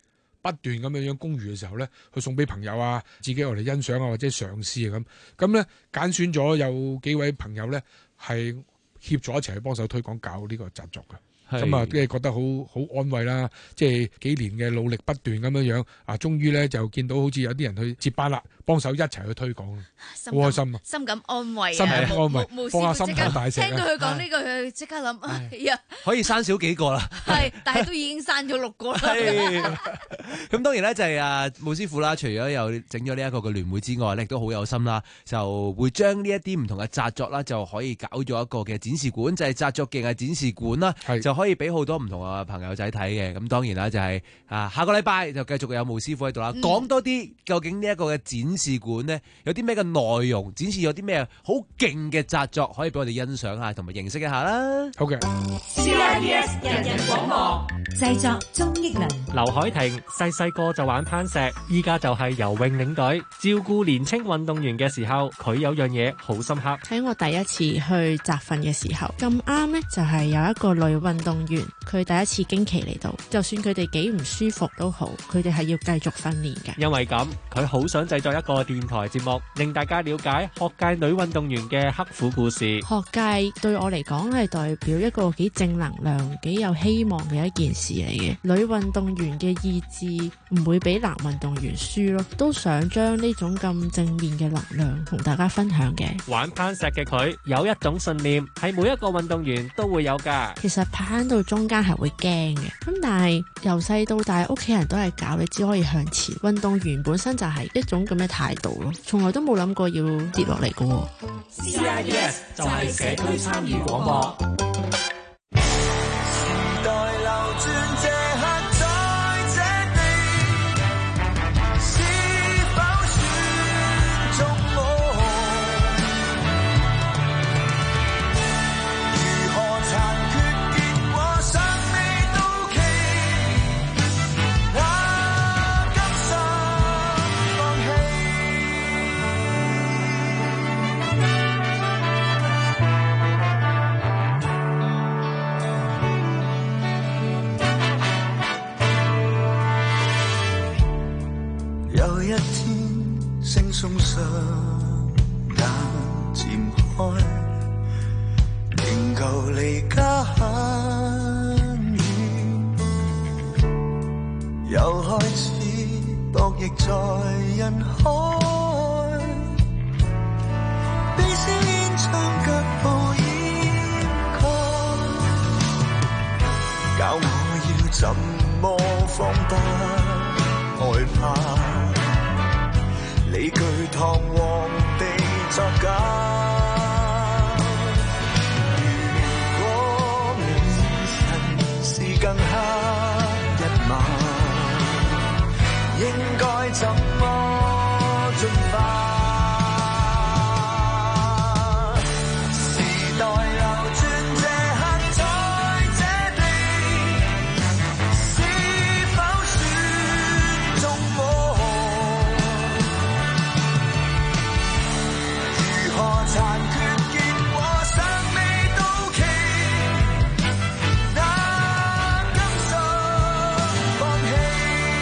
不斷咁樣樣公餘嘅時候咧，去送俾朋友啊，自己我嚟欣賞啊，或者嘗試啊咁。咁咧揀選咗有幾位朋友咧係協助一齊去幫手推廣搞呢個紮作嘅。咁啊，即係覺得好好安慰啦！即係幾年嘅努力不斷咁樣樣啊，終於咧就見到好似有啲人去接班啦，幫手一齊去推廣，好開心啊！ 心感安慰啊！ 心感安慰，放下心頭大石啊！ 聽到佢講呢句，佢即刻諗，哎呀， 可以生少幾個啦。 係，但係都已經生咗六個啦。 咁當然咧就係啊，巫師傅啦，除咗有整咗呢一個嘅聯會之外咧，亦都好有心啦，就會將呢一啲唔同嘅紮作啦，就可以搞咗一個嘅展示館，就係紮作技藝展示館啦，就可以俾好多唔同嘅朋友仔睇嘅。咁當然啦，就係啊，下個禮拜就繼續有巫師傅喺度啦，講多啲究竟呢一個嘅展示館呢，有啲咩嘅內容，展示有啲咩好勁嘅紮作，可以俾我哋欣賞下同埋認識一下啦。 好嘅。 C I B S 人人廣播製作鍾益良。 劉海婷細細個就玩攀石，依家就係游泳領隊，照顧年青運動員嘅時候，佢有樣嘢好深刻。 喺我第一次去集訓嘅時候，咁啱呢就係有一個女運動員，佢第一次經期嚟到，就算佢哋幾唔舒服都好，佢哋係要繼續訓練嘅。 因為咁，佢好想製作一個電台節目，令大家了解學界女運動員嘅刻苦故事。 學界對我嚟講係代表一個幾正能量、幾有希望嘅一件事嚟嘅。女運動員嘅意志唔會比男運動員輸咯，都想將呢種咁正面嘅能量同大家分享嘅。 玩攀石嘅佢有一種信念，係每一個運動員都會有㗎。 其實攀到中間係會驚嘅，咁但係由細到大屋企人都係教你只可以向前。運動員本身就係一種咁嘅態度咯，從來都冇諗過要跌落嚟嘅。 C I B S 就係社區參與廣播。 時代流轉這刻在這地，是否算中我？如何殘缺結果尚未到期，那甘心放棄。有一天惺忪雙眼漸開，仍舊離家很遠，又開始獨役在人海，被硝煙將腳步掩蓋，教我要怎麼放不害怕，理據堂皇地作假。如果明晨是更黑一晚，應該怎麼進化？時代流轉這刻在這地，是否算中我？如何殘缺結果尚未到期，那甘心放棄。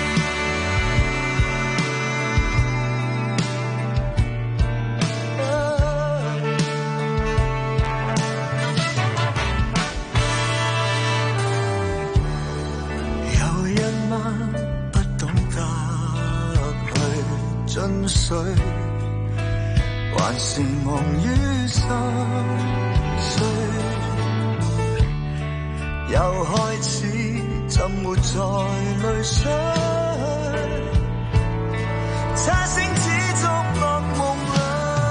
有一晚不懂得去進水，還是忙於心碎，又開始浸沒在淚水，差聲似作惡夢裏，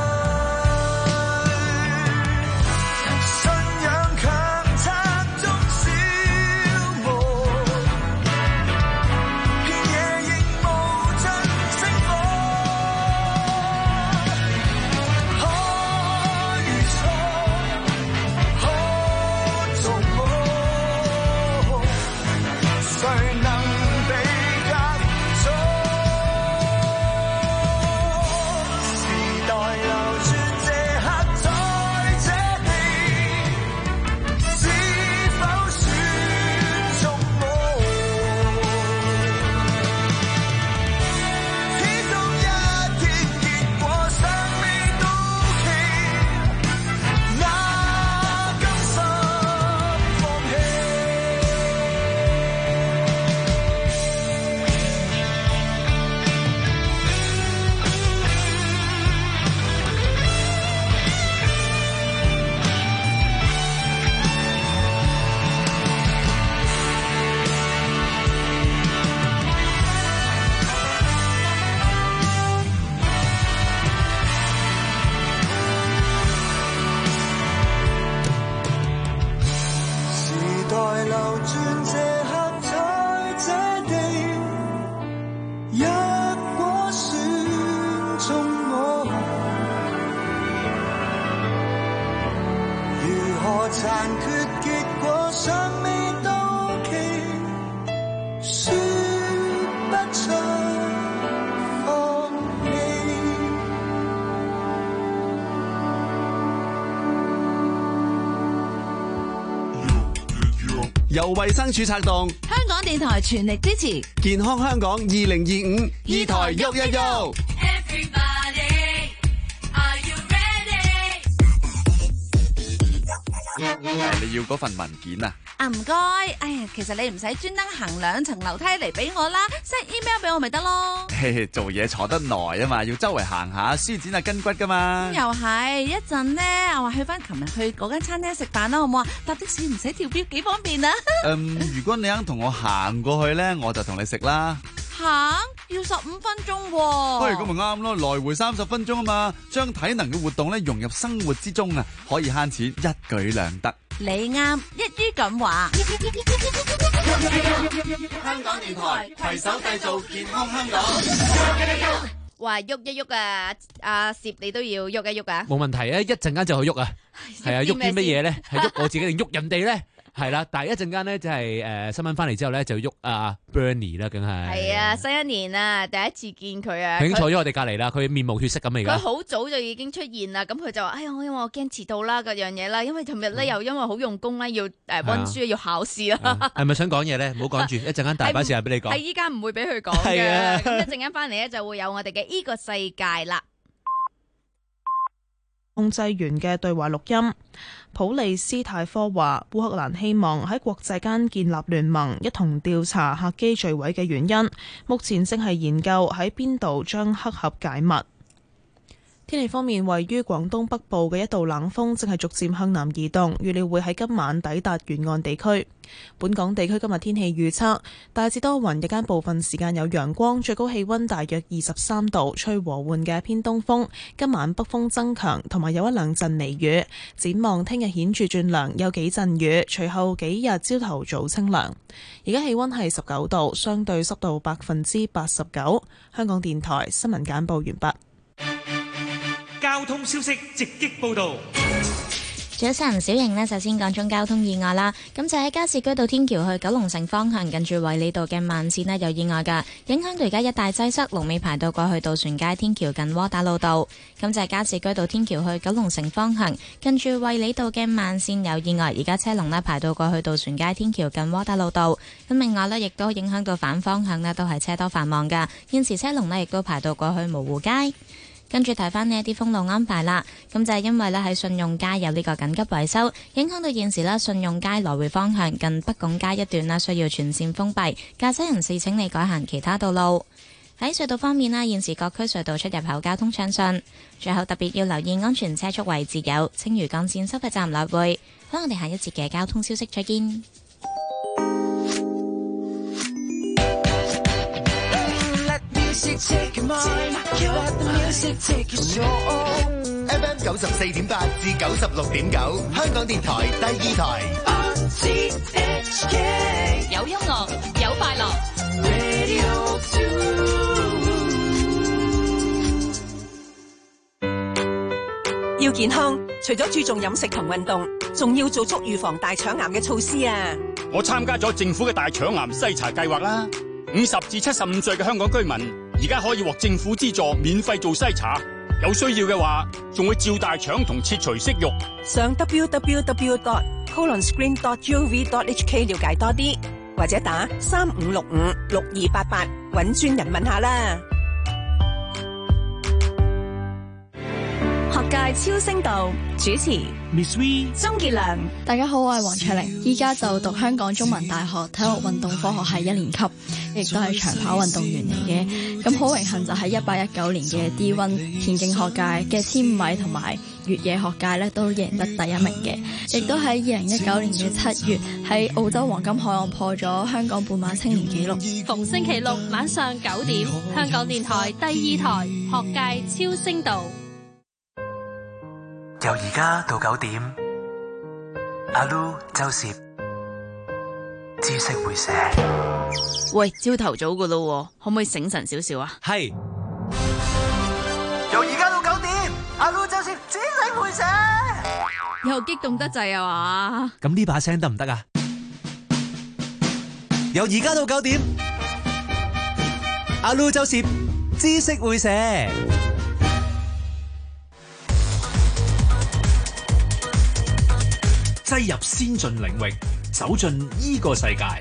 信仰強拆中消磨，遍野亦無盡星火。可如錯，可做夢，誰能比較早？ 殘缺結果尚未到期，說不出放棄。 由衛生署策動， 香港電台全力支持健康香港二零二五，二台喐一喐。你要嗰份文件啊？ 啊唔該，哎呀，其實你唔使專登行兩層樓梯嚟俾我啦 ，send email 俾我咪得咯。 嘿嘿，做嘢坐得耐啊嘛，要周圍行下，舒展下筋骨噶嘛。 又係一陣呢，我話去翻琴日去嗰間餐廳食飯啦，好唔好啊？搭的士唔使跳表，幾方便啊！ 嗯，如果你肯同我行過去咧，我就同你食啦。 行要十五分鐘喎。 喂，咁咪啱咯，來回三十分鐘啊嘛，將體能嘅活動咧融入生活之中啊，可以慳錢，一舉兩得。 你啱，一於咁話。 香港電台攜手製造健康香港。 話喐一喐啊！阿攝你都要喐一喐啊！ 冇問題啊，一陣間就去喐啊。係啊，喐啲乜嘢咧？係喐我自己定喐人哋咧？係啦，但係一陣間咧，就係誒新聞翻嚟之後咧，就喐阿 Bernie 啦，梗係。 係啊，新一年啊，第一次見佢啊。 佢已經坐咗我哋隔離啦，佢面無血色咁而家。 佢好早就已經出現啦，咁佢就話：哎呀，我因為我驚遲到啦，嗰樣嘢啦，因為尋日咧又因為好用功啦，要誒溫書要考試啦。 係咪想講嘢咧？唔好講住，一陣間大把時間俾你講。 係依家唔會俾佢講嘅，咁一陣間翻嚟咧就會有我哋嘅呢個世界啦。 控制員嘅對話錄音，普利斯泰科話烏克蘭希望喺國際間建立聯盟，一同調查客機墜毀嘅原因。目前正係研究喺邊度將黑盒解密。天氣方面，位於廣東北部嘅一道冷鋒正係逐漸向南移動，預料會喺今晚抵達沿岸地區。本港地區今日天氣預測大致多雲，日間部分時間有陽光，最高氣溫大約二十三度，吹和緩嘅偏東風。今晚北風增強，同埋有一兩陣微雨。展望聽日顯著轉涼，有幾陣雨，隨後幾日朝頭早清涼。而家氣溫係十九度，相對濕度百分之八十九。香港電台新聞簡報完畢。 交通消息直擊報道。 早晨，小瑩呢，首先講中交通意外啦。咁就喺加士居道天橋去九龍城方向，近住衛理道嘅慢線呢有意外㗎，影響到而家一帶擠塞，龍尾排到過去渡船街天橋近窩打老道。咁就係加士居道天橋去九龍城方向，近住衛理道嘅慢線有意外，而家車龍呢排到過去渡船街天橋近窩打老道。咁另外呢，亦都影響到反方向呢都係車多繁忙㗎，現時車龍呢亦都排到過去蕪湖街。跟住提翻呢一啲封路安排啦，咁就係因為呢喺信用街有呢個緊急維修，影響到現時呢信用街來回方向近北拱街一段呢需要全線封閉，駕駛人士請你改行其他道路。喺隧道方面呢，現時各區隧道出入口交通暢順，最後特別要留意安全車速位置有青嶼幹線收費站來回。好，我哋下一節嘅交通消息再見。 F M 九十四點八至九十六點九，香港電台第二台。 有音樂，有快樂。 要健康，除咗注重飲食同運動，仲要做足預防大腸癌嘅措施啊！ 我參加咗政府嘅大腸癌篩查計劃啦。五十至七十五歲嘅香港居民，而家可以獲政府資助免費做篩查，有需要嘅話，仲會照大腸同切除息肉。 上 w w w dot colon screen dot gov dot h k 了解多啲，或者打三五六五六二八八搵專人問下啦。學界超聲道主持 Miss V、 鍾傑良。 大家好，我係黃卓玲，依家就讀香港中文大學體育運動科學系一年級，亦都係長跑運動員嚟嘅。咁好榮幸就喺一八一九年嘅 D 一 田徑學界嘅千五米同埋越野學界咧都贏得第一名嘅，亦都喺二零一九年嘅七月喺澳洲黃金海岸破咗香港半馬青年紀錄。 逢星期六晚上九點，香港電台第二台學界超聲道。 由而家到九點，阿 Lu 周攝知識會寫。 喂，朝頭早噶咯，可唔可以醒神少少啊？ 係。 由而家到九點，阿 Lu 周攝知識會寫。 又激動得滯啊嘛！ 咁呢把聲得唔得啊？由而家到九點，阿 Lu 周攝知識會社， 擠入先進領域，走進依個世界。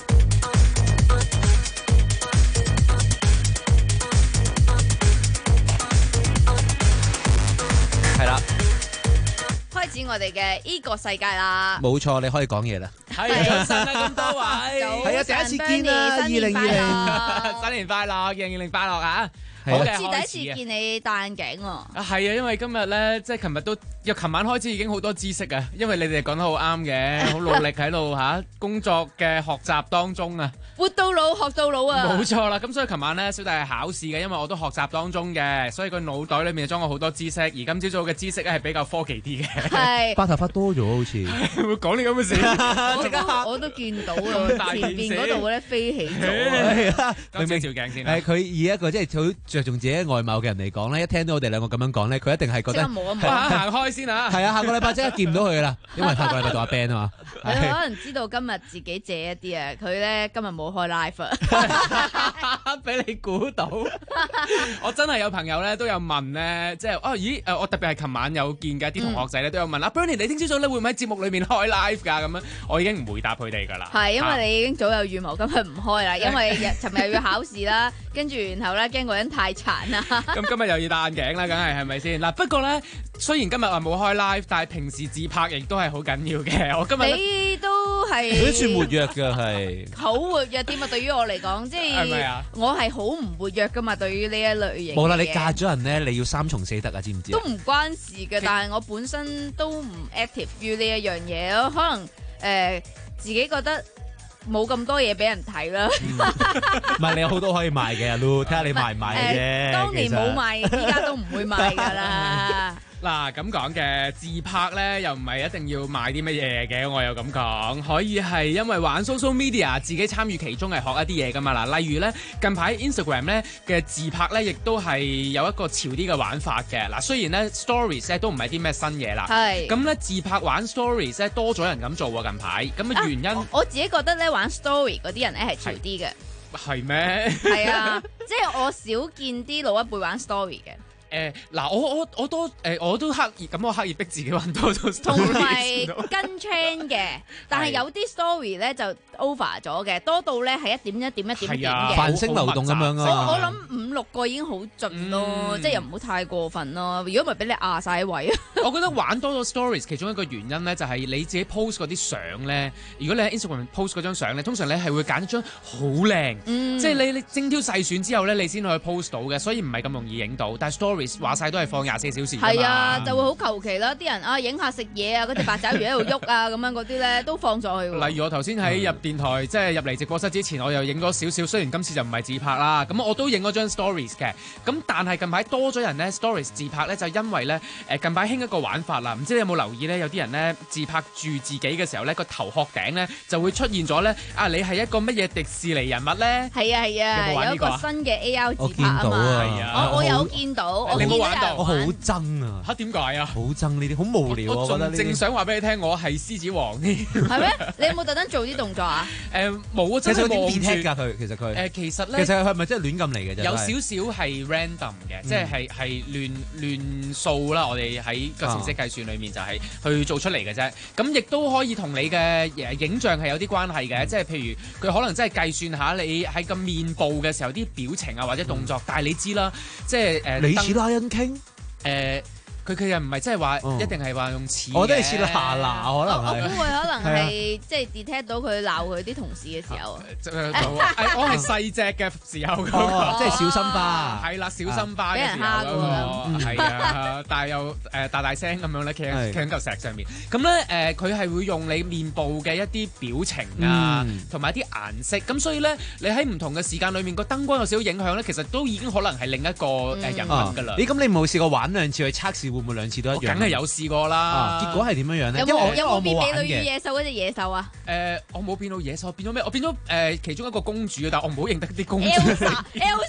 係啦， 開始我哋嘅依個世界啦。 冇錯，你可以講嘢啦。 係早晨啊，咁多位， 係啊，第一次見啦，二零二零， 新年快樂，二零二零快樂啊！ 好似第一次見你戴眼鏡喎。 啊，係啊，因為今日咧，即係琴日都由琴晚開始已經好多知識啊，因為你哋講得好啱嘅，好努力喺度嚇工作嘅學習當中啊。 活到老學到老啊！ 冇錯啦，咁所以琴晚咧，小弟係考試嘅，因為我都學習當中嘅，所以個腦袋裏面裝咗好多知識，而今朝早嘅知識咧係比較科技啲嘅。 係。 白頭髮多咗好似。會講呢咁嘅事。 我都我都見到啊，前邊嗰度咧飛起咗。 明明照鏡先。 係佢以一個即係好着重自己外貌嘅人嚟講咧，一聽到我哋兩個咁樣講咧，佢一定係覺得冇啊冇啊， 行開先啊！ 係啊，下個禮拜即刻見唔到佢啦，因為下個禮拜讀阿 Ben 啊嘛。 你可能知道今日自己借一啲啊，佢咧今日冇開 live 啊。 俾你估到，我真係有朋友咧都有問咧，即係哦咦誒，我特別係琴晚有見嘅啲同學仔咧都有問阿 Bernie，你聽朝早咧會唔會喺節目裏面開 live 㗎？咁樣我已經唔回答佢哋㗎啦。 係因為你已經早有預謀，今日唔開啦，因為尋日要考試啦，跟住然後咧驚個人太殘啦。 咁今日又要戴眼鏡啦，梗係係咪先？嗱不過咧，雖然今日話冇開 live，但係平時自拍亦都係好緊要嘅。我今日你都係佢都算活躍㗎，係好活躍啲嘛？對於我嚟講，即係。係咪啊？我係好唔活躍噶嘛，對於呢一類型。 冇啦，你嫁咗人咧，你要三從四德啊，知唔知？ 都唔關事嘅，但係我本身都唔 active 於呢一樣嘢咯。可能誒、呃、自己覺得冇咁多嘢俾人睇啦。 唔係你有好多可以賣嘅，阿 Lu，睇下你賣唔賣嘅啫。 當年冇賣，依家都唔會賣噶啦。 嗱咁講嘅自拍咧，又唔係一定要買啲乜嘢嘅，我又咁講，可以係因為玩 social media 自己參與其中係學一啲嘢噶嘛。嗱，例如咧近排 Instagram 咧嘅自拍咧，亦都係有一個潮啲嘅玩法嘅。嗱，雖然咧 stories 咧都唔係啲咩新嘢啦，係咁咧自拍玩 stories 咧多咗人咁做喎近排。咁嘅原因，啊、 我，我自己覺得咧玩 story 嗰啲人咧係潮啲嘅。 係咩？ 係啊，即係我少見啲老一輩玩 story 嘅。 誒嗱、呃，我我我都誒、呃，我都刻意咁，我刻意逼自己揾多咗 story， 同埋跟 chain 嘅，但係有啲 story 咧就 over 咗嘅，多到咧係一點一點一點點嘅， 繁星流動咁樣啊！我我諗五六個已經好盡咯，嗯、即係又唔好太過分咯。如果唔係俾你壓晒位啊！ 我覺得玩多咗 stories 其中一個原因咧，就係你自己 post 嗰啲相咧。如果你喺 Instagram post 嗰張相咧，通常你係會揀一張好靚，嗯、即係你你精挑細選之後咧，你先可以 post 到嘅，所以唔係咁容易影到。但係 stories 話晒都係放廿四小時。係啊，就會好求其啦。啲人啊，影下食嘢啊，嗰隻八爪魚喺度喐啊，咁樣嗰啲咧都放咗去。 例如我頭先喺入電台，嗯、即係入嚟直播室之前，我又影咗少少。雖然今次就唔係自拍啦，咁我都影咗張 stories 嘅。咁但係近排多咗人咧 stories 自拍咧，就因為咧誒近排興一個玩法啦。唔知你有冇留意咧？有啲人咧自拍住自己嘅時候咧，個頭殼頂咧就會出現咗咧啊！你係一個乜嘢迪士尼人物咧？係啊係啊，有，有，有一個新嘅 A R 自拍啊嘛。 啊我我有見到， 你冇玩到？ 我好憎啊！ 嚇點解啊？ 好憎呢啲，好無聊啊！我覺得正想話俾你聽，我係獅子王添。 係咩？你有冇特登做啲動作啊？ 誒冇啊！ 其實有啲變㗎佢，其實佢誒其實咧， 其實佢係咪真係亂咁嚟嘅啫？ 有少少係 random 嘅，即係係係亂亂數啦。我哋喺個程式計算裡面就係去做出嚟嘅啫。咁亦都可以同你嘅影像係有啲關係嘅，即係譬如佢可能真係計算下你喺個面部嘅時候啲表情啊或者動作，但係你知啦，即係誒。 你似 Lion King 誒。佢佢又唔係即係話一定係話用似， 我都係似下嗱，可能我估佢可能係即係 detect 到佢鬧佢啲同事嘅時候， 我係細隻嘅時候， 即係小心巴， 係啦，小心巴嘅時候嗰個係啊，但係又誒大大聲咁樣咧，企喺企喺嚿石上面，咁咧誒佢係會用你面部嘅一啲表情啊，同埋一啲顏色，咁所以咧你喺唔同嘅時間裡面個燈光有少少影響咧，其實都已經可能係另一個誒人物㗎啦。 咦？咁你冇試過玩兩次去測試？會唔會兩次都一樣？ 梗係有試過啦、 啊。結果係點樣樣咧？ 有冇有冇變美女與野獸嗰隻野獸啊？ 誒、呃，我冇變到野獸，變咗咩？我變咗誒、呃、其中一個公主，但係我唔好認得啲公主。 Elsa，Elsa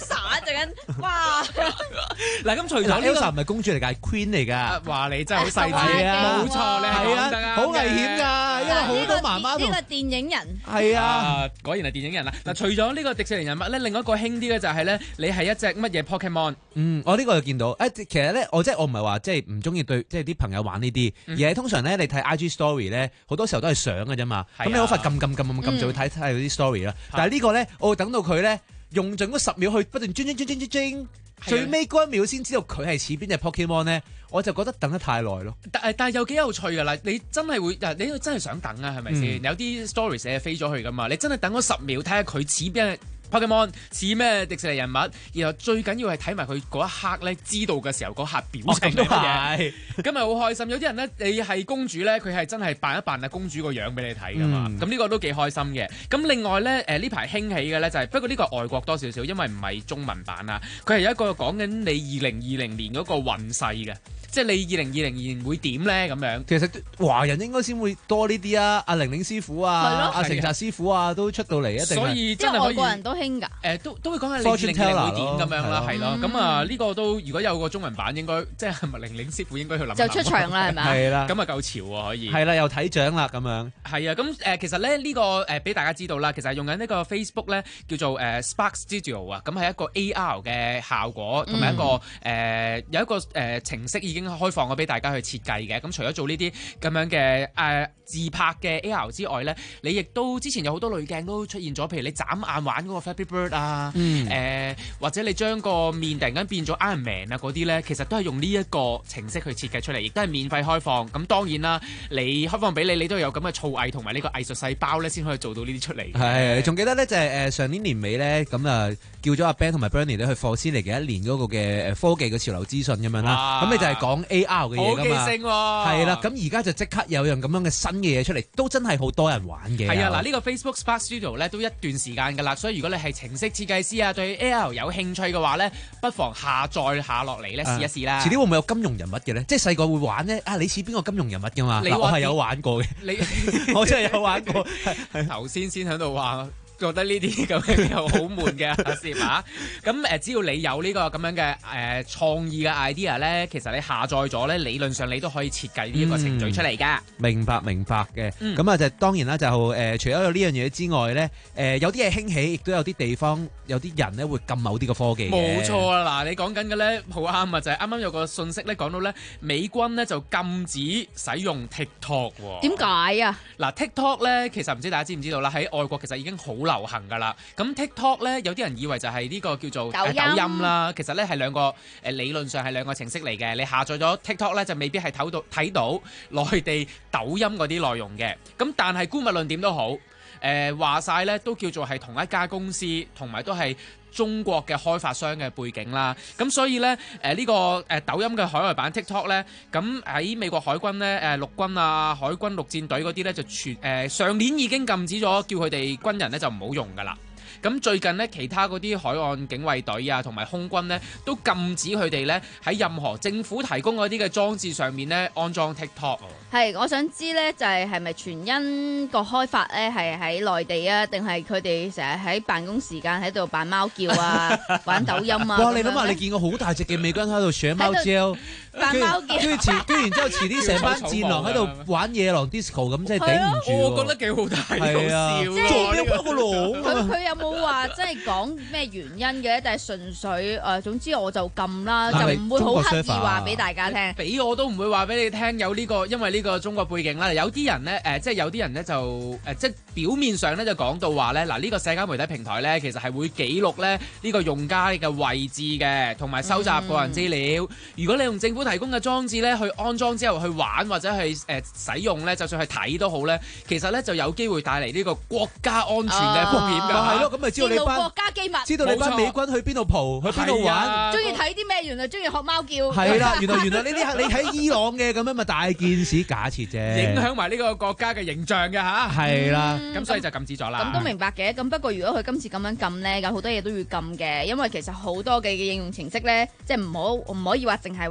陣間哇！ 嗱，咁除咗 Elsa 唔係公主嚟㗎，係 Queen 嚟㗎。 話你真係好細緻啊！冇錯，你係講得啱嘅， 好危險㗎，因為好多媽媽呢個電影人係啊， 果然係電影人啦。嗱，除咗呢個迪士尼人物咧，另外一個興啲嘅就係咧，你係一隻乜嘢 Pokemon？ 嗯，我呢個就見到誒，其實咧，我即係我唔係話即係唔中意對即係啲朋友玩呢啲，而係通常咧你睇 I G story 咧，好多時候都係相嘅啫嘛。咁你好快撳撳撳撳撳就會睇睇嗰啲 story 啦。但係呢個咧，我會等到佢咧用盡嗰十秒去不斷轉轉轉轉轉轉，最尾嗰一秒先知道佢係似邊隻 Pokemon 咧，我就覺得等得太耐咯。 但但係又幾有趣㗎啦！你真係會，你真係想等啊？係咪先？有啲 story 寫飛咗去㗎嘛？你真係等嗰十秒睇下佢似邊 Pokemon 似咩迪士尼人物，然後最緊要係睇埋佢嗰一刻咧，知道嘅時候嗰刻表情係乜嘢，咁咪好開心。有啲人咧，你係公主咧，佢係真係扮一扮啊公主個樣俾你睇噶嘛。咁呢、嗯、個都幾開心嘅。咁另外咧，誒呢排興起嘅咧就係、是，不過呢個外國多少少，因為唔係中文版啊。佢係有一個講緊你二零二零年嗰個運勢嘅。即係你二零二零年會點咧咁樣？ 其實華人應該先會多呢啲啊，阿玲玲師傅啊，阿成澤師傅啊都出到嚟一定。 所以真係外國人都興㗎。 誒，都都會講下你二零二零會點咁樣啦，係咯。咁啊呢個都如果有個中文版，應該即係麥玲玲師傅應該去諗就出場啦，係咪？ 係啦。 咁啊夠潮喎，可以。 係啦，又睇獎啦咁樣。 係啊，咁誒其實咧呢個誒俾大家知道啦，其實係用緊呢個 Facebook 咧叫做誒 Spark Studio 啊，咁係一個 A R 嘅效果，同埋一個誒有一個誒程式已經開放咗俾大家去設計嘅。咁除咗做呢啲咁樣嘅誒自拍嘅 A R 之外咧，你亦都之前有好多濾鏡都出現咗，譬如你眨眼玩嗰個 Flappy Bird 啊，誒、呃、或者你將個面突然間變咗 Iron Man 啊嗰啲咧，其實都係用呢一個程式去設計出嚟，亦都係免費開放。咁當然啦，你開放俾你，你都有咁嘅造詣同埋呢個藝術細胞咧，先可以做到呢啲出嚟。 係，仲記得咧就係誒上年年尾咧，咁啊叫咗阿 Ben 同埋 Bernie 咧去霍斯尼嘅一年嗰個嘅科技嘅潮流資訊咁樣啦。咁你就係講 A R 嘅嘢㗎嘛。好記性喎。係啦，咁而家就即刻有樣咁樣嘅新嘅嘢出嚟，都真係好多人玩嘅。 係啊，嗱呢個 Facebook Spark Studio 咧都一段時間㗎啦，所以如果你係程式設計師啊，對 A R 有興趣嘅話咧，不妨下載下落嚟咧試一試啦。 遲啲會唔會有金融人物嘅咧？即係細個會玩咧啊！你似邊個金融人物㗎嘛？我係有玩過嘅。 你我真係有玩過。 頭先先喺度話。覺得呢啲咁樣又好悶嘅事啊！咁誒，只要你有呢個咁樣嘅誒創意嘅 idea 咧，其實你下載咗咧，理論上你都可以設計呢一個程序出嚟㗎。 明白明白嘅。咁啊就當然啦，就誒除咗有呢樣嘢之外咧，誒有啲嘢興起，亦都有啲地方有啲人咧會禁某啲嘅科技嘅。 冇錯啊！嗱，你講緊嘅咧好啱啊，就係啱啱有個信息咧講到咧，美軍咧就禁止使用 TikTok 喎。 點解啊？ 嗱 TikTok 咧，其實唔知大家知唔知道啦？喺外國其實已經好流行㗎啦，咁 TikTok 咧有啲人以為就係呢個叫做抖音啦，其實咧係兩個誒理論上係兩個程式嚟嘅。你下載咗 TikTok 咧就未必係睇到睇到內地抖音嗰啲內容嘅。咁但係姑勿論點都好，誒話晒咧都叫做係同一家公司，同埋都係中國嘅開發商嘅背景啦。咁所以咧誒呢個誒抖音嘅海外版 TikTok 咧，咁喺美國海軍咧誒陸軍啊、海軍陸戰隊嗰啲咧就全誒上年已經禁止咗，叫佢哋軍人咧就唔好用噶啦。咁最近呢，其他嗰啲海岸警衛隊啊，同埋空軍呢，都禁止佢哋呢喺任何政府提供嗰啲嘅裝置上面呢安裝 TikTok。 係，我想知呢，就係係咪全因個開發呢係喺內地啊，定係佢哋成日喺辦公時間喺度扮貓叫啊，玩抖音啊？ 哇！你諗下，你見過好大隻嘅美軍喺度上貓叫， 扮貓叫， 跟住遲，跟住然之後遲啲成班戰狼喺度玩野狼 disco 咁，真係頂唔住。 我覺得幾好睇，好笑。 做咩幫個狼？ 佢佢有冇話即係講咩原因嘅？定係純粹誒？總之我就禁啦，就唔會好刻意話俾大家聽。 俾我都唔會話俾你聽有呢個，因為呢個中國背景啦。有啲人咧誒，即係有啲人咧就誒，即係表面上咧就講到話咧嗱，呢個社交媒體平台咧其實係會記錄咧呢個用家嘅位置嘅，同埋收集個人資料。如果你用政府提供嘅裝置咧去安裝之後去玩或者去誒使用咧，就算去睇都好咧，其實咧就有機會帶嚟呢個國家安全嘅風險㗎。 係咯，咁咪知道你班國家機密， 知道你班美軍去邊度蒲，去邊度玩， 中意睇啲咩？原來中意學貓叫。 係啦，原來原來呢啲你喺伊朗嘅咁樣咪大件事，假設啫， 影響埋呢個國家嘅形象嘅嚇。 係啦， 咁所以就禁止咗啦。 咁都明白嘅，咁不過如果佢今次咁樣禁咧，咁好多嘢都要禁嘅，因為其實好多嘅應用程式咧，即係唔好唔可以話淨係話 TikTok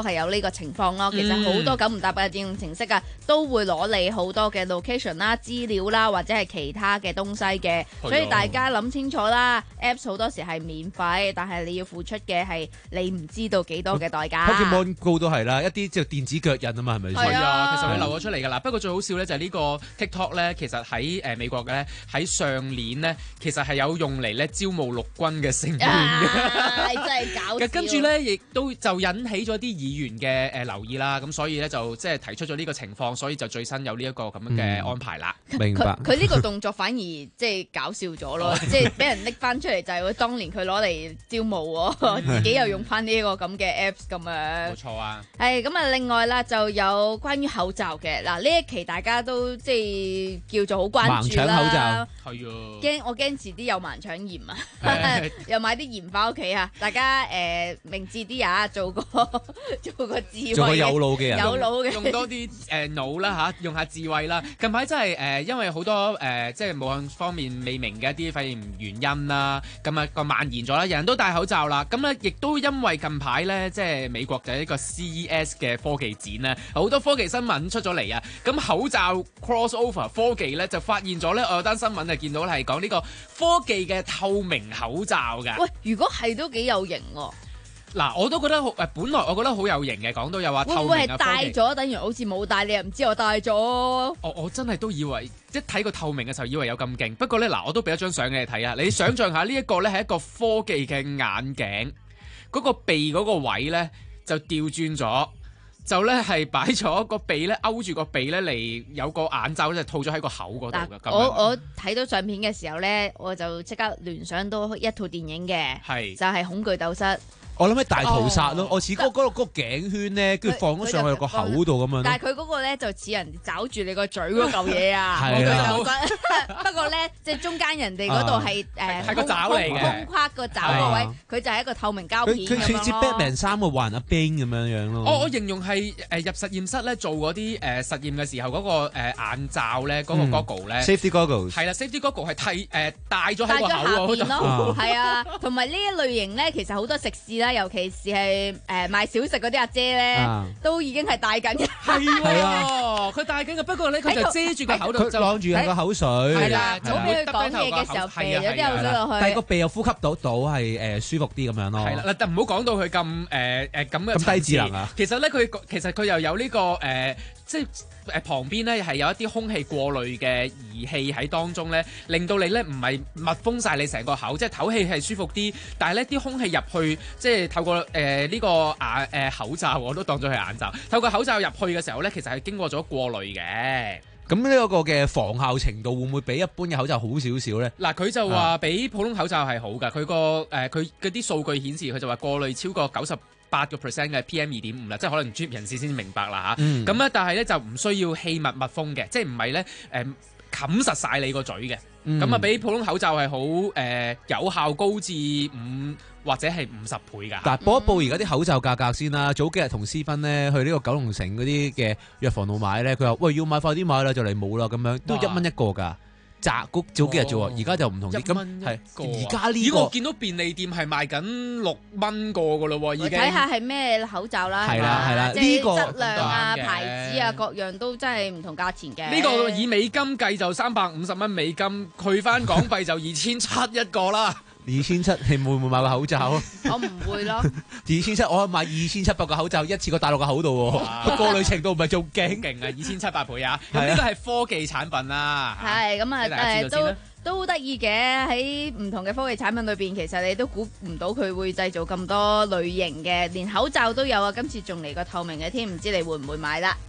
TikTok 係有呢個情況咯。其實好多九唔搭八嘅應用程式啊，都會攞你好多嘅 location 啦、資料啦，或者係其他嘅東西嘅。所以大家諗清楚啦 ，Apps 好多時係免費，但係你要付出嘅係你唔知道幾多嘅代價。 Pokemon Go 都係啦，一啲即係電子腳印啊嘛，係咪？ 係啊，其實佢流咗出嚟㗎啦。不過最好笑咧就係呢個 TikTok 咧，其實喺誒美國嘅咧，喺上年咧，其實係有用嚟咧招募陸軍嘅成員嘅。 啊、真係搞笑。 跟住咧，亦都就引起咗啲議員嘅誒留意啦。咁所以咧就即係提出咗呢個情況，所以就最新有呢一個咁樣嘅安排啦。 嗯、明白。 佢呢個動作反而即係搞笑咗咯，即係俾人拎翻出嚟就係佢當年佢攞嚟招募喎，自己又用翻呢個咁嘅 Apps 咁樣。冇錯啊。 係咁啊，另外啦就有關於口罩嘅嗱，呢一期大家都即係叫做好關注啦。盲搶口罩係啊。驚我驚遲啲有盲搶鹽啊，又買啲鹽翻屋企啊！大家誒、呃、明智啲啊，做個做個智慧， 做個有腦嘅人， 有腦嘅， 用多啲誒腦啦嚇，用下智慧啦。近排真係誒、呃，因為好多誒、呃，即係武漢方面未明嘅一啲肺炎原因啦，咁啊個蔓延咗啦，人人都戴口罩啦。咁咧亦都因為近排咧，即係美國就係一個 C E S 嘅科技展咧，好多科技新聞出咗嚟啊。咁口罩 crossover 科技咧就發現咗咧，我有單新聞就見到係講呢個科技嘅透明口罩㗎。 喂，如果係都幾有型喎。 嗱，我都覺得好誒，本來我覺得好有型嘅，講到又話透明嘅科技。會唔會係戴咗，等於好似冇戴，你又唔知我戴咗？我我真係都以為，一睇個透明嘅時候，以為有咁勁。不過咧，嗱，我都俾一張相俾你睇啊！你想象下呢一個咧係一個科技嘅眼鏡，嗰個鼻嗰個位咧就調轉咗，就咧係擺咗個鼻咧勾住個鼻咧嚟有個眼罩咧套咗喺個口嗰度嘅。 我我睇到相片嘅時候咧，我就即刻聯想到一套電影嘅，係就係《恐懼鬥室》。 我諗起大屠殺咯，我似嗰嗰個頸圈咧，跟住放咗上去個口度咁樣。 但係佢嗰個咧就似人找住你個嘴嗰嚿嘢啊！ 係啊， 不過咧即係中間人哋嗰度係誒係個爪嚟嘅， 空框個爪個位，佢就係一個透明膠片咁樣咯。 佢似 Batman 三個環阿冰咁樣樣咯。 我我形容係誒入實驗室咧做嗰啲誒實驗嘅時候嗰個誒眼罩咧，嗰個 goggle 咧 ，safety goggles 係啦 ，safety goggles 係替誒戴咗喺個口下邊咯，係啊，同埋呢一類型咧，其實好多食肆啦，尤其是係誒賣小食嗰啲阿姐咧，都已經係戴緊嘅。 係啊，佢戴緊嘅，不過咧佢就遮住個口度， 佢晾住係個口水。係啦，唔好俾佢講嘢嘅時候鼻咗啲口水落去。 但係個鼻又呼吸到到係誒舒服啲咁樣咯。 係啦，但唔好講到佢咁誒誒咁嘅咁低智能啊。 其實咧佢其實佢又有呢個誒，即係誒旁邊咧係有一啲空氣過濾嘅儀器喺當中咧，令到你咧唔係密封晒你成個口，即係唞氣係舒服啲。但係咧啲空氣入去，即係透過誒呢個眼誒口罩，我都當咗係眼罩。透過口罩入去嘅時候咧，其實係經過咗過濾嘅。 咁呢一個嘅防效程度會唔會比一般嘅口罩好少少咧？ 嗱，佢就話比普通口罩係好㗎。佢個誒佢嗰啲數據顯示，佢就話過濾超過九十八個 percent 嘅 P M 二點五啦，即係可能專業人士先明白啦嚇。咁咧、嗯，但係咧就唔需要氣密密封嘅，即係唔係咧誒冚實晒你個嘴嘅。咁啊、嗯，比普通口罩係好誒有效高至五或者係五十倍㗎。 嗱，報一報而家啲口罩價格先啦。早幾日同思芬咧去呢個九龍城嗰啲嘅藥房度買咧，佢話喂要買快啲買啦，就嚟冇啦咁樣，都一蚊一個㗎。扎谷早幾日做喎，而家就唔同啲咁係。而家呢個， 我見到便利店係賣緊六蚊個㗎咯喎，已經。 睇下係咩口罩啦， 係啦係啦， 呢個質量啊、牌子啊各樣都真係唔同價錢嘅。 呢個以美金計就三百五十蚊美金，去翻港幣就二千七一個啦。 二千七，你會唔會買個口罩？ 我唔會咯。 二千七，我可以買二千七百個口罩，一次過戴落個口度喎。過濾程度唔係仲勁？ 勁啊！二千七百倍啊！咁呢個係科技產品啦。 係咁啊，誒都都得意嘅。喺唔同嘅科技產品裏邊，其實你都估唔到佢會製造咁多類型嘅，連口罩都有啊！今次仲嚟個透明嘅添，唔知你會唔會買啦？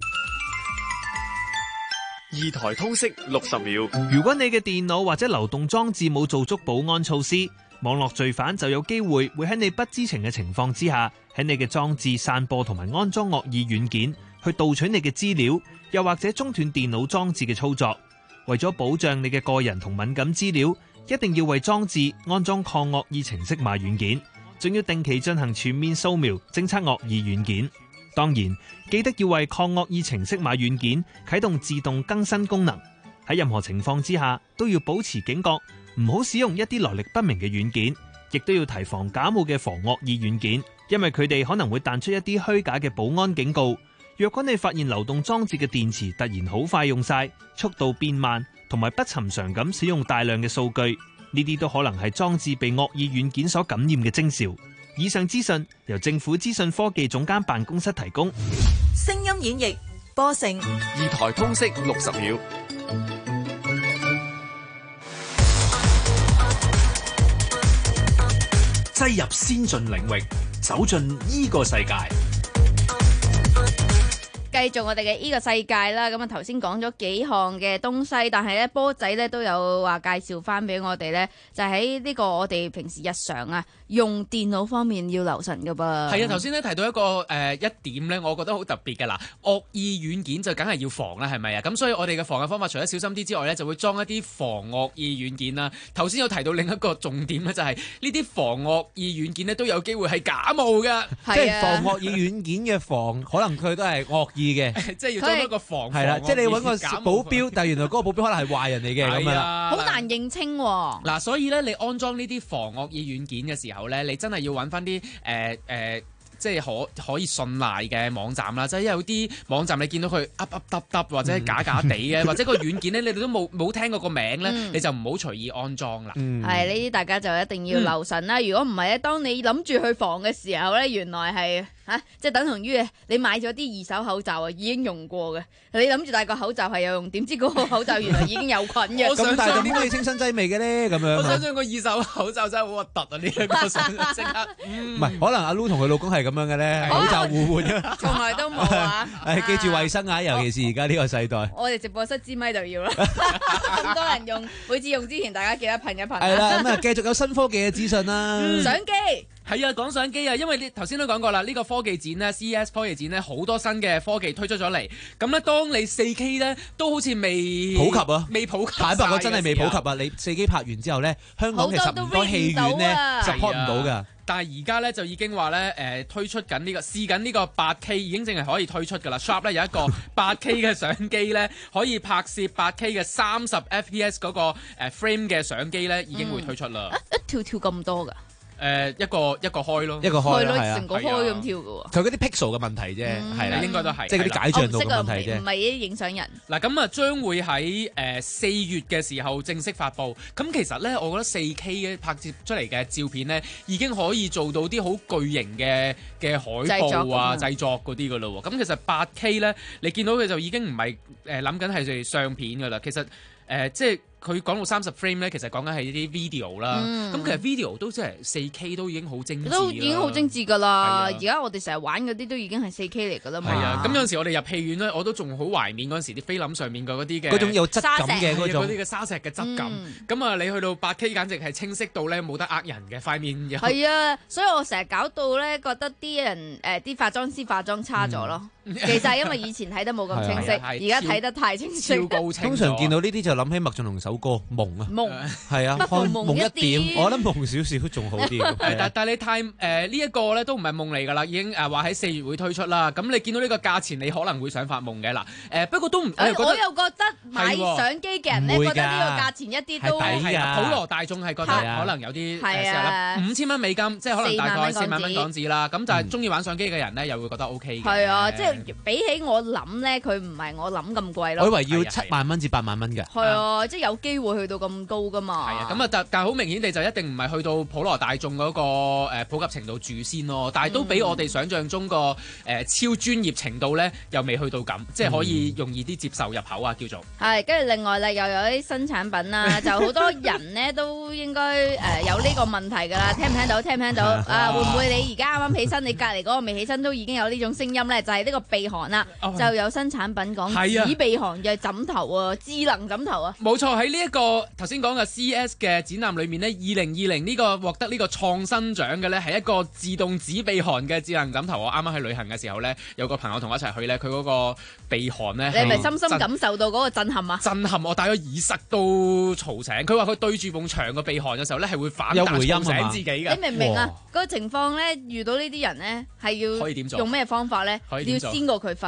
二台通識六十秒。 如果你嘅電腦或者流動裝置冇做足保安措施，網絡罪犯就有機會會喺你不知情嘅情況之下，喺你嘅裝置散播同埋安裝惡意軟件，去盜取你嘅資料，又或者中斷電腦裝置嘅操作。為咗保障你嘅個人同敏感資料，一定要為裝置安裝抗惡意程式碼軟件，仲要定期進行全面掃描，偵測惡意軟件。當然，記得要為抗惡意程式碼軟件啟動自動更新功能。喺任何情況之下，都要保持警覺，唔好使用一啲來歷不明嘅軟件，亦都要提防假冒嘅防惡意軟件。 因為佢哋可能會彈出一啲虛假嘅保安警告。若果你發現流動裝置嘅電池突然好快用晒，速度變慢，同埋不尋常咁使用大量嘅數據，呢啲都可能係裝置被惡意軟件所感染嘅徵兆。以上資訊由政府資訊科技總監辦公室提供。 聲音演繹播成二台通識六十秒， 擠入先進領域，走進呢個世界。 繼續我哋嘅呢個世界啦，咁啊頭先講咗幾項嘅東西，但係咧波仔咧都有話介紹翻俾我哋咧，就喺呢個我哋平時日常啊用電腦方面要留神噶噃。 係啊，頭先咧提到一個誒、呃、一點咧，我覺得好特別嘅啦，惡意軟件就梗係要防啦，係咪啊？咁所以我哋嘅防嘅方法，除咗小心啲之外咧，就會裝一啲防惡意軟件啦。頭先有提到另一個重點咧，就係呢啲防惡意軟件咧都有機會係假冒嘅， 即係防惡意軟件嘅防，可能佢都係惡意嘅， 即係要裝一個防。 係啦，即係你揾個保鏢，但係原來嗰個保鏢可能係壞人嚟嘅咁樣啦， 好難認清喎。 嗱，所以咧你安裝呢啲防惡意軟件嘅時候咧，你真係要揾翻啲誒誒，即係可可以信賴嘅網站啦。即係有啲網站你見到佢噏噏耷耷或者假假地嘅，或者個軟件咧你哋都冇冇聽過個名咧，你就唔好隨意安裝啦。 係呢啲大家就一定要留神啦。如果唔係咧，當你諗住去防嘅時候咧，原來係嚇，即係等同於你買咗啲二手口罩啊，已經用過嘅。你諗住戴個口罩係有用，點知嗰個口罩原來已經有菌嘅。 咁但係點解清新劑味嘅咧？咁樣我想象個二手口罩真係好核突啊！呢一個想即刻， 唔係可能阿 Lu 同佢老公係咁樣嘅咧，口罩互換嘅， 從來都冇啊！ 誒，記住衞生啊，尤其是而家呢個世代。 我哋直播室支咪就要啦，咁多人用，每次用之前大家記得噴一噴。 係啦，咁啊繼續有新科技嘅資訊啦。 相機。 係啊，講相機啊，因為你頭先都講過啦，呢、這個科技展呢 C E S 科技展呢，好多新嘅科技推出咗嚟。咁呢，當你四 K 呢都好似未普及啊， 未普及。 坦白講真係未普及啊！你四 K 拍完之後呢，香港其實唔多戲院呢 support 唔到㗎。 但係而家咧就已經話咧誒推出緊呢、這個試緊呢個八 K 已經淨係可以推出㗎啦。Sharp 咧有一個八 K 嘅相機咧，可以拍攝八 K 嘅三十 F P S 嗰個 frame 嘅相機咧已經會推出啦、 嗯。一跳跳咁多㗎？ 誒、呃、一個一個開咯， 一個開咯，係啊， 成個開咁跳嘅喎。 佢嗰啲 pixel 嘅問題啫，係啦、 嗯，應該都係， 即係嗰啲解像度嘅問題啫。 唔係啲影相人。 嗱咁啊，將會喺誒四月嘅時候正式發布。咁其實咧，我覺得四 K 嘅拍攝出嚟嘅照片咧，已經可以做到啲好巨型嘅嘅海報啊、製作嗰啲㗎咯喎。咁其實八 K 咧，你見到佢就已經唔係誒諗緊係相片㗎啦。其實誒、呃、即係。佢講到三十 frame 咧，其實講緊係啲 video 啦。咁、嗯、其實 video 都即係四 K 都已經好精緻， 都已經好精緻㗎啦。而家我哋成日玩嗰啲都已經係四 K 嚟㗎啦嘛。 係啊，咁有陣時我哋入戲院咧，我都仲好懷念嗰陣時啲菲林上面嘅嗰啲嘅嗰種有質感嘅嗰種嗰啲嘅沙石嘅質感。咁啊、嗯，你去到八 K 簡直係清晰到咧冇得呃人嘅塊面。 係啊，所以我成日搞到咧覺得啲人誒啲、呃、化妝師化妝差咗咯。嗯、其實係因為以前睇得冇咁清晰，而家睇得太清晰。 超高清。 通常見到呢啲就諗起麥浚龍首歌《夢》啊。 夢係啊， 夢夢一點，我覺得夢少少仲好啲。 但但你太誒、呃這個、呢一個咧都唔係夢嚟㗎啦，已經誒話喺四月會推出啦。咁你見到呢個價錢，你可能會想發夢嘅嗱誒，不過都唔、呃、我又覺得買相機嘅人咧覺得呢個價錢一啲都係抵㗎。普羅大眾係覺得可能有啲係啊， 五千蚊美金，即係可能大概四萬蚊港紙啦。咁就係中意玩相機嘅人咧，又會覺得 O K 嘅。 係啊，即係比起我諗咧，佢唔係我諗咁貴咯。 我以為要七萬蚊至八萬蚊嘅。 係啊，即係有機會去到咁高㗎嘛。 係啊，咁啊，但但係好明顯地就一定唔係去到普羅大眾嗰個誒普及程度住先咯，但係都比我哋想象中個誒超專業程度咧，又未去到咁，即係可以容易啲接受入口啊，叫做。 係，跟住另外咧又有啲新產品啦，就好多人咧都應該誒有呢個問題㗎啦，聽唔聽到？聽唔聽到？啊，會唔會你而家啱啱起身，你隔離嗰個未起身都已經有呢種聲音咧？就係呢個鼻鼾啦，就有新產品講耳鼻鼾嘅枕頭啊，智能枕頭啊。 冇錯，喺呢一個頭先講嘅 C E S 嘅展覽裏面呢，二零二零呢個獲得呢個創新獎嘅呢，係一個自動指鼻鼾嘅智能枕頭。我啱啱去旅行嘅時候呢，有個朋友同我一齊去呢，佢嗰個鼻鼾呢， 你係咪深深感受到嗰個震撼啊？ 震撼！我戴咗耳塞都嘈醒。佢話佢對住埲牆個鼻鼾嘅時候呢，係會反彈嘈醒自己嘅。 你明唔明啊？嗰個情況呢，遇到呢啲人呢，係要用咩方法呢？要先過佢瞓。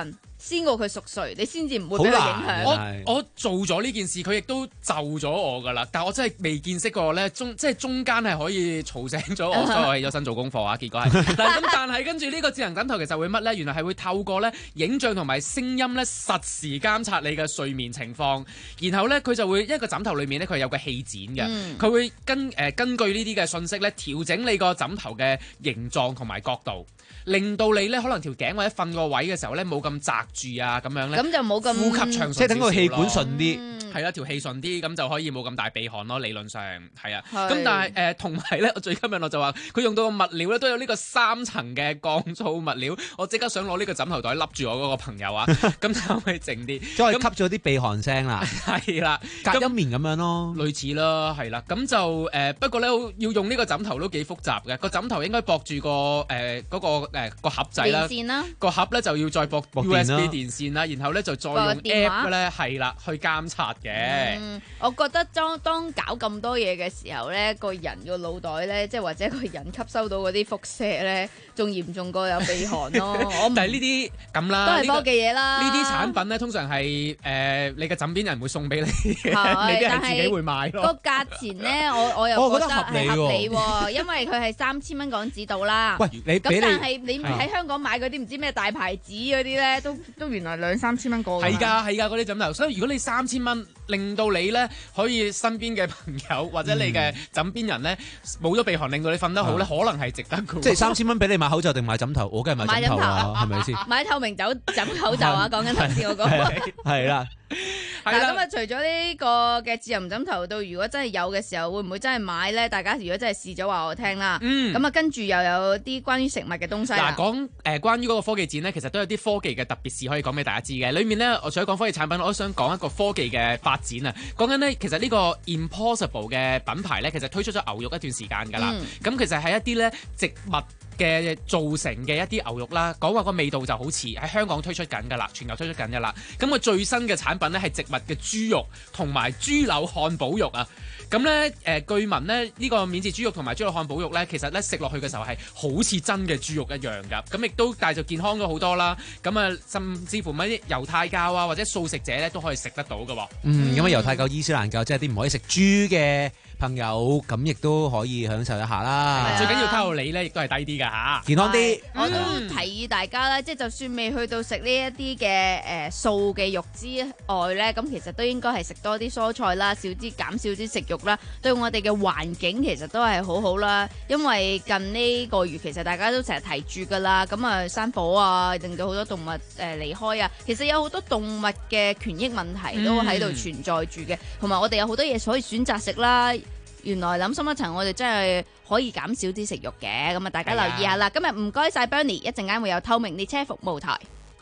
先過佢熟睡，你先至唔會俾佢影響。 我我做咗呢件事，佢亦都就咗我噶啦，但我真係未見識過咧，中即係中間係可以嘈醒咗我，所以我起咗身做功課啊。結果係，但咁但係跟住呢個智能枕頭其實會乜咧？原來係會透過咧影像同埋聲音咧實時監察你嘅睡眠情況，然後咧佢就會一個枕頭裏面咧佢有個氣墊嘅，佢、嗯、會跟誒、呃、根據呢啲嘅信息咧調整你個枕頭嘅形狀同埋角度。令到你咧可能條頸或者瞓個位嘅時候咧冇咁擲住啊，咁樣咧， 咁就冇咁呼吸暢順， 即係等個氣管順啲， 係啦、嗯，條氣順啲，咁就可以冇咁大鼻鼾咯。理論上係啊，咁是但係誒同埋咧，我最吸引我就話佢用到個物料咧都有呢個三層嘅降噪物料，我即刻想攞呢個枕頭袋笠住我嗰個朋友啊，咁就可以靜啲， 即係吸咗啲鼻鼾聲啦， 係啦， 隔音棉咁樣咯， 類似啦，係啦，咁就誒、呃、不過咧要用呢個枕頭都幾複雜嘅，個枕頭應該駁住個誒嗰個誒個盒仔啦。個盒咧就要再駁 U S B 電線啦，然後咧就再用 app 咧係啦去監察嘅、 嗯。我覺得當當搞咁多嘢嘅時候咧，個人個腦袋咧，即係或者個人吸收到嗰啲輻射咧，仲嚴重過有鼻鼾咯。我但係呢啲咁啦， 都係科技嘢啦。 呢啲產品咧通常係誒、呃、你嘅枕邊人會送俾你嘅，未必係自己會買咯。 個價錢咧，我我又覺得係合理喎、 哦， 因為佢係三千蚊港紙到啦。 喂，你咁但係你喺香港買嗰啲唔知咩大牌子嗰啲咧，都都原來兩三千蚊個。 係㗎係㗎，嗰啲枕頭。所以如果你三千蚊令到你咧可以身邊嘅朋友或者你嘅枕邊人咧冇咗鼻鼾，令到你瞓得好咧，嗯、可能係值得嘅。 即係三千蚊俾你買口罩定買枕頭？我梗係買枕頭啦，係咪先？ 買透明枕枕口罩啊！講緊頭先我講。 係啦。 嗱咁啊，除咗呢個嘅智能枕頭到，如果真係有嘅時候，會唔會真係買咧？大家如果真係試咗話我聽啦。嗯。咁啊，跟住又有啲關於食物嘅東西。嗱， 講誒、呃、關於嗰個科技展咧，其實都有啲科技嘅特別事可以講俾大家知嘅。裏面咧，我除咗講科技產品，我都想講一個科技嘅發展啊。講緊咧，其實呢個 Impossible 嘅品牌咧，其實推出咗牛肉一段時間㗎啦。咁、嗯、其實係一啲咧植物嘅造成嘅一啲牛肉啦，講話個味道就好似喺香港推出緊㗎啦，全球推出緊㗎啦。咁個最新嘅產品咧係植物嘅豬肉同埋豬柳漢堡肉啊。咁咧誒據聞咧呢、呢個免治豬肉同埋豬柳漢堡肉咧，其實咧食落去嘅時候係好似真嘅豬肉一樣㗎。咁亦都但係就健康咗好多啦。咁啊甚至乎乜啲猶太教啊或者素食者咧都可以食得到㗎喎。 嗯，咁啊猶太教、伊斯蘭教即係啲唔可以食豬嘅朋友，咁亦都可以享受一下啦。 最緊要卡路里咧，亦都係低啲㗎嚇， 健康啲。 我都提議大家啦，即係就算未去到食呢一啲嘅誒素嘅肉之外咧，咁其實都應該係食多啲蔬菜啦，少啲減少啲食肉啦，對我哋嘅環境其實都係好好啦。因為近呢個月其實大家都成日提住㗎啦，咁啊山火啊，令到好多動物誒離開啊，其實有好多動物嘅權益問題都喺度存在住嘅，同埋、嗯、我哋有好多嘢可以選擇食啦。原來諗深一層，我哋真係可以減少啲食肉嘅，咁啊大家留意下啦。今日唔該晒 Bernie， 一陣間會有透明列車服務台。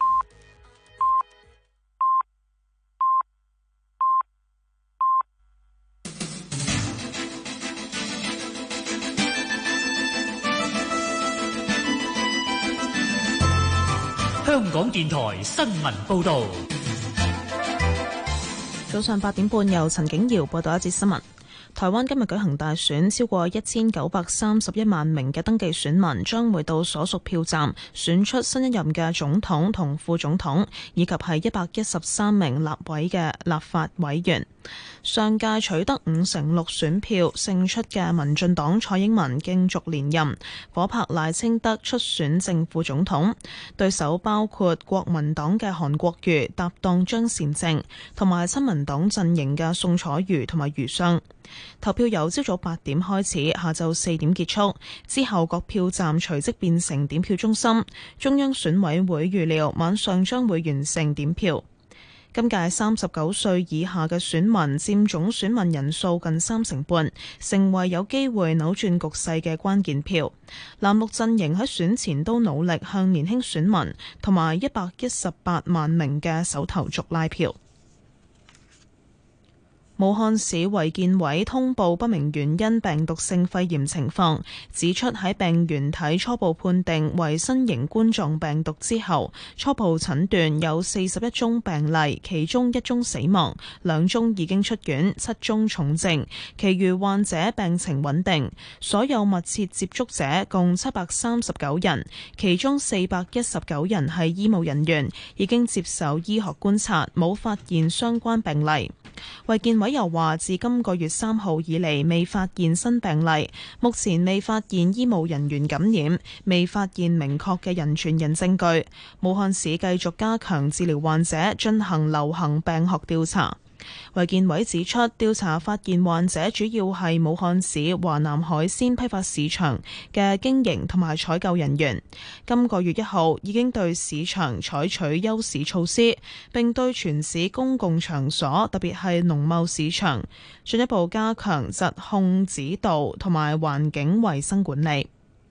香港電台新聞報導。 早上八點半，由陳景瑤報道一節新聞。台灣今日舉行大選，超過一千九百三十一萬名嘅登記選民將會到所屬票站選出新一任嘅總統同副總統，以及係一百一十三名立委嘅立法委員。上屆取得五成六選票勝出嘅民進黨蔡英文競逐連任，夥拍賴清德出選正副總統，對手包括國民黨嘅韓國瑜搭檔張善政，同埋親民黨陣營嘅宋楚瑜同埋余湘。投票由朝早八點開始，下晝四點結束，之後各票站隨即變成點票中心。中央選委會預料晚上將會完成點票。今屆三十九歲以下嘅選民佔總選民人數近三成半，成為有機會扭轉局勢嘅關鍵票。藍綠陣營喺選前都努力向年輕選民同埋一百一十八萬名嘅首投族拉票。 武漢市衛健委通報不明原因病毒性肺炎情況，指出喺病原體初步判定為新型冠狀病毒之後，初步診斷有四十一宗病例，其中一宗死亡，兩宗已經出院，七宗重症，其餘患者病情穩定。所有密切接觸者共七百三十九人，其中四百一十九人係醫務人員，已經接受醫學觀察，冇發現相關病例。衛健委又話，自今個月三號以嚟未發現新病例，目前未發現醫務人員感染，未發現明確嘅人傳人證據。武漢市繼續加強治療患者，進行流行病學調查。衛健委指出，調查發現患者主要係武漢市華南海鮮批發市場嘅經營同埋採購人員。今個月一號已經對市場採取休市措施，並對全市公共場所，特別係農貿市場，進一步加強疾控指導同埋環境衛生管理。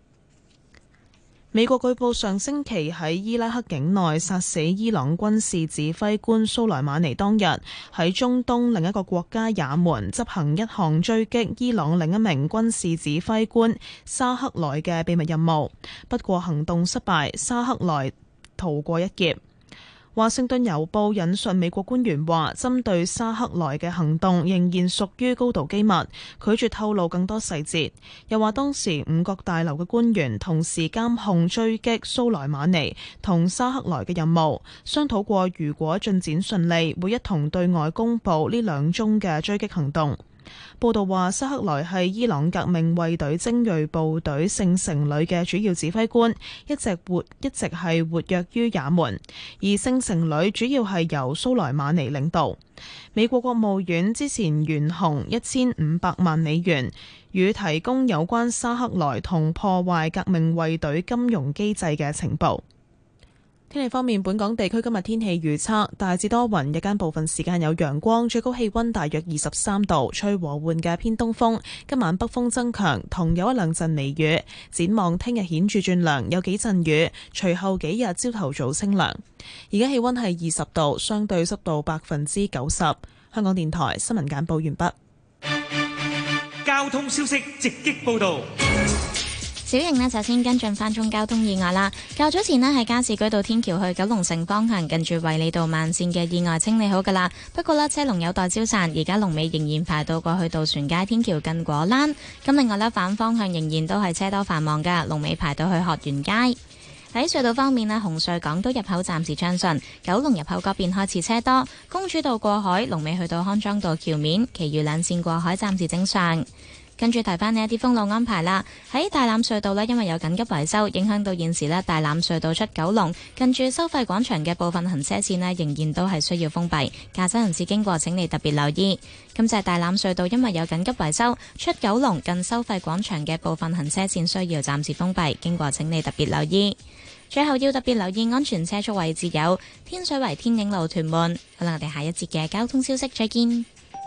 美國據報上星期喺伊拉克境內殺死伊朗軍事指揮官蘇萊馬尼當日，喺中東另一個國家也門執行一項追擊伊朗另一名軍事指揮官沙克萊嘅秘密任務。不過行動失敗，沙克萊逃過一劫。華盛頓郵報引述美國官員話，針對沙克萊嘅行動仍然屬於高度機密，拒絕透露更多細節。又話當時五角大樓嘅官員同時監控追擊蘇萊馬尼同沙克萊嘅任務，商討過如果進展順利，會一同對外公佈呢兩宗嘅追擊行動。報道話，沙克萊係伊朗革命衛隊精銳部隊聖城旅嘅主要指揮官，一直活一直係活躍於也門，而聖城旅主要係由蘇萊馬尼領導。美國國務院之前懸紅一千五百萬美元，與提供有關沙克萊同破壞革命衛隊金融機制嘅情報。天氣方面，本港地區今日天氣預測大致多雲，日間部分時間有陽光，最高氣溫大約二十三度，吹和緩嘅偏東風。今晚北風增強，同有一兩陣微雨。展望聽日顯著轉涼，有幾陣雨，隨後幾日朝頭早清涼。而家氣溫係二十度，相對濕度百分之九十。香港電台新聞簡報完畢。 交通消息直擊報道。 小瑩呢，首先跟進翻宗交通意外啦。較早前呢，喺加士居道天橋去九龍城方向，近住衛理道慢線嘅意外清理好噶啦。不過呢，車龍有待消散，而家龍尾仍然排到過去渡船街天橋近果欄。咁另外呢，反方向仍然都係車多繁忙噶，龍尾排到去學園街。喺隧道方面呢，紅隧港島入口暫時暢順，九龍入口嗰邊開始車多。公主道過海，龍尾去到康莊道橋面，其餘兩線過海暫時正常。跟住提翻呢一啲封路安排啦。喺大欖隧道呢，因為有緊急維修，影響到現時呢大欖隧道出九龍近住收費廣場嘅部分行車線呢，仍然都係需要封閉。駕駛人士經過請你特別留意。咁就係大欖隧道因為有緊急維修，出九龍近收費廣場嘅部分行車線需要暫時封閉，經過請你特別留意。最後要特別留意安全車速位置有天水圍天影路屯門。好啦，我哋下一節嘅交通消息再見。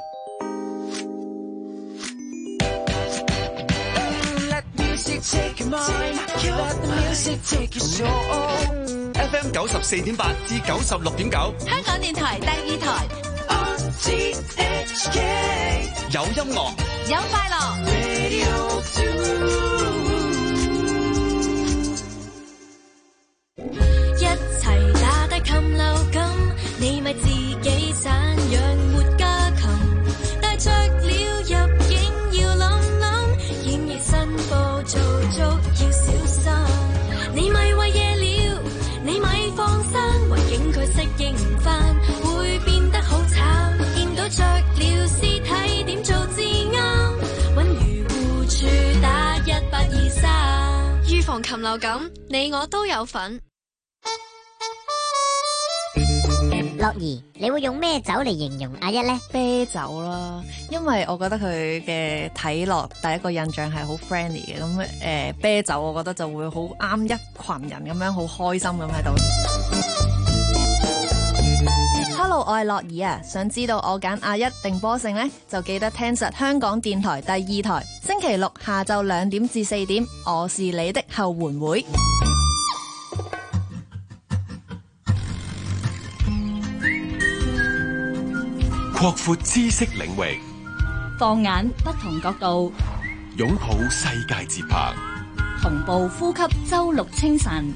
F M 九十四點八至九十六點九， 香港電台第二台。 有音樂， 有快樂。一齊打低禽流感，你咪自己散養活家禽，帶着了入境要諗諗，檢疫申報做足要小心。你咪餵夜了，你咪放生，環境佢適應唔返，會變得好慘。見到着了屍體點做至啱？揾漁護處打一八二三，預防禽流感，你我都有份。 樂兒，你會用咩酒嚟形容阿一呢？ 啤酒啦，因為我覺得佢嘅睇落第一個印象係好 friendly 嘅，咁誒、呃、啤酒我覺得就會好啱一群人咁樣好開心咁喺度。Hello， 我係樂兒啊，想知道我揀阿一定波勝呢？就記得聽實香港電台第二台，星期六下晝兩點至四點，我是你的後援會。 擴闊知識領域， 放眼不同角度， 擁抱世界節拍， 同步呼吸周六清晨。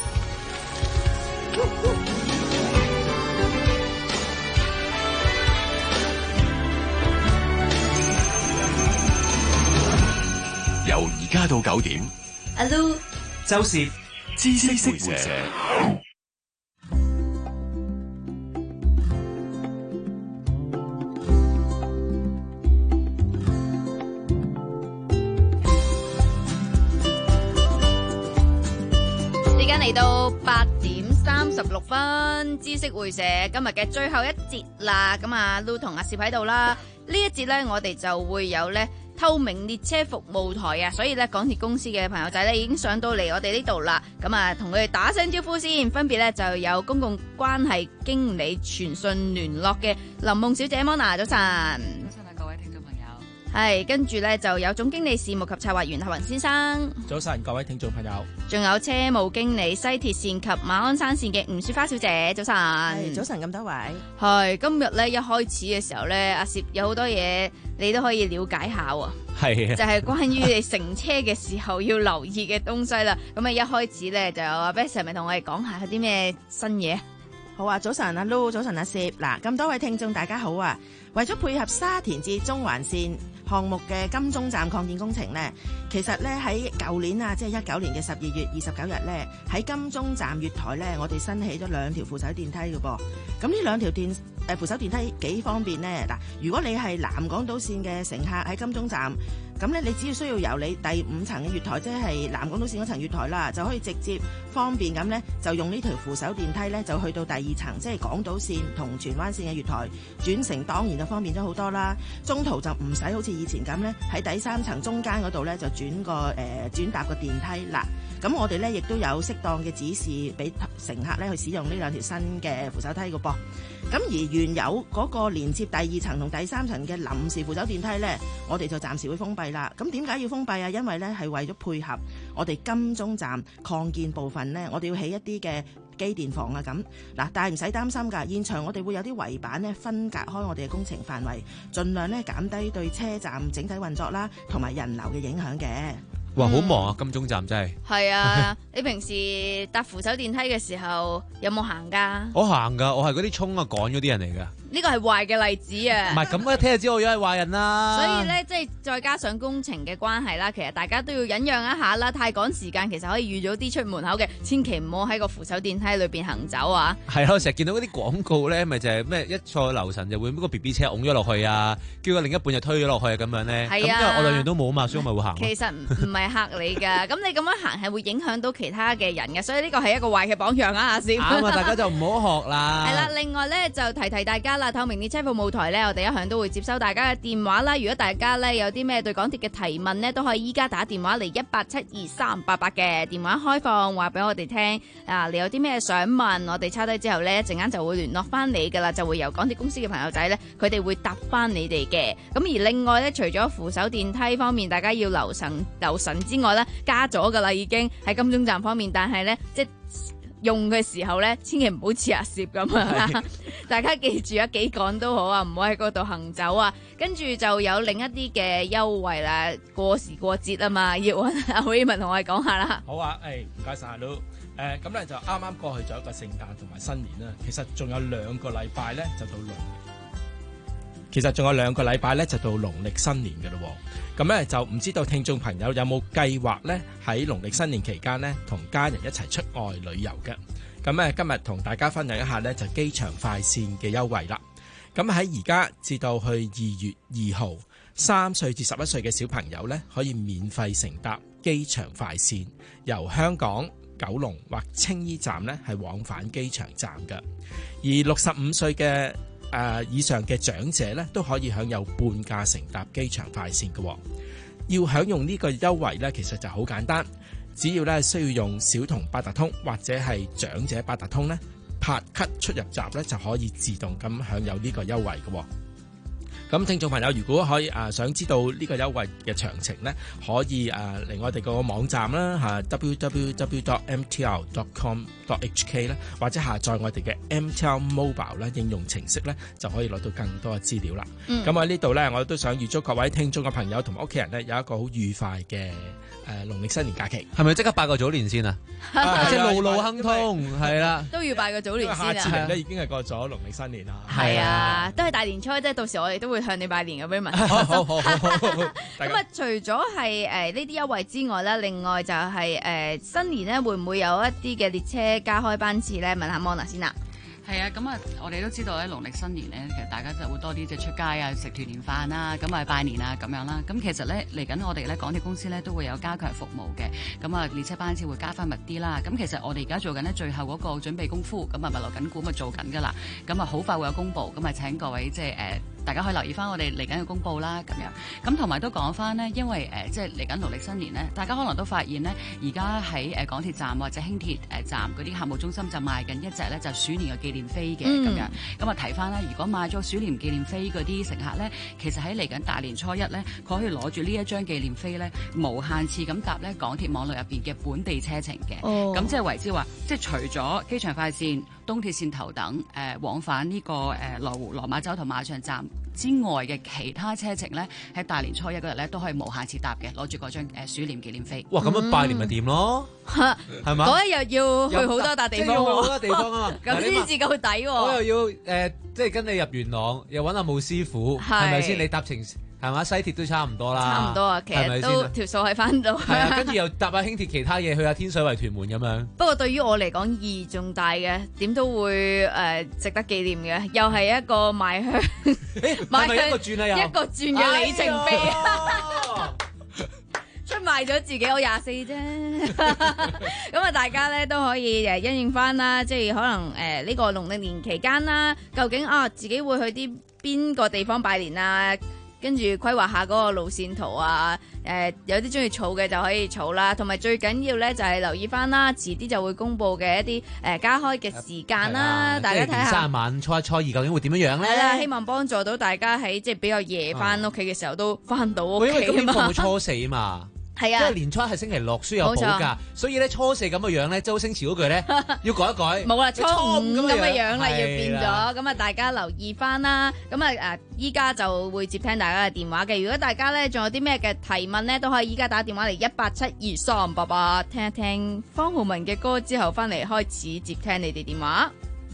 由而家到九點， 阿 Lu 周攝知識會社。 時間嚟到八點三十六分，知識會社今日嘅最後一節啦。咁啊 Lu 同阿攝喺度啦。呢一節呢，我哋就會有呢透明列車服務台啊，所以咧港鐵公司嘅朋友仔咧已經上到嚟我哋呢度啦。咁啊，同佢哋打聲招呼先。分別咧就有公共關係經理傳訊聯絡嘅林夢小姐 Mona， 早晨。 早晨啊，各位聽眾朋友。 係，跟住咧就有總經理事務及策劃員夏雲先生。 早晨，各位聽眾朋友。 仲有車務經理西鐵線及馬鞍山線嘅吳雪花小姐，早晨。 早晨咁多位。 係，今日咧一開始嘅時候咧，阿攝有好多嘢你都可以了解下喎。 係， 就係關於你乘車嘅時候要留意嘅東西啦。咁啊，一開始咧就有阿 Bess 咪同我哋講下有啲咩新嘢。 好啊，早晨阿 Lu， 早晨阿攝。嗱，咁多位聽眾大家好啊。為咗配合沙田至中環線項目嘅金鐘站擴建工程呢，其實咧喺舊年啊，即係一九年嘅十二月二十九日咧，喺金鐘站月台咧，我哋新起咗兩條扶手電梯嘅噃。咁呢兩條電誒扶手電梯幾方便呢？嗱，如果你係南港島線嘅乘客喺金鐘站，咁咧你只要需要由你第五層嘅月台，即係南港島線嗰層月台啦，就可以直接方便咁咧，就用呢條扶手電梯咧，就去到第二層，即係港島線同荃灣線嘅月台轉乘，當然就方便咗好多啦。中途就唔使好似以前咁咧，喺第三層中間嗰度咧就轉個誒、呃、轉搭個電梯啦。咁我哋咧亦都有適當嘅指示俾乘客咧去使用呢兩條新嘅扶手梯嘅噃。咁而原有嗰個連接第二層同第三層嘅臨時扶手電梯咧，我哋就暫時會封閉啦。咁點解要封閉啊？因為咧係為咗配合我哋金鐘站擴建部分咧，我哋要起一啲嘅機電房啊咁。嗱，但係唔使擔心㗎，現場我哋會有啲圍板咧分隔開我哋嘅工程範圍，盡量咧減低對車站整體運作啦同埋人流嘅影響嘅。 哇，好忙啊！金鐘站真係。 係啊，你平時搭扶手電梯嘅時候有冇行㗎？ 我行㗎，我係嗰啲衝啊趕嗰啲人嚟㗎。 呢個係壞嘅例子啊！ 唔係咁，一聽就知我而家係壞人啦。 所以咧，即係再加上工程嘅關係啦，其實大家都要忍讓一下啦。太趕時間，其實可以預早啲出門口嘅，千祈唔好喺個扶手電梯裏邊行走啊！ 係咯，成日見到嗰啲廣告咧，咪就係咩一錯留神就會嗰個 B B 車拱咗落去啊，叫個另一半就推咗落去啊咁樣咧。係啊，因為我兩樣都冇啊嘛，所以我咪會行。 其實唔係嚇你㗎，咁你咁樣行係會影響到其他嘅人嘅，所以呢個係一個壞嘅榜樣啊！阿小， 啱啊，大家就唔好學啦。 係啦，另外咧就提提大家啦，透明列車服務台咧，我哋一向都會接收大家嘅電話啦。如果大家咧有啲咩對港鐵嘅提問呢，都可以依家打電話嚟一八七二三八八嘅電話開放，話俾我哋聽。啊，你有啲咩想問，我哋抄低之後呢，一陣間就會聯絡翻你噶啦，就會由港鐵公司嘅朋友仔呢，佢哋會答翻你哋嘅。咁而另外呢，除咗扶手電梯方面，大家要留神留神之外呢，加咗噶啦，已經喺金鐘站方面，但係呢，即用嘅時候咧，千祈唔好似阿攝咁樣，大家記住啊，幾趕都好啊，唔好喺嗰度行走啊。跟住就有另一啲嘅優惠啦，過時過節啊嘛，要揾阿 Raymond 同我哋講下啦。 好啊，誒唔該晒阿 Lu。誒咁咧就啱啱過去咗一個聖誕同埋新年啦，其實仲有兩個禮拜咧就到農曆，其實仲有兩個禮拜咧就到農曆新年嘅咯喎。咁咧就唔知道聽眾朋友有冇計劃咧喺農曆新年期間咧同家人一齊出外旅遊嘅？咁咧今日同大家分享一下咧就機場快線嘅優惠啦。咁喺而家至到去二月二號，三歲至十一歲嘅小朋友咧可以免費乘搭機場快線，由香港、九龍或青衣站咧係往返機場站嘅。而六十五歲嘅誒、呃、以上嘅長者咧都可以享有半價乘搭機場快線嘅。要享用呢個優惠咧，其實就好簡單，只要咧需要用小童八達通或者係長者八達通咧，拍卡出入閘咧就可以自動咁享有呢個優惠嘅。 咁聽眾朋友如果可以啊想知道呢個優惠嘅詳情呢，可以誒嚟我哋個網站啦嚇 double-u double-u double-u dot m t l dot com dot h k 啦，或者下載我哋嘅 M T L Mobile 咧應用程式呢，就可以攞到更多嘅資料啦。咁喺呢度呢，我都想預祝各位聽眾嘅朋友同埋屋企人呢，有一個好愉快嘅誒農曆新年假期。 係咪即刻拜個早年先啊？即係路路亨通，係啦， 都要拜個早年先啊！ 下次嚟咧已經係過咗農曆新年啦。 係啊，都係大年初一，即係到時我哋都會向你拜年嘅 Raymond。 好好好好。 咁啊，除咗係誒呢啲優惠之外咧，另外就係、是、誒、呃、新年咧會唔會有一啲嘅列車加開班次咧？問下 Mona 先啦。 係啊，咁啊，我哋都知道咧，農曆新年咧，其實大家就會多啲即係出街啊，食團年飯啦，咁啊拜年啊咁樣啦。咁其實咧嚟緊我哋咧港鐵公司咧都會有加強服務嘅，咁啊列車班次會加翻密啲啦。咁其實我哋而家做緊呢最後嗰個準備功夫，咁啊物流緊股咪做緊㗎啦。咁啊好快會有公佈，咁啊請各位即係誒。呃大家可以留意翻我哋嚟緊嘅公佈啦，咁樣咁同埋都講翻呢，因為誒、呃、即係嚟緊農曆新年呢，大家可能都發現呢，而家喺誒港鐵站或者輕鐵誒站嗰啲客務中心就賣緊一隻呢，就鼠年嘅紀念飛嘅咁、嗯、樣，咁啊提翻啦，如果買咗鼠年紀念飛嗰啲乘客呢，其實喺嚟緊大年初一呢，佢可以攞住呢一張紀念飛呢，無限次咁搭呢港鐵網絡入邊嘅本地車程嘅，咁、哦、即係為之話，即係除咗機場快線、東鐵線頭等誒、呃、往返呢、這個誒、呃、羅湖、羅馬洲同馬場站之外嘅其他車程咧，喺大年初一嗰日咧都可以無限次搭嘅，攞住嗰張誒鼠年紀念飛。 哇！咁樣拜年咪掂咯，係嘛？ 嗰一日要去好多笪地方， 要好多地方啊嘛， 咁先至夠抵喎。 我又要誒、呃，即係跟你入元朗，又揾阿武師傅，係咪先？你搭程係嘛？西鐵都差唔多啦， 差唔多啊，其實都條數喺翻度。 係啊，跟住又搭下輕鐵其他嘢，去下天水圍、屯門咁樣。 不過對於我嚟講意義重大嘅，點都會誒、呃、值得紀念嘅，又係一個邁向邁向一個轉啊，一個轉嘅里程碑。哎出賣咗自己，我廿四啫，咁啊大家咧都可以誒因應翻啦，即係可能誒呢、呃這個農曆年期間啦，究竟啊自己會去啲邊個地方拜年啊？跟住規劃下嗰個路線圖啊，誒、呃、有啲中意儲嘅就可以儲啦，同埋最緊要咧就係、是、留意翻啦，遲啲就會公布嘅一啲誒、呃、加開嘅時間啦，啊、大家睇下。三晚初一初二究竟會點樣樣咧？ 係啦，希望幫助到大家喺即係比較夜翻屋企嘅時候都翻到屋企啊嘛。 因為今年過到初四啊嘛。 係啊， 因為年初一係星期六，需有補假，所以咧初四咁嘅樣咧，周星馳嗰句咧要改一改。 冇啦，初五咁嘅樣啦，要變咗。咁啊，大家留意翻啦。咁啊誒，依家就會接聽大家嘅電話嘅。如果大家咧仲有啲咩嘅提問咧，都可以依家打電話嚟一八七二三八八，聽一聽方浩文嘅歌之後，翻嚟開始接聽你哋電話。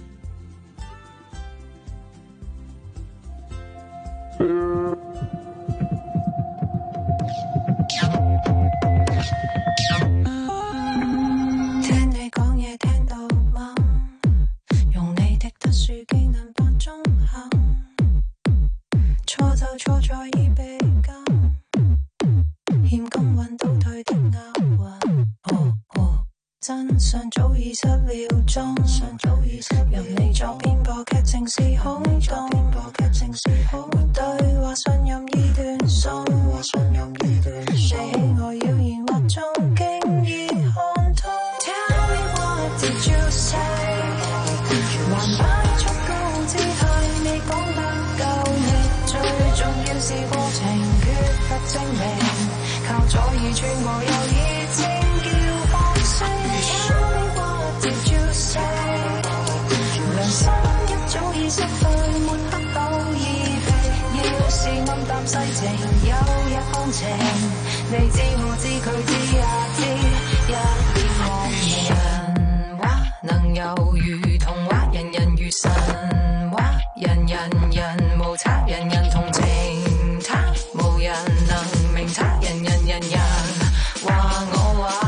聽你講嘢聽到懵，用你的特殊技能扮中肯，錯就錯在已被禁，欠公允倒退的押韻。哦哦，真相早已失了蹤，任你作編播劇情是空洞，對話信任已斷送，你喜愛謠言惑眾經已看通。Tell me what did you say？ 還擺出高姿態，你講得夠力，最重要是過程缺乏證明，靠左耳穿過右耳尖叫放聲。Tell me what did you say？ 良心一早已失去，抹黑到已疲，要是暗淡世情，有日放晴，你知我知佢知也知，一點莫人話能猶如童話，人人如神話，人人人無差，人人同情他，無人能明他，人人人人話我話。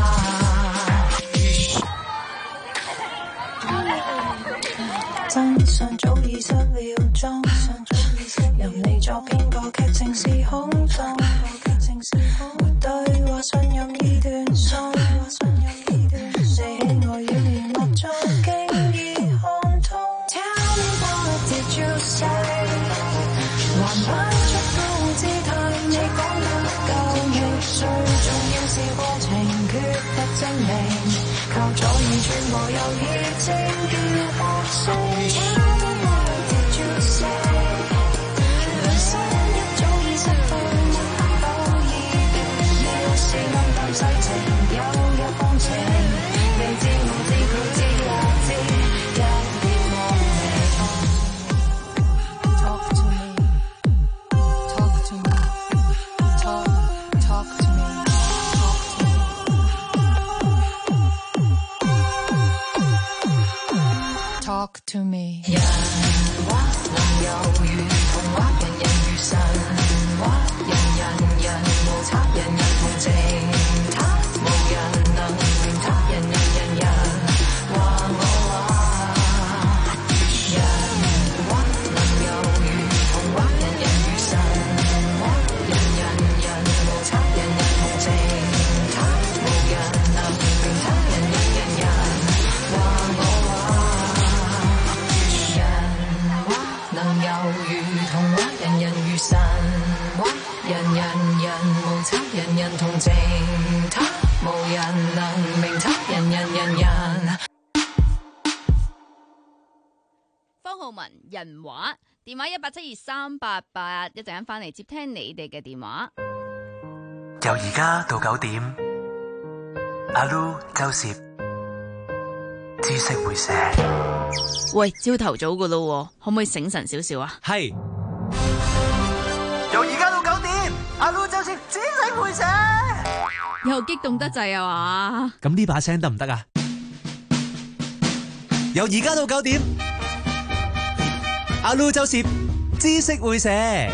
真相早已失了蹤，任你作編個劇情是空洞，對話信任已斷送，你喜愛語言惑眾經已看通。Tell me what did you say？ 還擺出高姿態，你講得夠力，最重要是過程缺乏證明，靠左耳穿過右耳尖叫放聲。Tell me what did you say？ 良心 to me。人話能有如童話，人人如神話，人人人無測，人人同情他，無人能明他，人人人人話我話。人話能有如童話，人人如神話，人人人無測，人人同情他，無人能明他，人人人人話我話。人話能有如童話，人人如神話，人人人無測，人人同情他，無人能明他，人人人人。 方浩文人話電話一八七二三八八，一陣間翻嚟接聽你哋嘅電話。 由而家到九點，阿 Lu 周攝知識會寫。 喂，朝頭早噶咯，可唔可以醒神少少啊？ 係。 由而家到九點，阿 Lu 周攝知識會寫。 又激動得滯啊嘛！ 咁呢把聲得唔得啊？由而家到九點，阿 Lu 周攝知識會寫。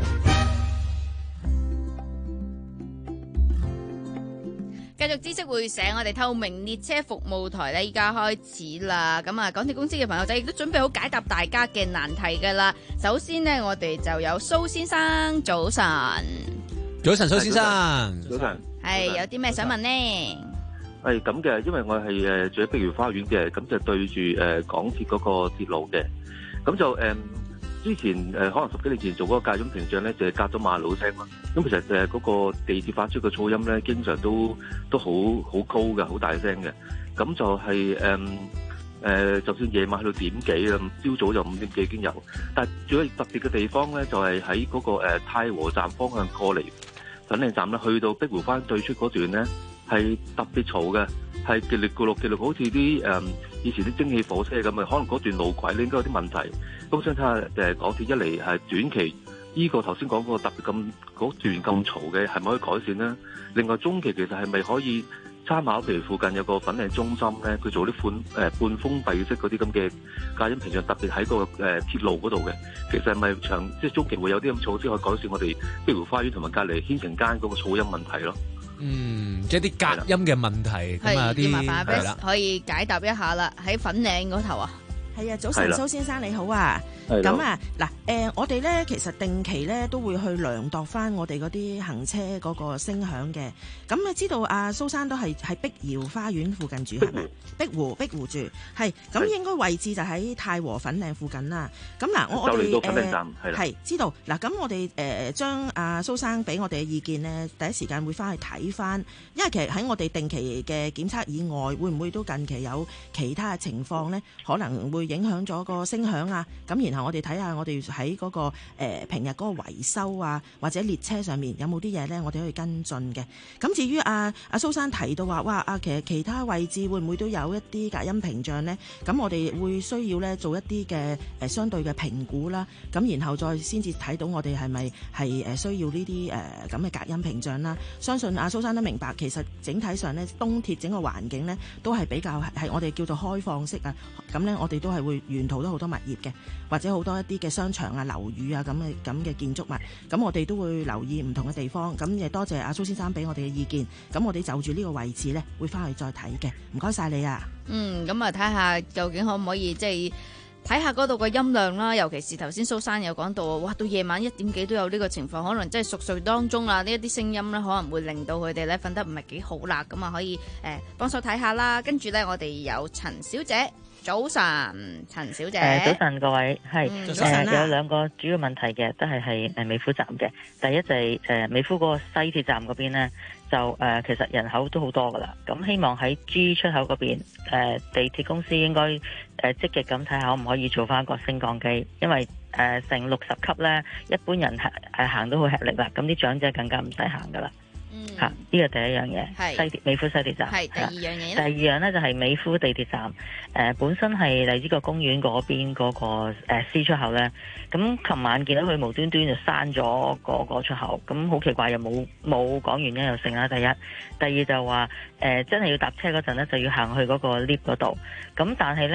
繼續知識會寫，我哋透明列車服務台咧，依家開始啦。咁啊，港鐵公司嘅朋友仔亦都準備好解答大家嘅難題噶啦。首先呢，我哋就有蘇先生，早晨。 早晨，蘇先生。 早晨。 係有啲咩想問呢？ 係咁嘅，因為我係誒住喺碧瑤花園嘅，咁就對住誒港鐵嗰個鐵路嘅，咁就誒。嗯之前誒、呃、可能十幾年前做嗰個隔音屏障咧，就係隔咗馬路聲啦。咁其實誒嗰個地鐵發出嘅噪音咧，經常都都好好高嘅，好大聲嘅。咁就係誒誒，就算夜晚去到點幾啦，朝早就五點幾已經有。但係最特別嘅地方咧，就係喺嗰個、呃、太和站方向過嚟粉嶺站咧，去到碧湖灣對出嗰段咧，係特別嘈嘅，係極力咕碌極力，好似啲誒以前啲蒸汽火車咁啊。可能嗰段路軌咧應該有啲問題。咁想睇下誒港鐵一嚟係短期依、這個頭先講嗰個特別咁嗰段咁嘈嘅，係咪可以改善呢？另外中期其實係咪可以參考譬如附近有個粉嶺中心咧，佢做啲半誒、呃、半封閉式嗰啲咁嘅隔音屏障，特別喺個誒、呃、鐵路嗰度嘅，其實係咪長即係中期會有啲咁措施可以改善我哋碧湖花園同埋隔離軒城間嗰個噪音問題咯？ 嗯，即係啲隔音嘅問題咁啊，啲要麻煩 Bess 可以解答一下啦。喺粉嶺嗰頭啊。 係啊，早晨，蘇先生你好啊。咁啊，嗱，誒，我哋咧其實定期咧都會去量度翻我哋嗰啲行車嗰個聲響嘅。咁你知道阿蘇生都係喺碧瑤花園附近住係咪？碧湖碧湖住，係咁應該位置就喺太和粉嶺附近啦。咁嗱，我我哋誒係知道嗱，咁我哋誒將阿蘇生俾我哋嘅意見咧，第一時間會翻去睇翻，因為其實喺我哋定期嘅檢測以外，會唔會都近期有其他嘅情況咧？可能會影響咗個聲響啊，咁然後我哋睇下我哋喺嗰個誒、呃、平日嗰個維修啊，或者列車上面有冇啲嘢咧，我哋可以跟進嘅。咁至於阿阿蘇生提到話，哇啊，其實其他位置會唔會都有一啲隔音屏障咧？咁我哋會需要咧做一啲嘅誒相對嘅評估啦，咁然後再先至睇到我哋係咪係誒需要呢啲誒咁嘅隔音屏障啦。相信阿蘇生都明白，其實整體上咧東鐵整個環境咧都係比較係我哋叫做開放式啊，咁咧我哋都係會沿途都好多物業嘅，或者好多一啲嘅商場啊、樓宇啊咁嘅咁嘅建築物，咁我哋都會留意唔同嘅地方。咁亦多謝阿蘇先生俾我哋嘅意見，咁我哋就住呢個位置呢，會翻去再睇嘅。唔該晒你啊。 嗯，咁啊睇下究竟可唔可以即係睇下嗰度嘅音量啦，尤其是頭先蘇生有講到，哇到夜晚一點幾都有呢個情況，可能即係熟睡當中啊呢一啲聲音呢，可能會令到佢哋呢瞓得唔係幾好啦。咁啊可以誒幫手睇下啦。跟住呢，我哋有陳小姐。早晨，陳小姐。 誒，早晨各位，係誒、 嗯啊、 有兩個主要問題嘅，都係係誒美孚站嘅。第一就係、是、誒美孚嗰個西鐵站嗰邊咧，就誒、呃、其實人口都好多噶啦。咁希望喺 G 出口嗰邊，誒、呃、地鐵公司應該誒積極咁睇下可唔可以做翻個升降機，因為誒成六十級咧，一般人係誒行都好吃力啦，咁啲長者更加唔使行噶啦。嚇！呢個第一樣嘢，西鐵美孚西鐵站。 係第二樣嘢咧。 第二樣咧就係美孚地鐵站，誒、呃、本身係荔枝角公園嗰邊嗰、那個、呃、C 出口咧。咁琴晚見到佢無端端就閂咗個個出口，咁好奇怪，又冇冇講原因又成啦。第一，第二就話誒、呃、真係要搭車嗰陣咧，就要行去嗰個 lift 嗰度。咁但係咧。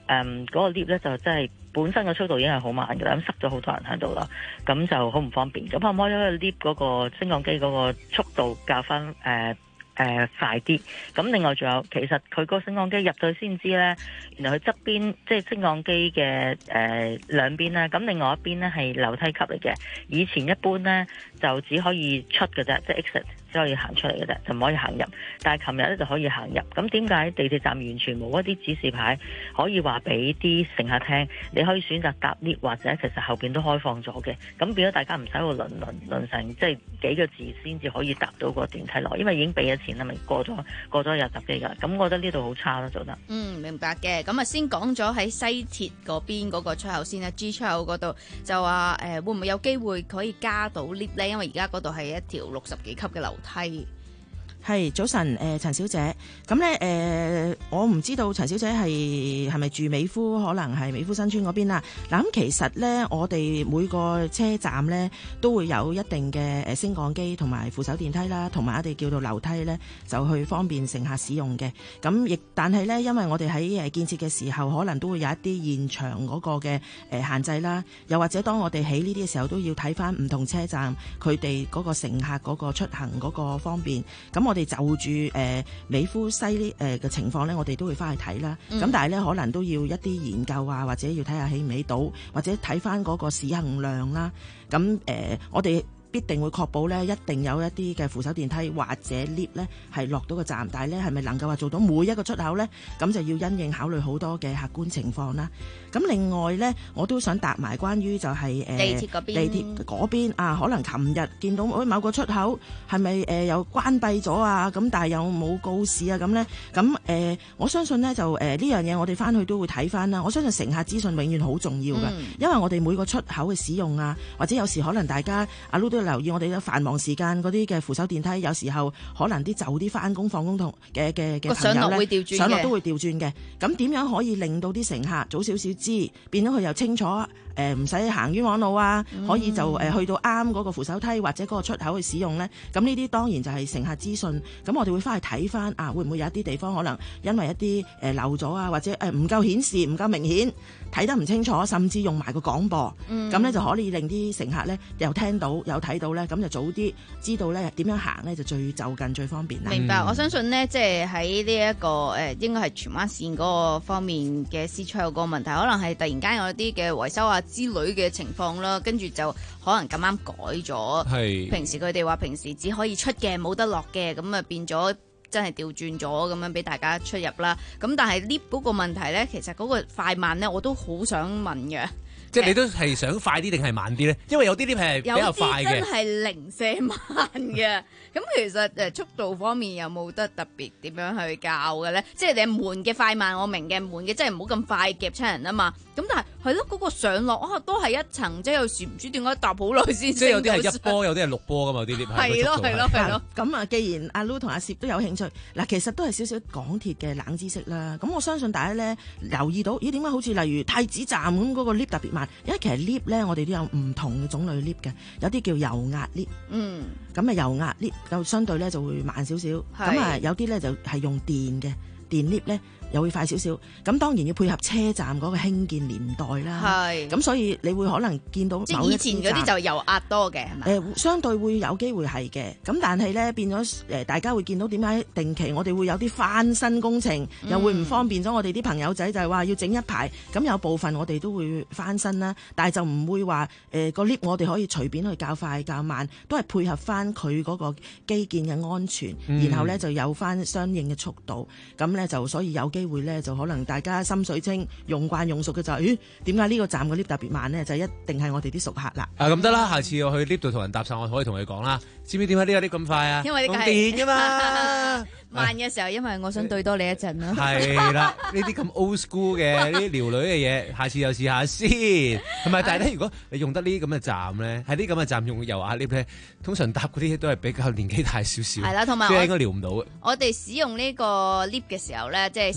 誒嗰個 lift 咧就真係本身個速度已經係好慢嘅啦，咁塞咗好多人喺度啦，咁就好唔方便。咁可唔可以因為 lift 嗰個升降機嗰個速度較翻誒？呃誒、呃、快啲，咁另外仲有，其實佢個升降機入咗先知呢，原來佢側邊即係升降機嘅誒兩邊呢，咁另外一邊呢係樓梯級嚟嘅。以前一般呢就只可以出嘅啫，即係 exit 只可以行出嚟嘅啫，就唔可以行入。但係琴日呢就可以行入。咁點解地鐵站完全冇一啲指示牌可以話俾啲乘客聽？你可以選擇搭 lift 或者其實後邊都開放咗嘅。咁變咗大家唔使喺度輪輪輪成即係幾個字先至可以搭到個電梯落，因為已經俾咗錢啦，咪過咗過咗日搭機㗎。咁我覺得呢度好差咯，做得。 嗯，明白嘅。咁啊，先講咗喺西鐵嗰邊嗰個出口先啦 ，G 出口嗰度就話誒、呃、會唔會有機會可以加到 lift 咧？因為而家嗰度係一條六十幾級嘅樓梯。 係早晨，誒、呃、陳小姐，咁咧誒，我唔知道陳小姐係係咪住美孚，可能係美孚新村嗰邊啦。嗱，咁其實咧，我哋每個車站咧都會有一定嘅誒升降機同埋扶手電梯啦，同埋我哋叫做樓梯咧，就去方便乘客使用嘅。咁亦但係咧，因為我哋喺誒建設嘅時候，可能都會有一啲現場嗰個嘅誒限制啦，又或者當我哋起呢啲嘅時候，都要睇翻唔同車站佢哋嗰個乘客嗰個出行嗰個方便。咁我哋就住誒、呃、美孚西呢誒嘅情況咧，我哋都會翻去睇啦。咁、嗯、但係咧，可能都要一啲研究啊，或者要睇下起唔起到，或者睇翻嗰個使用量啦。咁誒、呃，我哋必定會確保咧，一定有一啲嘅扶手電梯或者 lift 咧係落到個站，但係咧係咪能夠話做到每一個出口咧？咁就要因應考慮好多嘅客觀情況啦。咁另外咧，我都想答埋關於就係、是、誒、呃、 地鐵嗰邊， 地鐵嗰邊啊，可能琴日見到某個出口係咪誒又關閉咗啊？咁但係又冇告示啊咁咧？咁誒、呃，我相信咧就誒呢、呃、樣嘢我哋翻去都會睇翻啦。我相信乘客資訊永遠好重要㗎、嗯，因為我哋每個出口嘅使用啊，或者有時可能大家阿 Lu 都留意我哋嘅繁忙時間嗰啲嘅扶手電梯，有時候可能啲就啲翻工放工同嘅嘅嘅朋友咧，上落都會調轉嘅。咁點樣可以令到啲乘客早少少知，變咗佢又清楚誒唔使行冤枉路啊、嗯，可以就誒、呃、去到啱嗰個扶手梯或者嗰個出口去使用咧。咁呢啲當然就係乘客資訊。咁我哋會翻去睇翻啊，會唔會有一啲地方可能因為一啲誒、呃、漏咗啊，或者誒唔夠顯示、唔夠明顯，睇得唔清楚，甚至用埋個廣播，咁、嗯、咧就可以令啲乘客咧又聽到又睇到咧，咁就早啲知道咧點樣行咧就最就近最方便啦。 明白，嗯、我相信呢，即係喺呢一個誒、呃，應該係荃灣線嗰個方面嘅 C 出口個問題，可能係突然間有啲嘅維修啊之類嘅情況啦，跟住就可能咁啱改咗。係平時佢哋話平時只可以出嘅，冇得落嘅，咁啊變咗真係調轉咗咁樣俾大家出入啦。咁但係 lift 嗰個問題咧，其實嗰個快慢咧，我都好想問嘅。 即係你都係想快啲定係慢啲咧？因為有啲 lift 係比較快嘅， 有啲真係零舍慢嘅。咁其實誒速度方面有冇得特別點樣去教嘅咧？即係你門嘅快慢我明嘅，門嘅真係唔好咁快夾親人啊嘛。咁但係係咯，嗰、嗰個上落啊都係一層，即係有時唔知點解搭好耐先。即係有啲係一波，有啲係六波噶嘛？啲 lift 係咯係咯係咯。咁啊，既然阿 Lu 同阿攝都有興趣，嗱，其實都係少少港鐵嘅冷知識啦。咁我相信大家咧留意到，咦點解好似例如太子站咁嗰個 lift 特別慢？因為其實 lift 咧，我哋都有唔同嘅種類 lift 嘅，有啲叫油壓 lift，嗯，咁啊油壓 lift 就相對咧就會慢少少，咁啊有啲咧就係用電嘅電 lift 咧。又會快少少，咁當然要配合車站嗰個興建年代啦。係，咁所以你會可能見到某一啲站，即係以前嗰啲就油壓多嘅，係咪？誒、呃，相對會有機會係嘅。咁但係咧變咗誒、呃，大家會見到點解定期我哋會有啲翻新工程，嗯、又會唔方便咗我哋啲朋友仔，就係話要整一排。咁有部分我哋都會翻新啦，但係就唔會話誒個 lift 我哋可以隨便去較快較慢，都係配合翻佢嗰個基建嘅安全，嗯、然後咧就有翻相應嘅速度。咁咧就所以有機會咧就可能大家心水清用慣用熟嘅就係，咦點解呢個站嘅 lift 特別慢咧？就一定係我哋啲熟客啦。啊咁得啦，下次我去 lift 度同人搭訕，我可以同佢講啦。知唔知點解呢個 lift 咁快啊？因為呢個係電㗎嘛。慢嘅時候，因為我想對多你一陣咯。係啦，呢啲咁 old school 嘅呢啲撩女嘅嘢，下次又試下先。係咪？但係咧，如果你用得呢啲咁嘅站咧，喺啲咁嘅站用油壓 lift 咧，通常搭嗰啲都係比較年紀大少少。係啦，同埋即係應該撩唔到嘅。我哋使用呢個 lift 嘅時候咧，即係升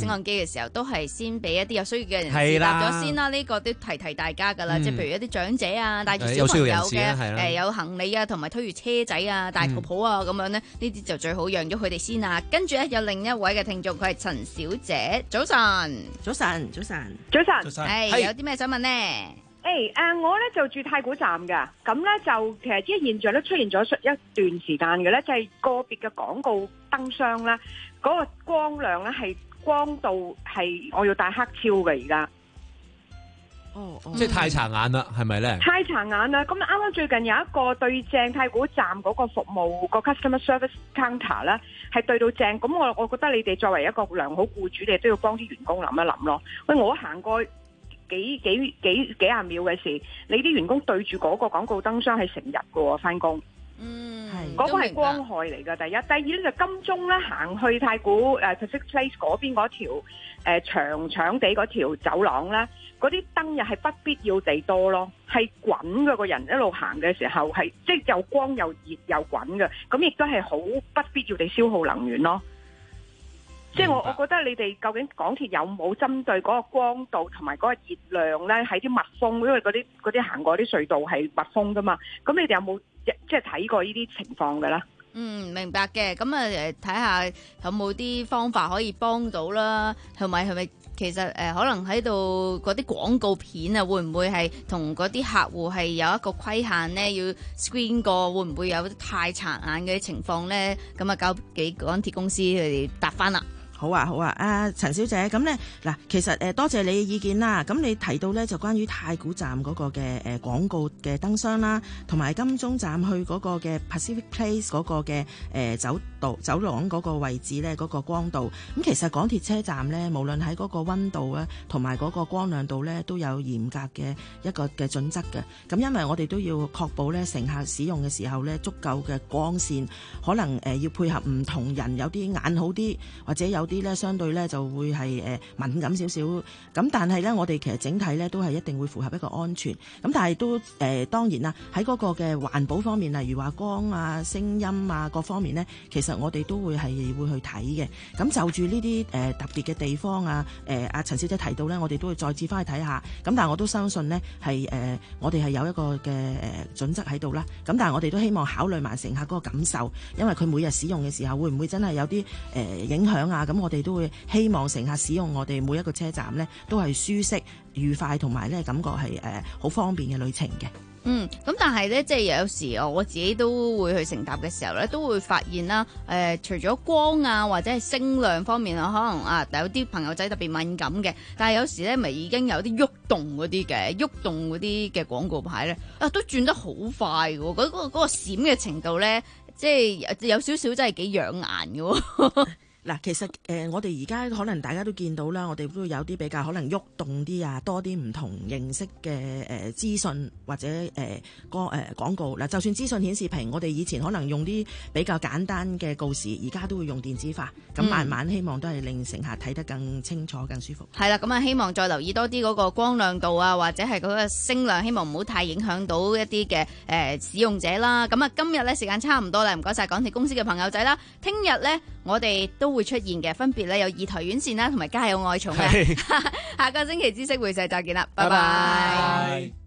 按機嘅時候，都係先俾一啲有需要嘅人係啦士搭咗先啦。呢、這個都提提大家㗎啦， 嗯即係譬如一啲長者啊，帶住小有需朋友要人士啊嘅係啦誒有行李啊，同埋推住車仔啊、大肚婆啊咁樣咧，呢啲就最好讓咗佢哋先啊。跟住咧有另一位嘅聽眾，佢係陳小姐，早晨， 早晨，早晨， 早晨， 早晨係有啲咩想問呢？ 誒誒、呃，我咧就住太古站㗎，咁咧就其實啲現象咧出現咗一段時間嘅咧，就係、是、個別嘅廣告燈箱咧，嗰、那個光亮咧係光到係我要戴黑超嘅而家。 哦哦， 即係太殘眼啦，係咪咧？ 太殘眼啦！咁啱啱最近有一個對正太古站嗰個服務、個 customer service counter 咧，係對到正。咁我我覺得你哋作為一個良好僱主，你都要幫啲員工諗一諗咯。喂，我行過幾幾幾幾廿秒嘅事，你啲員工對住嗰個廣告燈箱係成日嘅喎，翻工。 嗯， 嗰、嗰個係光害嚟㗎。第一，第二咧就金鐘咧行去太古誒 Pacific Place 嗰邊嗰條誒、呃、長長地嗰條走廊咧，嗰啲燈又係不必要地多咯，係滾嘅，個人一路行嘅時候係即係又光又熱又滾嘅，咁亦都係好不必要地消耗能源咯。即係我我覺得你哋究竟港鐵有冇針對嗰個光度同埋嗰個熱量咧喺啲密封，因為嗰啲嗰啲行過啲隧道係密封噶嘛，咁你哋有冇即係睇過呢啲情況嘅咧？ 嗯，明白嘅。咁啊，誒睇下有冇啲方法可以幫到啦，同埋係咪其實誒、呃、可能喺度嗰啲廣告片啊，會唔會係同嗰啲客戶係有一個規限呢？要 screen 過，會唔會有太殘眼嘅情況咧？咁啊，交俾港鐵公司佢哋答翻啦。 好啊，好啊，啊陳小姐，咁呢，嗱，其實誒多謝你嘅意見啦。咁你提到呢，就關於太古站嗰個嘅誒廣告嘅燈箱啦，同埋金鐘站去嗰個嘅 Pacific Place 嗰個嘅誒走道走廊嗰個位置呢，嗰個光度。咁其實港鐵車站呢，無論喺嗰個溫度咧，同埋嗰個光亮度呢，都有嚴格嘅一個嘅準則嘅。咁因為我哋都要確保呢，乘客使用嘅時候呢，足夠嘅光線，可能誒要配合唔同人，有啲眼好啲，或者有啲咧相對咧就會係誒敏感少少，咁但係咧我哋其實整體咧都係一定會符合一個安全，咁但係都誒、呃、當然啦，喺嗰個嘅環保方面，例如話光啊、聲音啊各方面咧，其實我哋都會係會去睇嘅。咁就住呢啲誒特別嘅地方啊，誒阿陳小姐提到咧，我哋都會再次翻去睇下。咁但係我都相信呢係誒、呃、我哋係有一個嘅誒準則喺度啦。咁但係我哋都希望考慮埋乘客嗰個感受，因為佢每日使用嘅時候會唔會真係有啲誒、呃、影響啊？咁我哋都會希望乘客使用我哋每一個車站呢，都係舒適、愉快同埋咧感覺係誒好方便嘅旅程嘅。 嗯，咁但係咧，即係有時我自己都會去乘搭嘅時候咧，都會發現啦，誒、呃，除咗光啊或者係聲量方面啊，可能啊有啲朋友仔特別敏感嘅，但係有時咧咪已經有啲喐動嗰啲嘅，喐動嗰啲嘅廣告牌咧，啊都轉得好快嘅，嗰、嗰個嗰、嗰個閃嘅程度咧，即係有少少真係幾養眼嘅。 嗱，其實誒、呃，我哋而家可能大家都見到啦，我哋都有啲比較可能喐動啲啊，多啲唔同形式嘅誒資訊或者誒個誒廣告。嗱，就算資訊顯示屏，我哋以前可能用啲比較簡單嘅告示，而家都會用電子化，咁慢慢希望都係令乘客睇得更清楚、更舒服。 係啦，咁啊，希望再留意多啲嗰個光亮度啊，或者係嗰個聲量，希望唔好太影響到一啲嘅誒使用者啦。咁啊，今日咧時間差唔多啦，唔該晒港鐵公司嘅朋友仔啦。聽日咧，我哋都會出現嘅，分別咧有二台院線啦，同埋家有愛寵嘅。下個星期知識會社再見啦，拜拜。